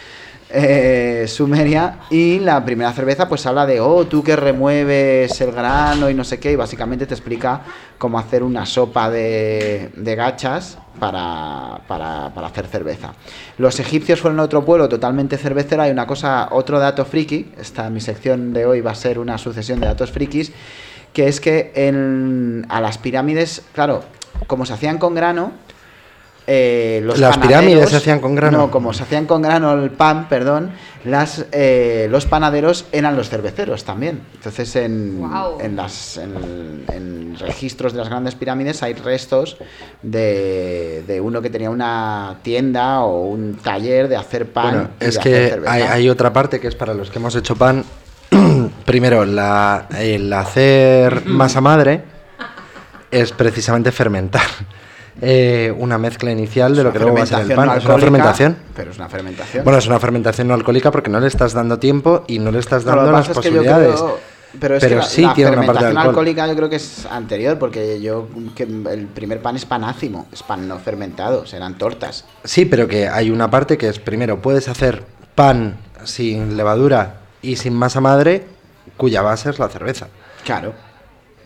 sumeria, y la primera cerveza pues habla de tú que remueves el grano y no sé qué, y básicamente te explica cómo hacer una sopa de gachas para hacer cerveza. Los egipcios fueron otro pueblo totalmente cervecero. Hay otro dato friki, mi sección de hoy va a ser una sucesión de datos frikis, que es que a las pirámides, claro, como se hacían con grano, las pirámides se hacían con grano. No, como se hacían con grano el pan, perdón, los panaderos eran los cerveceros también. Entonces en registros de las grandes pirámides hay restos de uno que tenía una tienda o un taller de hacer pan. Bueno, y es de que hacer cerveza. hay otra parte que es para los que hemos hecho pan. Primero, el hacer masa madre es precisamente fermentar. Una mezcla inicial de lo que luego va a ser el pan. Es una fermentación. Pero es una fermentación. Bueno, es una fermentación no alcohólica porque no le estás dando tiempo y no le estás dando las posibilidades. Pero sí la tiene una parte de alcohol. Alcohólica yo creo que es anterior, porque el primer pan es panácimo, es pan no fermentado, serán tortas. Sí, pero que hay una parte que es, primero, puedes hacer pan sin levadura y sin masa madre, cuya base es la cerveza. Claro.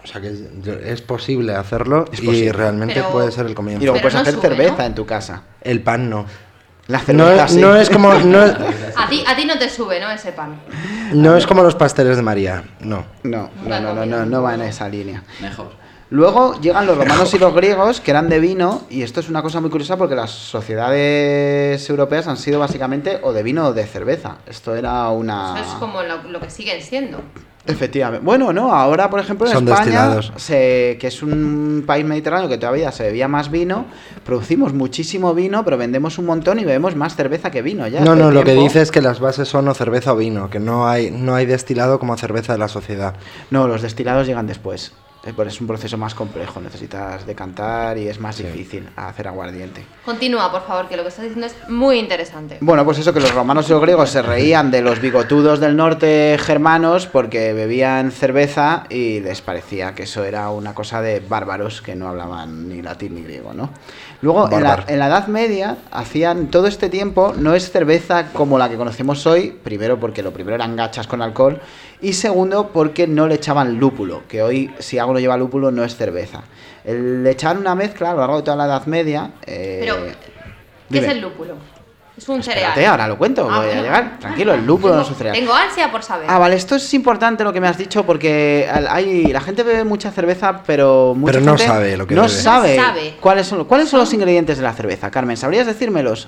O sea que es posible hacerlo y realmente Pero- puede ser el comienzo. Y luego Pero puedes no hacer sube, cerveza ¿no? en tu casa. El pan no. La No, cerveza sí. no es como A ti no te sube, ¿no? Ese pan. no es como los pasteles de María, no. No va en esa línea. Mejor. Luego llegan los romanos y los griegos, que eran de vino, y esto es una cosa muy curiosa porque las sociedades europeas han sido básicamente o de vino o de cerveza. Esto era una... Eso es como lo que siguen siendo. Efectivamente. Bueno, no, ahora por ejemplo en Son España, destilados. que es un país mediterráneo que todavía se bebía más vino, producimos muchísimo vino, pero vendemos un montón y bebemos más cerveza que vino. Ya No, hace no, lo que tiempo- dice es que las bases son o cerveza o vino, que no hay destilado como cerveza de la sociedad. No, los destilados llegan después. Es un proceso más complejo, necesitas decantar y es más difícil hacer aguardiente. Continúa, por favor, que lo que estás diciendo es muy interesante. Bueno, pues eso, que los romanos y los griegos se reían de los bigotudos del norte germanos porque bebían cerveza y les parecía que eso era una cosa de bárbaros que no hablaban ni latín ni griego, ¿no? Luego, Bárbaro. en la Edad Media, hacían todo este tiempo, no es cerveza como la que conocemos hoy, primero porque lo primero eran gachas con alcohol, y segundo porque no le echaban lúpulo, que hoy si algo no lleva lúpulo no es cerveza. Le echaban una mezcla a lo largo de toda la Edad Media. Pero, ¿qué dime. es el lúpulo? Es un Espérate, cereal. ahora lo cuento, voy a bueno. llegar. Tranquilo, el lúpulo no es un cereal. Tengo ansia por saber. Ah, vale, esto es importante lo que me has dicho porque la gente bebe mucha cerveza, pero mucha Pero no gente sabe lo que no bebe. sabe No sabe. cuáles son los ingredientes de la cerveza. Carmen, ¿sabrías decírmelos?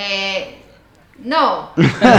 No.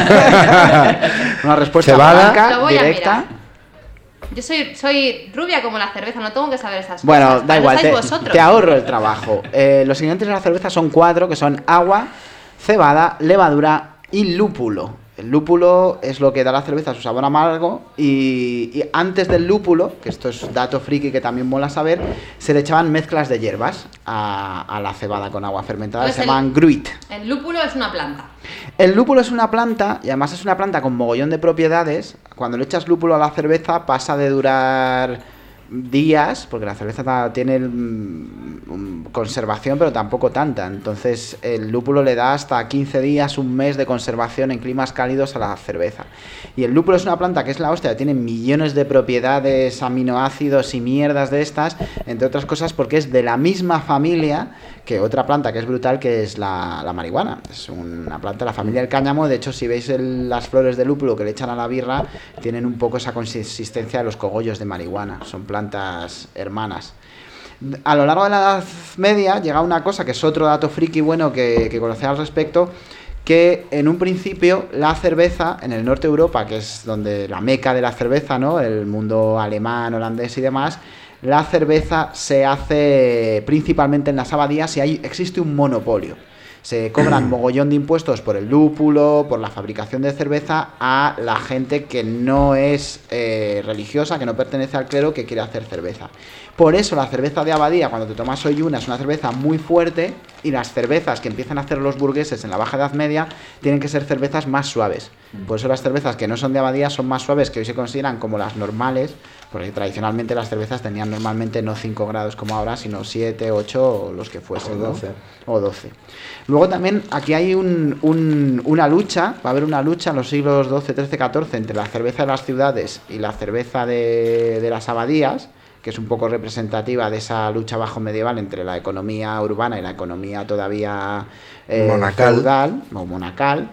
Una respuesta Cebada. franca, Lo voy a directa. mirar. Yo soy rubia como la cerveza, no tengo que saber esas Bueno, cosas. da Para igual, eso estáis vosotros. te ahorro el trabajo. Los ingredientes de la cerveza son 4, que son agua, cebada, levadura y lúpulo. El lúpulo es lo que da a la cerveza su sabor amargo y antes del lúpulo, que esto es dato friki que también mola saber, se le echaban mezclas de hierbas a la cebada con agua fermentada, Pues se llaman gruit. El lúpulo es una planta. El lúpulo es una planta, y además es una planta con mogollón de propiedades. Cuando le echas lúpulo a la cerveza pasa de durar días, porque la cerveza tiene conservación, pero tampoco tanta. Entonces el lúpulo le da hasta 15 días, un mes de conservación en climas cálidos a la cerveza. Y el lúpulo es una planta que es la hostia, tiene millones de propiedades, aminoácidos y mierdas de estas, entre otras cosas porque es de la misma familia que otra planta que es brutal, que es la marihuana. Es una planta de la familia del cáñamo. De hecho, si veis las flores de lúpulo que le echan a la birra, tienen un poco esa consistencia de los cogollos de marihuana. Son plantas hermanas. A lo largo de la Edad Media llega una cosa que es otro dato friki bueno que conocer al respecto, que en un principio la cerveza en el norte de Europa, que es donde la meca de la cerveza, ¿no? El mundo alemán, holandés y demás, la cerveza se hace principalmente en las abadías y ahí existe un monopolio. Se cobran mogollón de impuestos por el lúpulo, por la fabricación de cerveza a la gente que no es religiosa, que no pertenece al clero, que quiere hacer cerveza. Por eso la cerveza de abadía, cuando te tomas hoy una, es una cerveza muy fuerte, y las cervezas que empiezan a hacer los burgueses en la Baja Edad Media tienen que ser cervezas más suaves. Por eso las cervezas que no son de abadía son más suaves, que hoy se consideran como las normales, porque tradicionalmente las cervezas tenían normalmente no 5 grados como ahora, sino 7, 8 o los que fuesen, O 12. ¿no? O 12. Luego también aquí hay una lucha, va a haber una lucha en los siglos XII, XIII, XIV entre la cerveza de las ciudades y la cerveza de las abadías, que es un poco representativa de esa lucha bajo medieval entre la economía urbana y la economía todavía Monacal. feudal o monacal.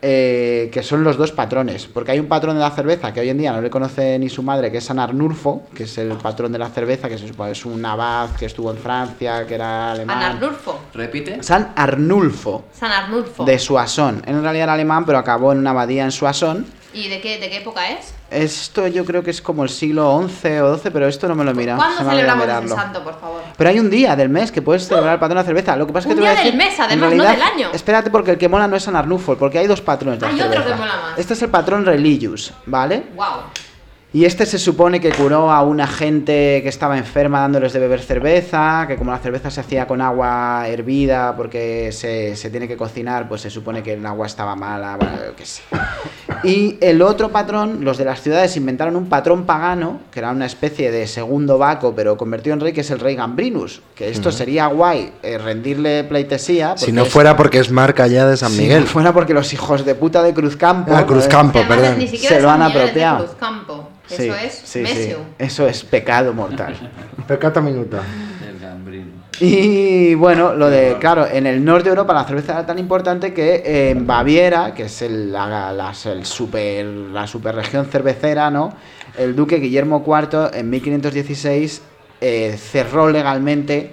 Que son los dos patrones, porque hay un patrón de la cerveza que hoy en día no le conoce ni su madre, que es San Arnulfo, que es el patrón de la cerveza, que se supone es un abad que estuvo en Francia, que era alemán. San Arnulfo. Repite. San Arnulfo, San Arnulfo. de Soissons. En realidad era alemán, pero acabó en una abadía en Soissons. ¿Y de qué época es? Esto yo creo que es como el siglo XI o XII, pero esto no me lo he mirado. ¿Cuándo se me ha olvidado celebramos ese mirarlo. santo, por favor? Pero hay un día del mes que puedes celebrar el patrón de la cerveza. Lo que pasa es que Un te voy a día decir, del mes, en además, no del año. Espérate, porque el que mola no es San Arnulfo, porque hay dos patrones de la Hay cerveza. otro que mola más. Este es el patrón Religious, ¿vale? Wow. Y este se supone que curó a una gente que estaba enferma dándoles de beber cerveza, que como la cerveza se hacía con agua hervida porque se tiene que cocinar, pues se supone que el agua estaba mala, bueno, yo qué sé. Y el otro patrón, los de las ciudades inventaron un patrón pagano, que era una especie de segundo Baco, pero convertido en rey, que es el rey Gambrinus. Que esto sería guay, rendirle pleitesía. Si no fuera porque es marca ya de San Miguel. Si no fuera porque los hijos de puta de Cruzcampo... Cruzcampo, Además, perdón. ni siquiera Se lo San han Miguel, es de apropiado. Cruzcampo. Sí, Eso es sí, sí. Mesiu. Eso es pecado mortal. Pecata minuta. El gambrino. Y bueno, lo de, claro, en el norte de Europa la cerveza era tan importante que en Baviera, que es la superregión cervecera, ¿no? El duque Guillermo IV en 1516 cerró legalmente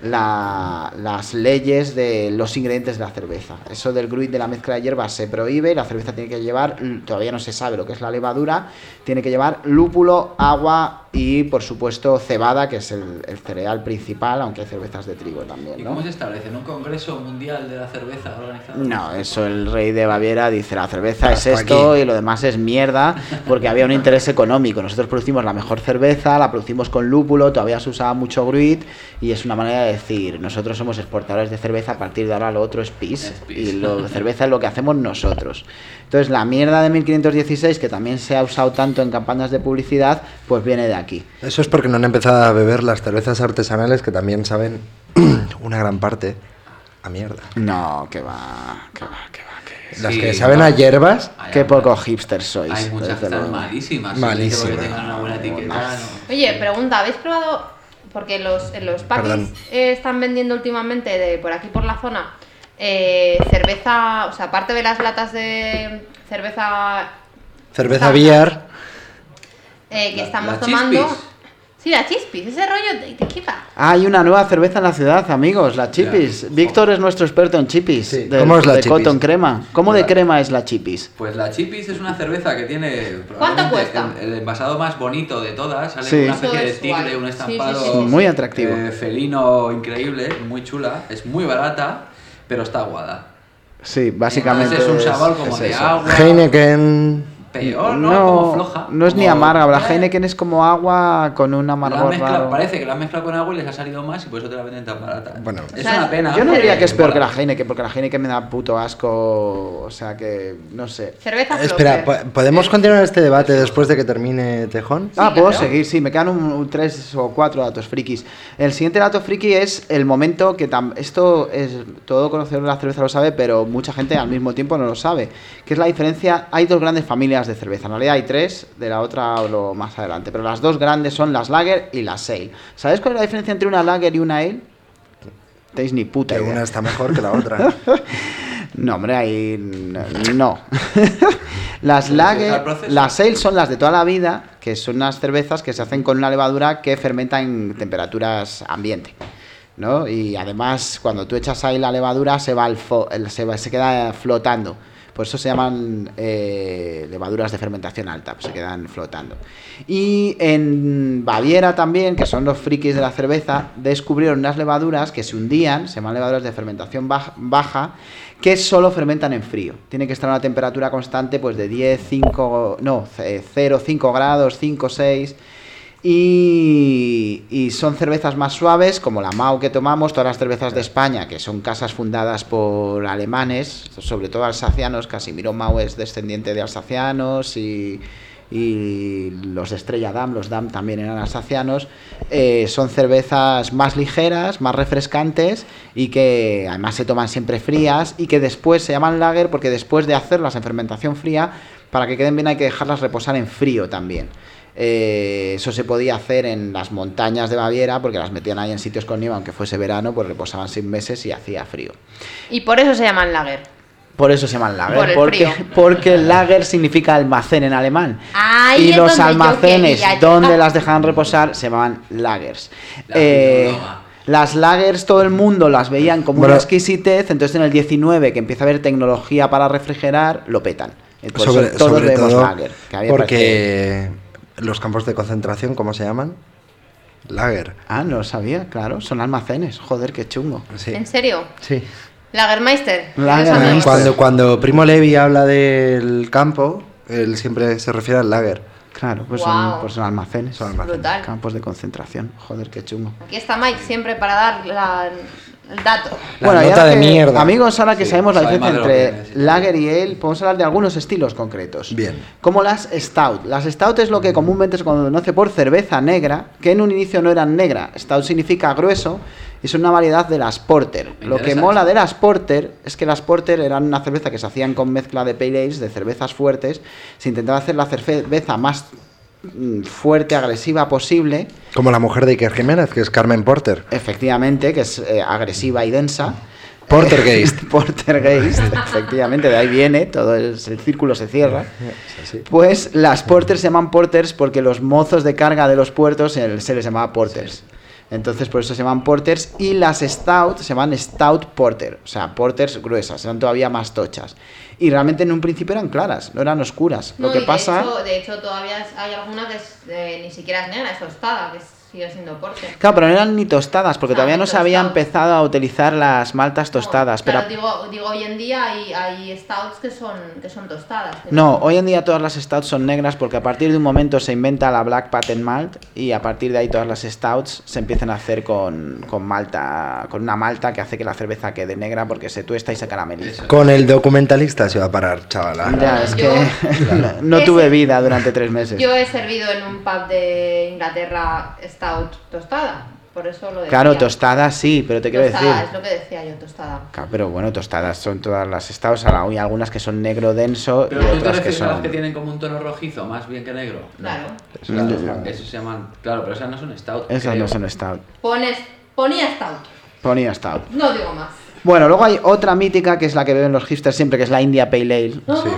las leyes de los ingredientes de la cerveza. Eso del gruit, de la mezcla de hierbas, se prohíbe. La cerveza tiene que llevar, todavía no se sabe lo que es la levadura, tiene que llevar lúpulo, agua y, por supuesto, cebada, que es el cereal principal, aunque hay cervezas de trigo también, ¿Y ¿no? cómo se establece? ¿En un congreso mundial de la cerveza organizado? No, eso el rey de Baviera dice, la cerveza es Hasta esto aquí. y lo demás es mierda, porque había un interés económico. Nosotros producimos la mejor cerveza, la producimos con lúpulo, todavía se usaba mucho gruit, y es una manera de decir, nosotros somos exportadores de cerveza, a partir de ahora lo otro es pis, Es pis. y lo cerveza es lo que hacemos nosotros. Entonces la mierda de 1516, que también se ha usado tanto en campañas de publicidad, pues viene de aquí. Eso es porque no han empezado a beber las cervezas artesanales que también saben una gran parte a mierda. No, que va, que va, que va. Que... Las Sí, que saben no. a hierbas, Hay Qué algunas- poco hipsters sois. Hay muchas que desde están luego. malísimas. Malísimas. Porque tengan una buena etiqueta. ¿no? Oye, pregunta, ¿habéis probado? Porque en los paquis Perdón. están vendiendo últimamente por aquí por la zona cerveza, o sea, aparte de las latas de cerveza cerveza billar. que estamos la tomando. Chispis. Sí, la chispis, ese rollo de tequila. Hay una nueva cerveza en la ciudad, amigos, la Chipis. Ya. Víctor es nuestro experto en Chipis. Sí. de- ¿Cómo es la de Chipis? Cotton Crema. ¿Cómo de La- crema es la Chipis? Pues la Chipis es una cerveza que tiene ¿Cuánto probablemente cuesta? el envasado más bonito de todas. Sale Sí. con una especie Eso de es tigre, guay. un Sí, estampado sí, sí, sí. Muy atractivo. felino increíble, muy chula. Es muy barata, pero está aguada. Sí, básicamente. Entonces es un sabor como es de eso. agua. Heineken. Peor, ¿no? Como floja. no es ni como- amarga. La Heineken es como agua con un La amargor mezcla, raro. parece que la han mezclado con agua y les ha salido más y por eso te la venden tan barata. Bueno. es O sea, una pena. Yo no diría que es peor que la mola. Heineken, porque la Heineken me da puto asco. O sea que, no sé. Cerveza Espera, Flopper. ¿podemos continuar este debate después de que termine Tejón? Ah, Sí, puedo claro. seguir, sí, me quedan un 3 o 4 datos frikis. El siguiente dato friki es el momento que esto es todo conocedor de la cerveza lo sabe, pero mucha gente al mismo tiempo no lo sabe. Que es la diferencia, hay dos grandes familias de cerveza, en realidad hay tres, de la otra hablo más adelante, pero las dos grandes son las lager y las ale. ¿Sabes cuál es la diferencia entre una lager y una ale? No tenéis ni puta Que idea. una está mejor que la otra. No, hombre, ahí no. Las ¿Puedes lager, explicar el proceso? las ale son las de toda la vida, que son unas cervezas que se hacen con una levadura que fermenta en temperaturas ambiente, ¿no? Y además, cuando tú echas ahí la levadura, se queda flotando. Por eso se llaman levaduras de fermentación alta, pues se quedan flotando. Y en Baviera también, que son los frikis de la cerveza, descubrieron unas levaduras que se hundían, se llaman levaduras de fermentación baja, que solo fermentan en frío. Tiene que estar a una temperatura constante pues de 0, 5 grados, 5, 6... Y son cervezas más suaves, como la Mau que tomamos, todas las cervezas de España, que son casas fundadas por alemanes, sobre todo alsacianos. Casimiro Mau es descendiente de alsacianos y los de Estrella Damm, los Damm también eran alsacianos. Son cervezas más ligeras, más refrescantes y que además se toman siempre frías y que después se llaman lager porque después de hacerlas en fermentación fría, para que queden bien hay que dejarlas reposar en frío también. Eso se podía hacer en las montañas de Baviera porque las metían ahí en sitios con nieve, aunque fuese verano, pues reposaban 6 meses y hacía frío. Y por eso se llaman lager. Por eso se llaman lager, Por el porque, frío. porque lager significa almacén en alemán. Ahí Y es los donde yo almacenes quería donde llegar. las dejaban reposar se llamaban lagers. La filóloga. Las lagers todo el mundo las veían como Bueno. una exquisitez, entonces en el 19 que empieza a haber tecnología para refrigerar, lo petan. Por eso todos sobre bebemos todo lager. Que a mí me parece- porque los campos de concentración, ¿cómo se llaman? Lager. Ah, no lo sabía, claro, son almacenes. Joder, qué chungo. Sí. ¿En serio? Sí. Lagermeister. Lagermeister. Eres amigo. Cuando Primo Levi habla del campo, él siempre se refiere al lager. Claro, pues, Guau. son almacenes. Son almacenes. Brutal. Campos de concentración. Joder, qué chungo. Aquí está Mike siempre para dar El dato. La y nota ahora de que, mierda. amigos, ahora que Sí, sabemos la sabe diferencia más de lo entre que necesita. lager y ale, podemos hablar de algunos estilos concretos. Bien. Como las stout. Las stout es lo que comúnmente se conoce por cerveza negra, que en un inicio no eran negra. Stout significa grueso y son una variedad de las porter. Me Lo que interesa mola eso. de las porter es que las porter eran una cerveza que se hacían con mezcla de pale ales, de cervezas fuertes. Se intentaba hacer la cerveza más fuerte, agresiva posible, Como la mujer de Iker Jiménez, que es Carmen Porter. efectivamente, que es agresiva y densa. Portergeist. Portergeist, efectivamente, de ahí viene, todo el círculo se cierra. Pues las porters se llaman porters porque los mozos de carga de los puertos se les llamaba porters. Entonces por eso se llaman porters, y las stout se llaman stout porter, o sea, porters gruesas, eran todavía más tochas. Y realmente en un principio eran claras, no eran oscuras. No, Lo que y pasa... de hecho todavía hay alguna que ni siquiera es negra, es tostada, que sigue siendo porter. Claro, pero no eran ni tostadas, porque Ah, todavía no se había tostado. empezado a utilizar las maltas tostadas. No, claro, pero digo, hoy en día hay stouts que son tostadas. que no, hoy en día todas las stouts son negras porque a partir de un momento se inventa la Black Patent Malt y a partir de ahí todas las stouts se empiezan a hacer con malta, con una malta que hace que la cerveza quede negra porque se tuesta y se carameliza. Con el documentalista se va a parar, chavala. Ya, es Yo- que no tuve vida durante 3 meses. Yo he servido en un pub de Inglaterra stout tostada, por eso lo decía. Claro, tostadas sí, pero te quiero Tostada, decir... es lo que decía yo, tostada. Claro, pero bueno, tostadas son todas las stouts, ahora hay algunas que son negro denso Pero y tú te otras que refieres a las son... que tienen como un tono rojizo, más bien que negro. No. Claro. Claro, eso se llaman. Claro, pero esas no son stout. Esas creo. no son stout. Ponía stout, Ponía stout. no digo más. Bueno, luego hay otra mítica que es la que beben los hipsters siempre, que es la India Pale Ale,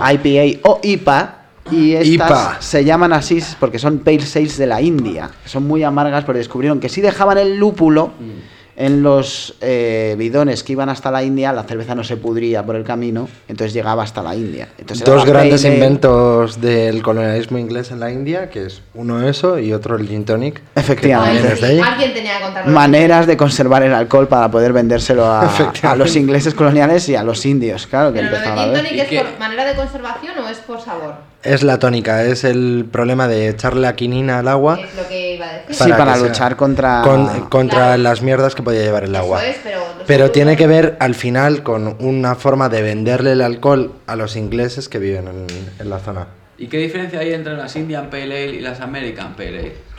IPA o IPA. Y estas IPA. se llaman así porque son Pale Ales de la India. Son muy amargas porque descubrieron que si dejaban el lúpulo en los bidones que iban hasta la India, la cerveza no se pudría por el camino, entonces llegaba hasta la India. Entonces era Dos la grandes Pale Ale. inventos del colonialismo inglés en la India, que es uno eso y otro el gin tonic. Efectivamente. También es de ahí. Alguien tenía que contarlo. Maneras de conservar el alcohol para poder vendérselo a Efectivamente. los ingleses coloniales y a los indios, claro, que Pero lo empezaron a del ver. gin ¿Y tonic es qué? por manera de conservación o es por sabor. Es la tónica, es el problema de echarle la quinina al agua Es lo que iba a decir. Sí, para que sea- luchar contra... contra Claro. las mierdas que podía llevar el Eso agua. es, pero Pero tiene que ver al final con una forma de venderle el alcohol a los ingleses que viven en la zona. ¿Y qué diferencia hay entre las Indian Pale Ale y las American Pale Ale?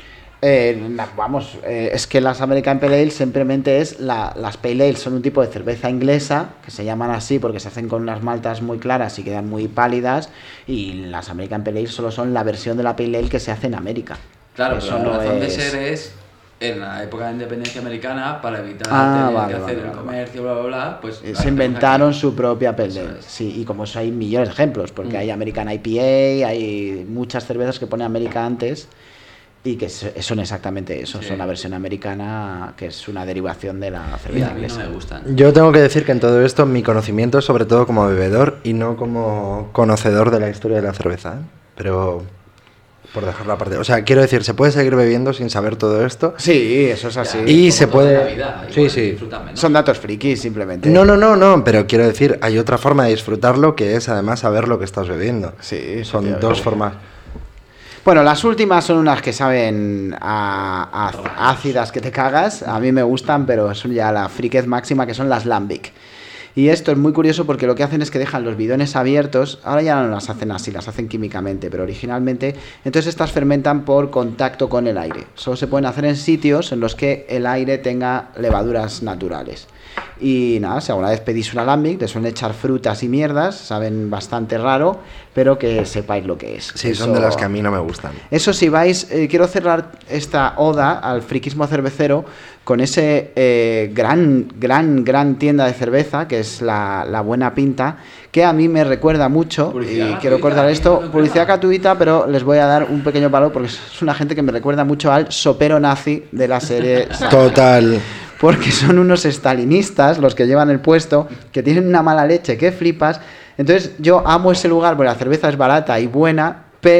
Es que las American Pale Ale simplemente es las Pale Ale son un tipo de cerveza inglesa que se llaman así porque se hacen con unas maltas muy claras y quedan muy pálidas, y las American Pale Ale solo son la versión de la Pale Ale que se hace en América. Claro, Eso pero la no razón de es- ser es en la época de independencia americana, para evitar Ah, tener vale, que hacer vale, el vale. comercio, bla, bla, bla, pues... Se inventaron su propia Pale Eso Ale. es. Sí, y como eso hay millones de ejemplos, porque hay American IPA, hay muchas cervezas que pone América antes y que son exactamente eso, Sí. son la versión americana que es una derivación de la Y cerveza a mí no inglesa. me gustan. Yo tengo que decir que en todo esto mi conocimiento es sobre todo como bebedor y no como conocedor de la historia de la cerveza, ¿eh? Pero por dejarlo aparte. O sea, quiero decir, se puede seguir bebiendo sin saber todo esto. Sí, eso es así. Y Como se todo en la puede- vida, sí, igual sí. disfrutan menos. Son datos frikis simplemente. No, pero quiero decir, hay otra forma de disfrutarlo que es además saber lo que estás bebiendo. Sí, Son efectivamente. dos formas. Bueno, las últimas son unas que saben a ácidas que te cagas. A mí me gustan, pero son ya la friquez máxima, que son las Lambic. Y esto es muy curioso porque lo que hacen es que dejan los bidones abiertos. Ahora ya no las hacen así, las hacen químicamente, pero originalmente. Entonces estas fermentan por contacto con el aire. Solo se pueden hacer en sitios en los que el aire tenga levaduras naturales. Y nada, si alguna vez pedís una Lambic, le suelen echar frutas y mierdas, saben bastante raro, pero que sepáis lo que es. Sí, son Eso- de las que a mí no me gustan. Eso si vais, quiero cerrar esta oda al friquismo cervecero con ese gran tienda de cerveza, que es la Buena Pinta, que a mí me recuerda mucho, Publicidad y gratuita, quiero cortar aquí esto, no publicidad crema. gratuita, pero les voy a dar un pequeño palo porque es una gente que me recuerda mucho al sopero nazi de la serie Total. porque son unos stalinistas los que llevan el puesto, que tienen una mala leche que flipas. Entonces yo amo ese lugar porque la cerveza es barata y buena, pero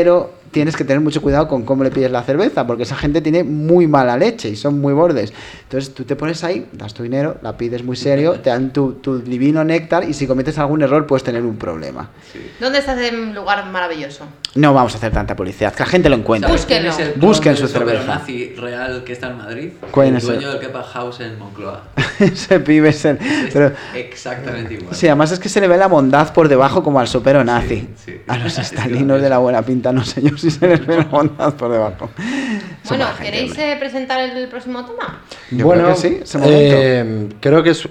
tienes que tener mucho cuidado con cómo le pides la cerveza, porque esa gente tiene muy mala leche y son muy bordes. Entonces tú te pones ahí, das tu dinero, la pides muy serio, te dan tu divino néctar y si cometes algún error puedes tener un problema. ¿Dónde está ese lugar maravilloso? No vamos a hacer tanta publicidad, que la gente lo encuentre. Búsquenlo. Busquen su cerveza. nazi real que está en Madrid. ¿Cuál El es dueño el? del Kepa House en Moncloa. Ese pibe es el... Pero, Exactamente igual. sí, además es que se le ve la bondad por debajo como al sopero nazi. Sí, sí. A los Es estalinos de la buena pinta, no sé yo si se les ve la bondad por debajo. Son Bueno, mala gente, ¿queréis hombre. presentar el próximo tema? Yo creo que sí, ese momento. Creo que es...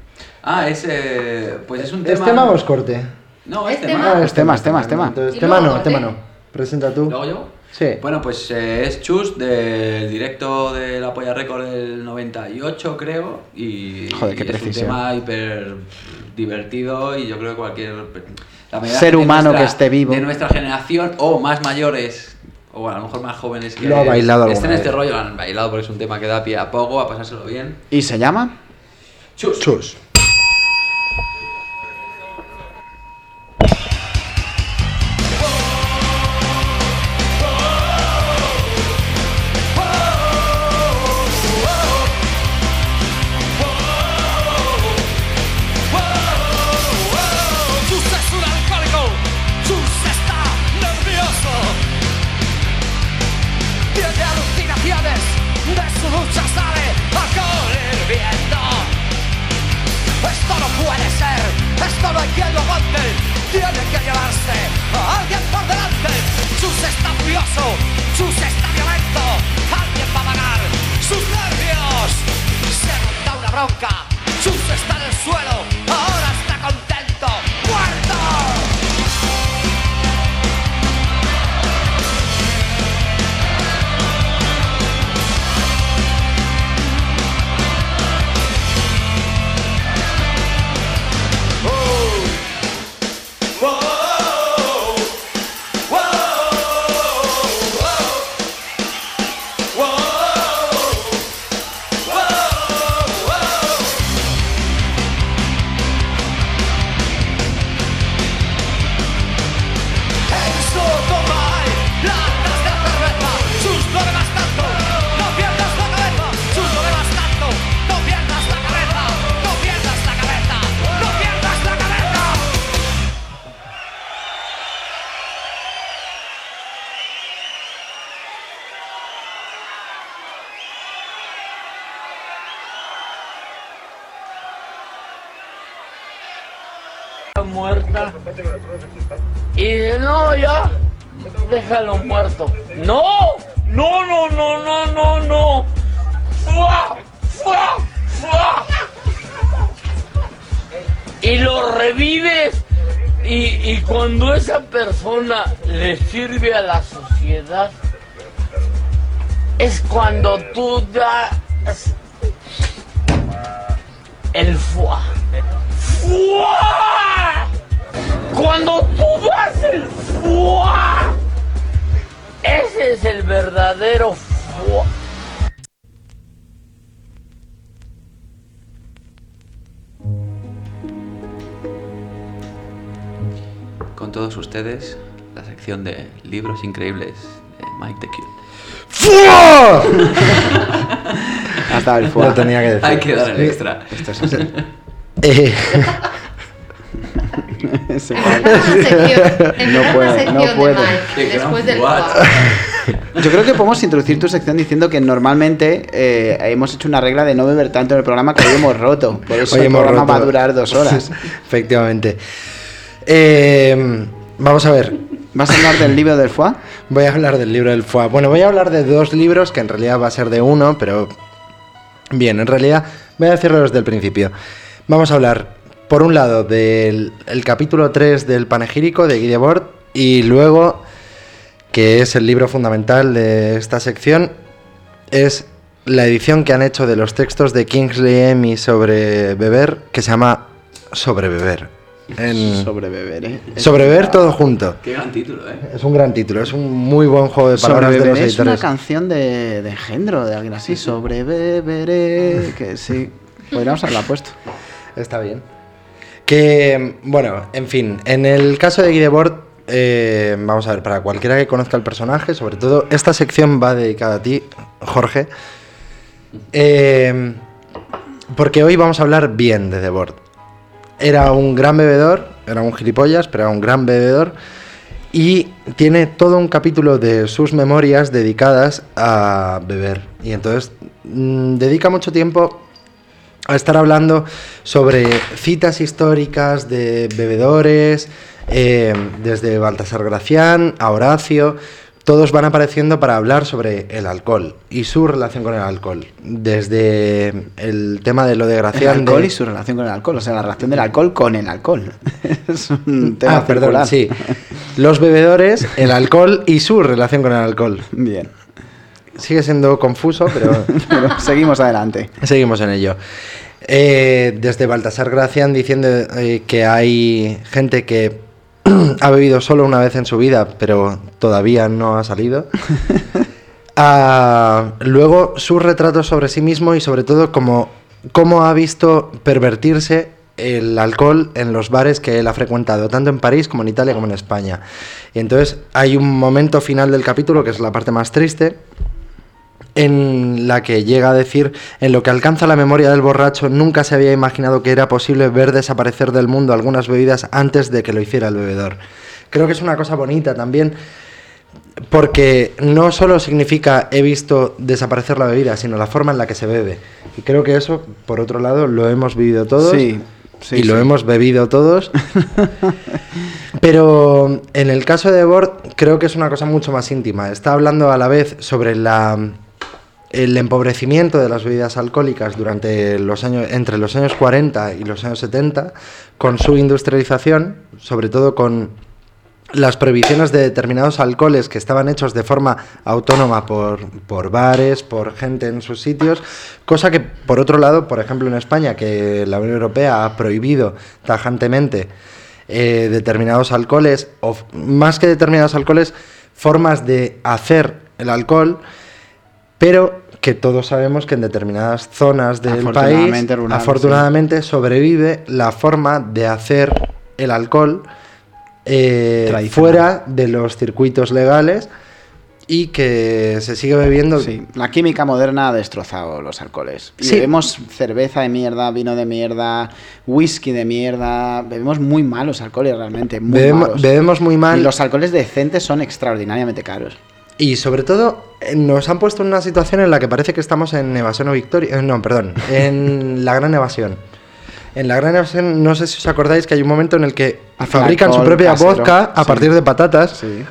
Pues es un tema... ¿Es tema o es corte? No, es ¿Es tema. tema? Es tema, es tema, es tema. Entonces, ¿Y tema luego no, corte? tema no. Presenta tú. ¿Lo hago yo? Sí. Bueno, pues es Chus del directo de la Polla Record del 98, creo. Y, Joder, qué y es un precisión. tema hiper divertido y yo creo que cualquier... la mayoría Ser de humano nuestra- que esté vivo. De nuestra generación o más mayores, o a lo mejor más jóvenes que Lo ha bailado estén en alguna este vez. rollo, lo han bailado porque es un tema que da pie a poco, a pasárselo bien. ¿Y se llama? Chus. Chus. Chus es un alcohólico, Chus está nervioso. Tiene alucinaciones, de su ducha sale alcohol hirviendo. Esto no puede ser, esto no hay quien lo aguante. Tiene que llevarse a alguien por delante. Chus está furioso, Chus está violento. Alguien va a pagar sus nervios. Se monta una bronca, Chus está en el suelo, ahora está contento, muerto. En su tumba hay latas de cerveza. Chus, no bebas tanto, no pierdas la cabeza. Chus, no bebas tanto, no pierdas la cabeza. No pierdas la cabeza, no pierdas la cabeza. Muerta y dice, no, ya déjalo muerto. No, no, no, no, no, no, no. ¡Fua! ¡Fua! ¡Fua! Y lo revives y cuando esa persona le sirve a la sociedad es cuando tú das el fuá. ¡Fuá! Cuando tú das el fuá, ese es el verdadero fuá. Con todos ustedes, la sección de libros increíbles de Mike the Cute. ¡Fua! Hasta el Lo fuego. tenía que decir. Hay que dar el extra. Esto es así. En una sección, en No una puedo, sección no de puedo. Mike, Qué gran después del fuá. fuá. Yo creo que podemos introducir tu sección diciendo que normalmente hemos hecho una regla de no beber tanto en el programa que hoy hemos roto. Por eso Hoy el hemos programa roto. va a durar 2 horas. Efectivamente. Vamos a ver. ¿Vas a hablar del libro del foie? Voy a hablar del libro del foie. Bueno, voy a hablar de 2 libros, que en realidad va a ser de uno, pero... Bien, en realidad voy a decirlo desde el principio. Vamos a hablar, por un lado, del el capítulo 3 del Panegírico de Guy Debord, y luego, que es el libro fundamental de esta sección, es la edición que han hecho de los textos de Kingsley Amis sobre beber, que se llama Sobre beber. Sobre beber, ¿eh? Sobre beber todo junto. Qué gran título, ¿eh? Es un gran título, es un muy buen juego de palabras de los Sobrebeberé es una editores. canción de engendro, de alguien así. Sobrebeberé, que sí. Podríamos haberla puesto. Está bien. Que, bueno, en fin, en el caso de Guy Debord vamos a ver, para cualquiera que conozca el personaje, sobre todo, esta sección va dedicada a ti, Jorge, porque hoy vamos a hablar bien de Debord. Era un gran bebedor, era un gilipollas, pero era un gran bebedor, y tiene todo un capítulo de sus memorias dedicadas a beber. Y entonces dedica mucho tiempo a estar hablando sobre citas históricas de bebedores, desde Baltasar Gracián a Horacio. Todos van apareciendo para hablar sobre el alcohol y su relación con el alcohol. Desde el tema de lo de Gracián... El alcohol y su relación con el alcohol, o sea, la relación del alcohol con el alcohol. Es un tema perdón, sí. Los bebedores, el alcohol y su relación con el alcohol. Bien. Sigue siendo confuso, pero seguimos adelante. Seguimos en ello. Desde Baltasar Gracián diciendo que hay gente que ha bebido solo una vez en su vida, pero todavía no ha salido. Luego sus retratos sobre sí mismo y sobre todo cómo ha visto pervertirse el alcohol en los bares que él ha frecuentado, tanto en París como en Italia como en España. Y entonces hay un momento final del capítulo, que es la parte más triste, en la que llega a decir: en lo que alcanza la memoria del borracho, nunca se había imaginado que era posible ver desaparecer del mundo algunas bebidas antes de que lo hiciera el bebedor. Creo que es una cosa bonita también, porque no solo significa he visto desaparecer la bebida, sino la forma en la que se bebe. Y creo que eso, por otro lado, lo hemos vivido todos. Sí, y lo hemos bebido todos. Pero en el caso de Debord, creo que es una cosa mucho más íntima. Está hablando a la vez sobre el empobrecimiento de las bebidas alcohólicas entre los años 40 y los años 70, con su industrialización, sobre todo con las prohibiciones de determinados alcoholes que estaban hechos de forma autónoma por bares, por gente en sus sitios, cosa que, por otro lado, por ejemplo en España, que la Unión Europea ha prohibido tajantemente determinados alcoholes, o más que determinados alcoholes, formas de hacer el alcohol, pero que todos sabemos que en determinadas zonas del país, rural, afortunadamente, sí, sobrevive la forma de hacer el alcohol fuera de los circuitos legales y que se sigue bebiendo. Sí, la química moderna ha destrozado los alcoholes. Y sí, bebemos cerveza de mierda, vino de mierda, whisky de mierda. Bebemos muy mal los alcoholes, realmente. Bebemos muy mal. Y los alcoholes decentes son extraordinariamente caros. Y sobre todo nos han puesto en una situación en la que parece que estamos en Evasión o Victoria. En La Gran Evasión. En La Gran Evasión, no sé si os acordáis que hay un momento en el que fabrican su propia vodka a partir de patatas. Sí.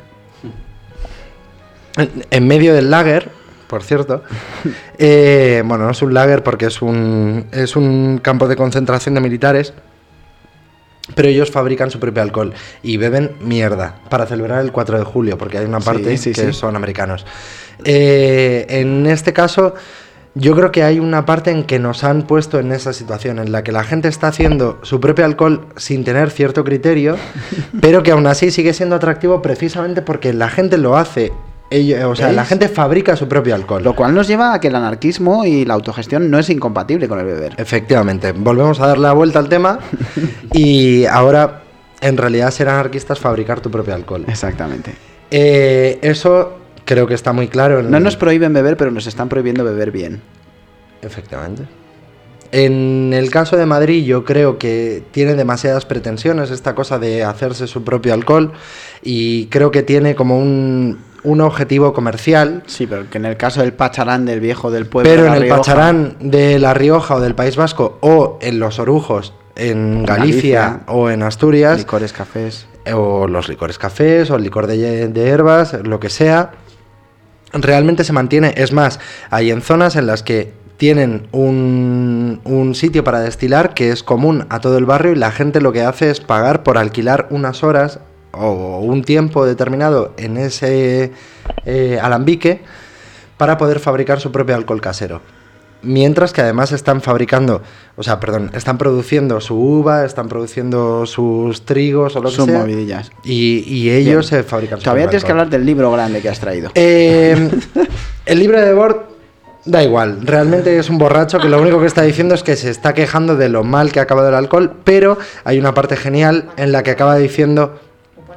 En medio del lager, por cierto. Bueno, no es un lager porque es un campo de concentración de militares. Pero ellos fabrican su propio alcohol y beben mierda para celebrar el 4 de julio, porque hay una parte que son americanos. En este caso, yo creo que hay una parte en que nos han puesto en esa situación, en la que la gente está haciendo su propio alcohol sin tener cierto criterio, pero que aún así sigue siendo atractivo precisamente porque la gente lo hace. La gente fabrica su propio alcohol. Lo cual nos lleva a que el anarquismo y la autogestión no es incompatible con el beber. Efectivamente. Volvemos a dar la vuelta al tema y ahora, en realidad, ser anarquista es fabricar tu propio alcohol. Exactamente. Eso creo que está muy claro. No nos prohíben beber, pero nos están prohibiendo beber bien. Efectivamente. En el caso de Madrid, yo creo que tiene demasiadas pretensiones esta cosa de hacerse su propio alcohol y creo que tiene como un objetivo comercial. Sí, pero que en el caso del Pacharán del viejo del pueblo. Pero en el Pacharán de La Rioja o del País Vasco o en los Orujos en Galicia o en Asturias. Licores cafés. O los licores cafés o el licor de hierbas, lo que sea. Realmente se mantiene. Es más, hay en zonas en las que tienen un sitio para destilar que es común a todo el barrio y la gente lo que hace es pagar por alquilar unas horas o un tiempo determinado en ese alambique para poder fabricar su propio alcohol casero. Mientras que además están están produciendo su uva, están produciendo sus trigos o lo que sea. Sus movidillas. Y ellos se fabrican su propio alcohol. Todavía tienes que hablar del libro grande que has traído. El libro de Debord da igual, realmente es un borracho que lo único que está diciendo es que se está quejando de lo mal que ha acabado el alcohol, pero hay una parte genial en la que acaba diciendo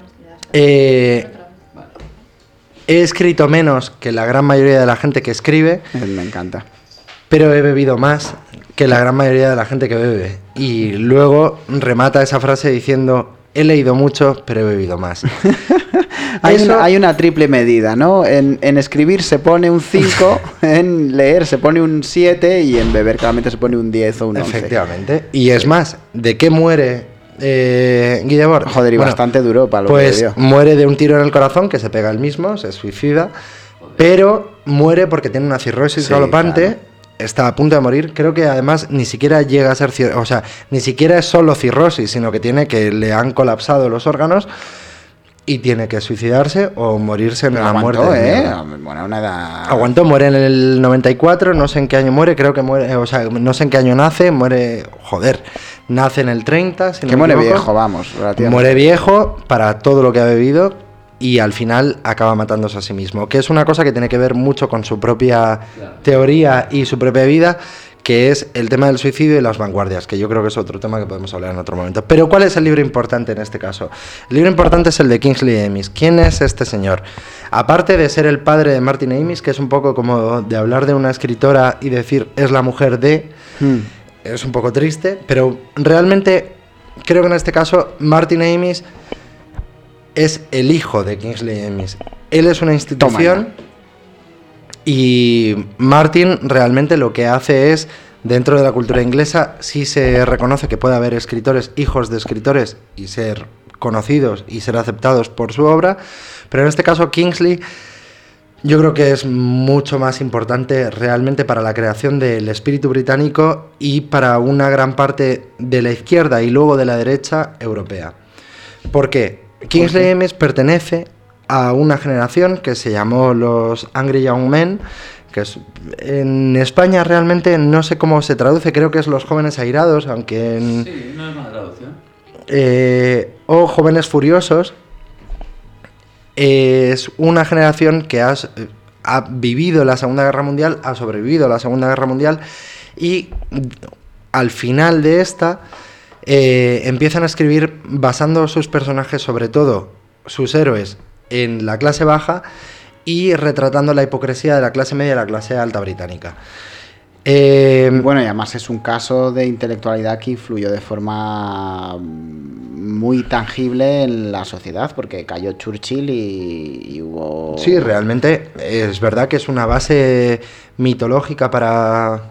He escrito menos que la gran mayoría de la gente que escribe. Me encanta. Pero he bebido más que la gran mayoría de la gente que bebe. Y luego remata esa frase diciendo, he leído mucho, pero he bebido más. Hay una triple medida, ¿no? En escribir se pone un 5, en leer se pone un 7 y en beber claramente se pone un 10 o un 11. Efectivamente. Y es más, ¿de qué muere Guillemot? Joder, y bastante duro para lo pues que bebió. Muere de un tiro en el corazón, que se pega él mismo, se suicida, pero muere porque tiene una cirrosis galopante. Claro. Está a punto de morir, creo que además ni siquiera llega a ser, o sea, ni siquiera es solo cirrosis, sino que le han colapsado los órganos y tiene que suicidarse o morirse en una muerte. Bueno, una edad... Aguantó, muere en el 94, no sé en qué año muere, creo que muere, o sea, no sé en qué año nace, nace en el 30, si no que me muere equivoco. Viejo, vamos. Muere viejo para todo lo que ha bebido. Y al final acaba matándose a sí mismo, que es una cosa que tiene que ver mucho con su propia teoría y su propia vida, que es el tema del suicidio y las vanguardias, que yo creo que es otro tema que podemos hablar en otro momento. Pero ¿cuál es el libro importante en este caso? El libro importante es el de Kingsley Amis. ¿Quién es este señor? Aparte de ser el padre de Martin Amis, que es un poco como de hablar de una escritora y decir es la mujer de... Es un poco triste, pero realmente creo que en este caso Martin Amis es el hijo de Kingsley Amis. Él es una institución y Martin realmente lo que hace es, dentro de la cultura inglesa, sí se reconoce que puede haber escritores, hijos de escritores, y ser conocidos y ser aceptados por su obra, pero en este caso Kingsley yo creo que es mucho más importante realmente para la creación del espíritu británico y para una gran parte de la izquierda y luego de la derecha europea. ¿Por qué? Kingsley Amis pertenece a una generación que se llamó los Angry Young Men, que es, en España realmente no sé cómo se traduce, creo que es los jóvenes airados, aunque sí, no es una traducción. O jóvenes furiosos. Es una generación que ha vivido la Segunda Guerra Mundial, ha sobrevivido a la Segunda Guerra Mundial y al final de esta empiezan a escribir basando sus personajes, sobre todo sus héroes, en la clase baja y retratando la hipocresía de la clase media y la clase alta británica. Bueno, y además es un caso de intelectualidad que influyó de forma muy tangible en la sociedad, porque cayó Churchill y hubo... Sí, realmente es verdad que es una base mitológica para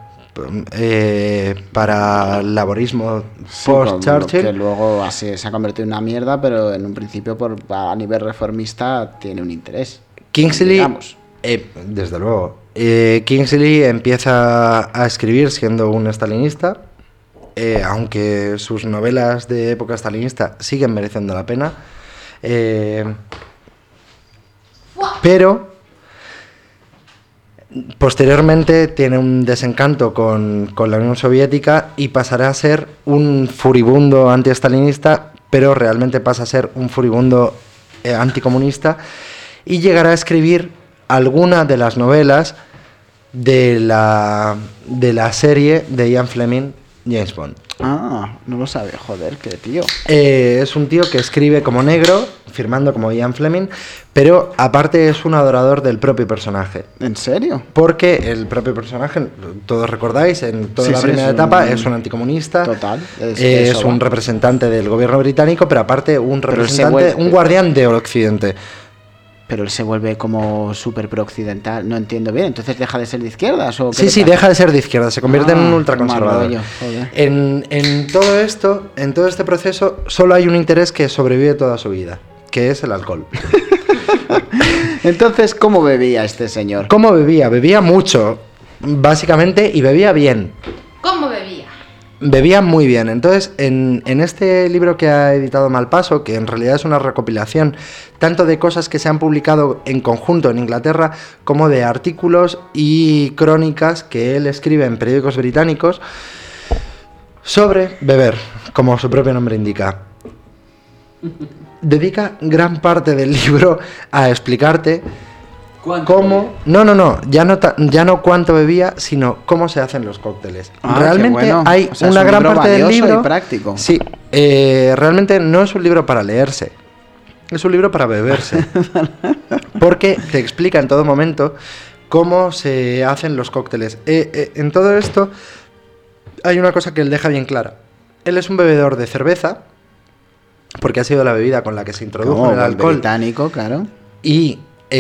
el laborismo post-Churchill. Que luego así se ha convertido en una mierda, pero en un principio a nivel reformista tiene un interés. Kingsley, digamos. Desde luego. Kingsley empieza a escribir siendo un estalinista, aunque sus novelas de época estalinista siguen mereciendo la pena. Pero posteriormente tiene un desencanto con la Unión Soviética y pasará a ser un furibundo antiestalinista, pero realmente pasa a ser un furibundo anticomunista, y llegará a escribir alguna de las novelas de la serie de Ian Fleming, James Bond. Ah, no lo sabía, joder, qué tío. Es un tío que escribe como negro, firmando como Ian Fleming, pero aparte es un adorador del propio personaje. ¿En serio? Porque el propio personaje, todos recordáis, en toda la primera etapa es un anticomunista. Total. Es un representante del gobierno británico, pero aparte un representante, un guardián de Occidente. Pero él se vuelve como súper pro-occidental, no entiendo bien. ¿Entonces deja de ser de izquierdas? ¿O sí, deja de ser de izquierdas, se convierte en un ultraconservador. En todo esto, en todo este proceso, solo hay un interés que sobrevive toda su vida, que es el alcohol. Entonces, ¿cómo bebía este señor? ¿Cómo bebía? Bebía mucho, básicamente, y bebía bien. ¿Cómo bebía? Bebía muy bien. Entonces, en este libro que ha editado Malpaso, que en realidad es una recopilación tanto de cosas que se han publicado en conjunto en Inglaterra, como de artículos y crónicas que él escribe en periódicos británicos sobre beber, como su propio nombre indica. Dedica gran parte del libro a explicarte cómo... No, ya no cuánto bebía, sino cómo se hacen los cócteles. Realmente hay una gran parte del libro... Y práctico. Sí, realmente no es un libro para leerse. Es un libro para beberse. Porque te explica en todo momento cómo se hacen los cócteles. En todo esto hay una cosa que él deja bien clara. Él es un bebedor de cerveza, porque ha sido la bebida con la que se introdujo el alcohol. Británico, claro. Y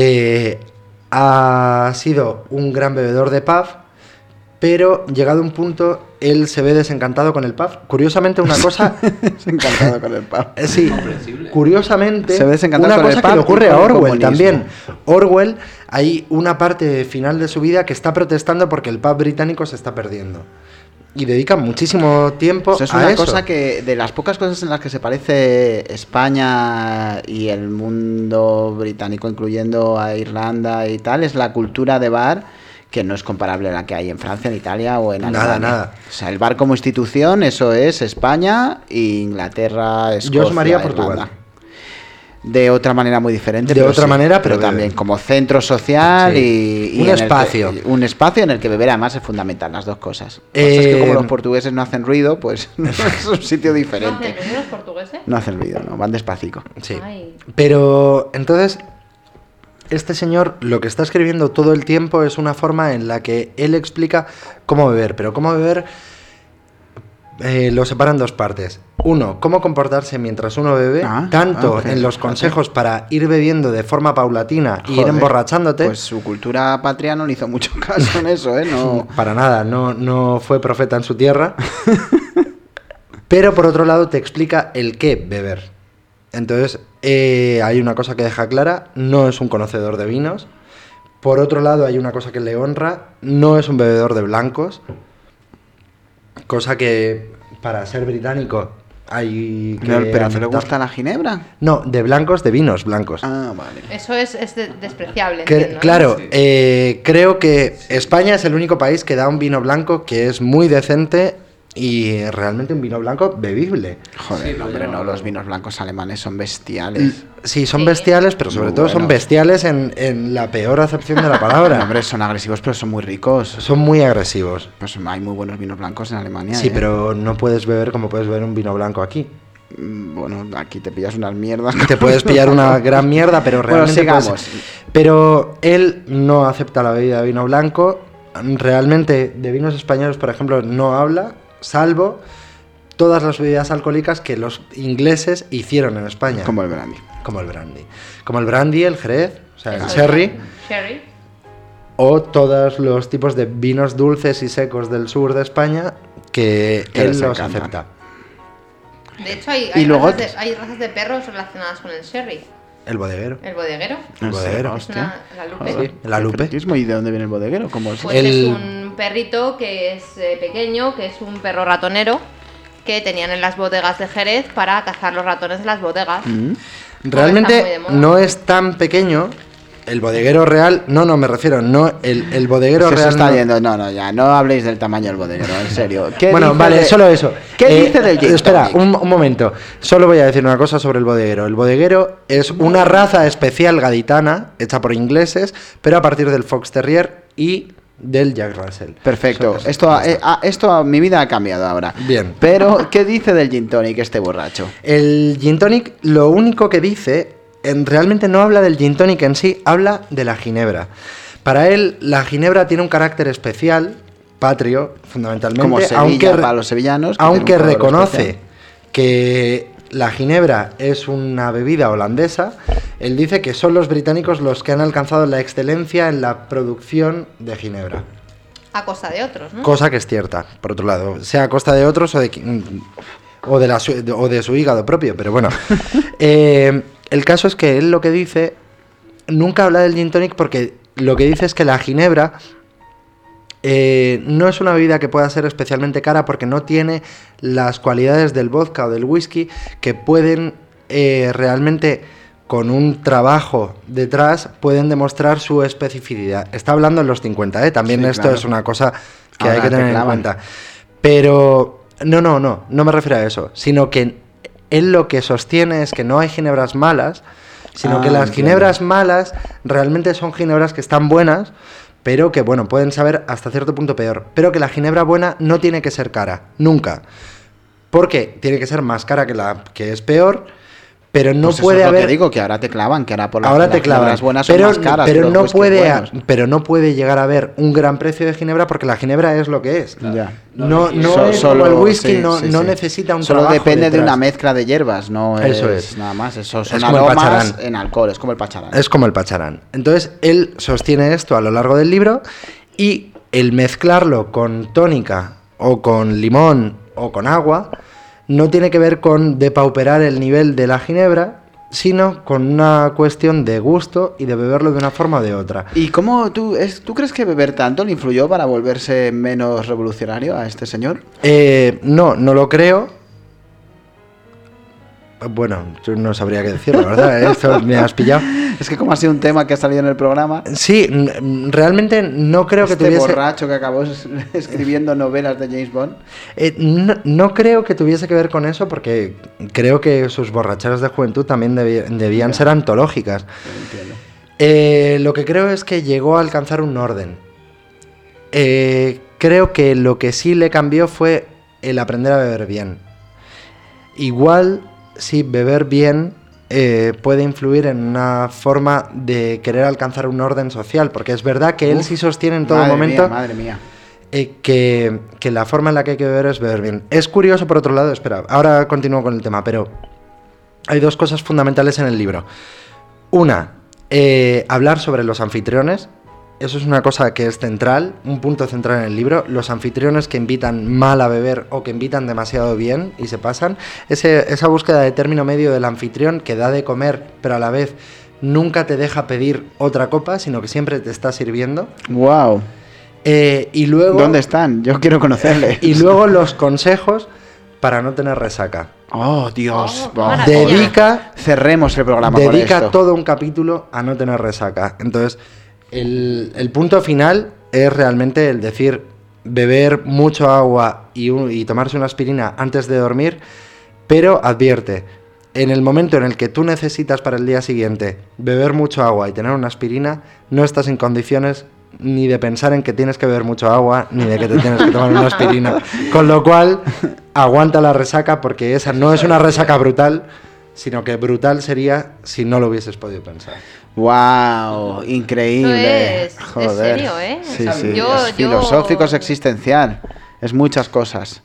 ha sido un gran bebedor de pub, pero llegado a un punto, él se ve desencantado con el pub. Curiosamente, una cosa... Desencantado con el pub. Sí, curiosamente, Se ve desencantado una con el cosa que pub le ocurre y a con el Orwell comunismo. también. Orwell, hay una parte final de su vida que está protestando porque el pub británico se está perdiendo. Y dedica muchísimo tiempo Eso es a una eso. cosa que, de las pocas cosas en las que se parece España y el mundo británico, incluyendo a Irlanda y tal, es la cultura de bar, que no es comparable a la que hay en Francia, en Italia o en Alemania. Nada. O sea, el bar como institución, eso es España, Inglaterra, Escocia, Yo llamaría Irlanda. Portugal. De otra manera muy diferente. De pero otra sí, manera, pero pero también bebe. como centro social Sí. y Un en el que- espacio. un espacio en el que beber además es fundamental, las dos cosas. Lo que pasa es que como los portugueses no hacen ruido, pues es un sitio ¿No diferente. hacen ruido los portugueses? No hacen ruido, no, van despacito. Sí. Ay. Pero entonces, este señor lo que está escribiendo todo el tiempo es una forma en la que él explica cómo beber, pero cómo beber lo separa en dos partes. Uno, cómo comportarse mientras uno bebe, tanto ok, en los consejos para ir bebiendo de forma paulatina y ir Joder, emborrachándote. Pues su cultura patria no le hizo mucho caso en eso, ¿eh? No. Para nada, no fue profeta en su tierra. Pero por otro lado te explica el qué beber. Entonces, hay una cosa que deja clara, no es un conocedor de vinos. Por otro lado, hay una cosa que le honra, no es un bebedor de blancos. Cosa que para ser británico hay que... Pero ¿no le aceptar. gusta la ginebra? No, de blancos, de vinos blancos. Ah, vale. Eso es despreciable. Que- entiendo, ¿no? claro, creo que España es el único país que da un vino blanco que es muy decente y realmente un vino blanco bebible. Joder, hombre, no, los vinos blancos alemanes son bestiales. Sí, son Sí. bestiales, pero sobre Muy todo son buenos. bestiales en la peor acepción de la palabra. Hombre, son agresivos, pero son muy ricos. Son muy agresivos. Pues hay muy buenos vinos blancos en Alemania. Sí, ¿eh? pero no puedes beber como puedes beber un vino blanco aquí. Bueno, aquí te pillas unas mierdas. Te puedes pillar una gran mierda, pero Bueno, realmente... sigamos. Pero él no acepta la bebida de vino blanco. Realmente de vinos españoles, por ejemplo, no habla, salvo todas las bebidas alcohólicas que los ingleses hicieron en España. Como el brandy. Como el brandy. Como el brandy, el jerez, o sea, el Eso sherry, es. Sherry. o todos los tipos de vinos dulces y secos del sur de España que Que él les los encantan. acepta. De hecho, hay, Y hay, luego- hay razas de perros relacionadas con el sherry. El bodeguero. El bodeguero. El bodeguero. Es una, la lupe. Sí, la lupe. Friquismo. ¿Y de dónde viene el bodeguero? ¿Cómo es? Pues El- es un perrito que es pequeño, que es un perro ratonero, que tenían en las bodegas de Jerez para cazar los ratones de las bodegas. Mm. Está muy Realmente de moda. no es tan pequeño. El bodeguero real, no, me refiero, no, el bodeguero Se real. está no- yendo. No, no habléis del tamaño del bodeguero, en serio. ¿Qué Bueno, dice vale, de- solo eso. ¿Qué dice del gin Espera, tonic? un momento. Solo voy a decir una cosa sobre el bodeguero. El bodeguero es una raza especial gaditana, hecha por ingleses, pero a partir del Fox Terrier y del Jack Russell. Perfecto. Eso, Esto, mi vida ha cambiado ahora. Bien. Pero, ¿qué dice del gin tonic este borracho? El gin tonic, lo único que dice, realmente no habla del gin tonic en sí, habla de la ginebra. Para él, la ginebra tiene un carácter especial, patrio, fundamentalmente, Como Sevilla para los sevillanos. que aunque tiene un color reconoce especial. que la ginebra es una bebida holandesa, él dice que son los británicos los que han alcanzado la excelencia en la producción de ginebra. A costa de otros, ¿no? Cosa que es cierta, por otro lado, sea a costa de otros o de su hígado propio, pero bueno. El caso es que él lo que dice, nunca habla del gin tonic porque lo que dice es que la ginebra no es una bebida que pueda ser especialmente cara porque no tiene las cualidades del vodka o del whisky que pueden realmente, con un trabajo detrás, pueden demostrar su especificidad. Está hablando en los 50, también Sí, esto claro. es una cosa que Ahora hay que te tener en clavan. cuenta. Pero no me refiero a eso, sino que él lo que sostiene es que no hay ginebras malas, sino que las entiendo. ginebras malas realmente son ginebras que están buenas, pero que, bueno, pueden saber hasta cierto punto peor. Pero que la ginebra buena no tiene que ser cara, nunca. Porque tiene que ser más cara que la que es peor, pero no Pues puede eso es lo haber... que digo, que ahora te clavan, que ahora por Ahora te clavan, las buenas pero, son más caras. pero, los no whiskies puede, buenos. pero no puede llegar a haber un gran precio de ginebra porque la ginebra es lo que es. Ya. No So- es solo- como el whisky, sí, no, sí, no sí. necesita un Solo trabajo depende de detrás. una mezcla de hierbas, no Eso es es. nada más. Eso son Es como el aromas pacharán. en alcohol, es como el pacharán. Es como el pacharán. Entonces, él sostiene esto a lo largo del libro y el mezclarlo con tónica o con limón o con agua no tiene que ver con depauperar el nivel de la ginebra, sino con una cuestión de gusto y de beberlo de una forma o de otra. ¿Y cómo tú crees que beber tanto le influyó para volverse menos revolucionario a este señor? No lo creo. Bueno, yo no sabría qué decir, la verdad, esto me has pillado. Es que como ha sido un tema que ha salido en el programa, Sí, realmente no creo que este tuviese... borracho que acabó escribiendo novelas de James Bond. No creo que tuviese que ver con eso porque creo que sus borracheras de juventud también debían ser antológicas. Lo que creo es que llegó a alcanzar un orden. Creo que lo que sí le cambió fue el aprender a beber bien. Igual, sí, beber bien puede influir en una forma de querer alcanzar un orden social, porque es verdad que él sí sostiene en todo momento... Madre mía. Que la forma en la que hay que beber es beber bien. Es curioso, por otro lado, espera, ahora continúo con el tema, pero hay dos cosas fundamentales en el libro. Una, hablar sobre los anfitriones. Eso es una cosa que es central, un punto central en el libro. Los anfitriones que invitan mal a beber o que invitan demasiado bien y se pasan. Esa búsqueda de término medio del anfitrión que da de comer, pero a la vez nunca te deja pedir otra copa, sino que siempre te está sirviendo. Wow. Y luego, ¿Dónde están? Yo quiero conocerles. y luego los consejos para no tener resaca. Oh, Dios. qué Wow. maravilla. Cerremos el programa con Dedica esto. todo un capítulo a no tener resaca. Entonces, el punto final es realmente el decir beber mucho agua y tomarse una aspirina antes de dormir, pero advierte, en el momento en el que tú necesitas para el día siguiente beber mucho agua y tener una aspirina, no estás en condiciones ni de pensar en que tienes que beber mucho agua, ni de que te tienes que tomar una aspirina. Con lo cual, aguanta la resaca, porque esa no es una resaca brutal, sino que brutal sería si no lo hubieses podido pensar. Wow, increíble. Esto es serio, ¿eh? Sí, sí. Yo- Es filosófico, es existencial. Es muchas cosas.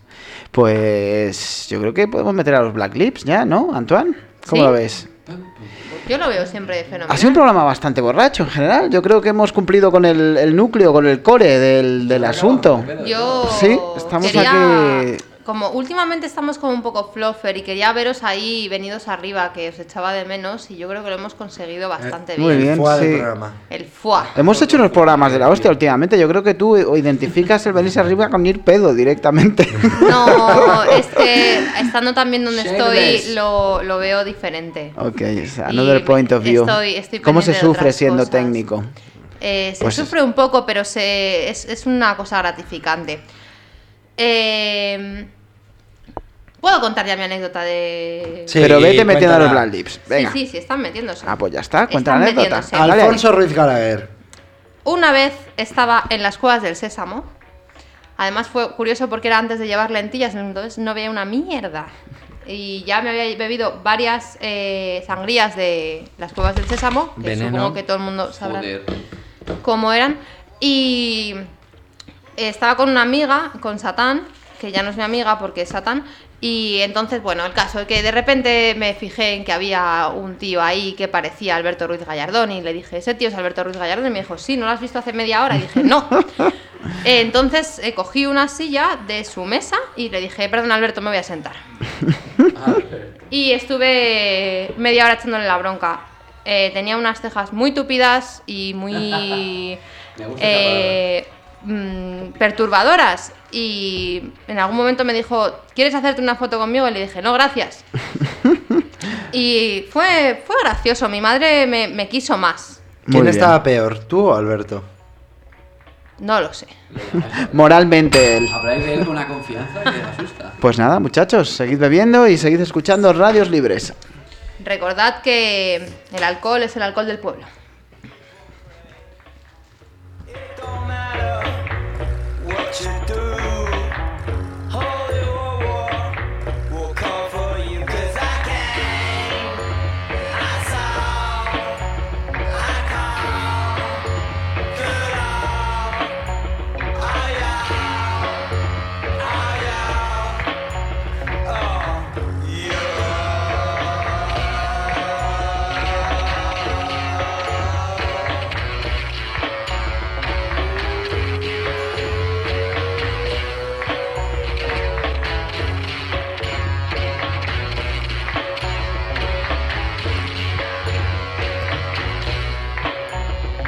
Pues yo creo que podemos meter a los Black Lips ya, ¿no, Antoine? ¿Cómo ¿Sí? lo ves? Yo lo veo siempre fenomenal. Ha sido un programa bastante borracho en general. Yo creo que hemos cumplido con el núcleo, con el core del asunto. Yo Sí, estamos quería- aquí. Como últimamente estamos como un poco fluffer y quería veros ahí venidos arriba, que os echaba de menos, y yo creo que lo hemos conseguido bastante muy bien. Fuera del sí. programa. El foie. Hemos hecho unos programas de la hostia últimamente. Yo creo que tú identificas el venirse arriba con ir pedo directamente. No, es que estando también donde estoy Shameless. lo veo diferente. Ok, es another point of view. Estoy ¿Cómo se pendiente de sufre otras siendo cosas. técnico? Se Pues sufre un poco, pero es una cosa gratificante. ¿Puedo contar ya mi anécdota de...? Sí, Pero vete metiendo a los cuéntala. Black Lips. Venga. Sí, están metiéndose. Ah, pues ya está. Cuenta la Están anécdota. metiéndose. Dale ahí. Alfonso Ruiz Gallagher. Una vez estaba en las cuevas del Sésamo. Además fue curioso porque era antes de llevar lentillas, entonces no veía una mierda. Y ya me había bebido varias sangrías de las cuevas del Sésamo, que Veneno. supongo que todo el mundo sabrá Joder. cómo eran. Y estaba con una amiga, con Satán, que ya no es mi amiga porque es Satán. Y entonces, bueno, el caso es que de repente me fijé en que había un tío ahí que parecía Alberto Ruiz Gallardón y le dije, ¿ese tío es Alberto Ruiz Gallardón? Y me dijo, sí, ¿no lo has visto hace media hora? Y dije, no. Entonces cogí una silla de su mesa y le dije, perdón Alberto, me voy a sentar. Y estuve media hora echándole la bronca. Tenía unas cejas muy tupidas y muy Me gusta esa perturbadoras. Y en algún momento me dijo, ¿quieres hacerte una foto conmigo? Y le dije, no, gracias. Y fue gracioso. Mi madre me quiso más. ¿Quién Muy estaba peor, tú o Alberto? No lo sé. Moralmente él. Habláis de él con una confianza que asusta. Pues nada, muchachos, seguid bebiendo y seguid escuchando Radios Libres. Recordad que el alcohol es el alcohol del pueblo.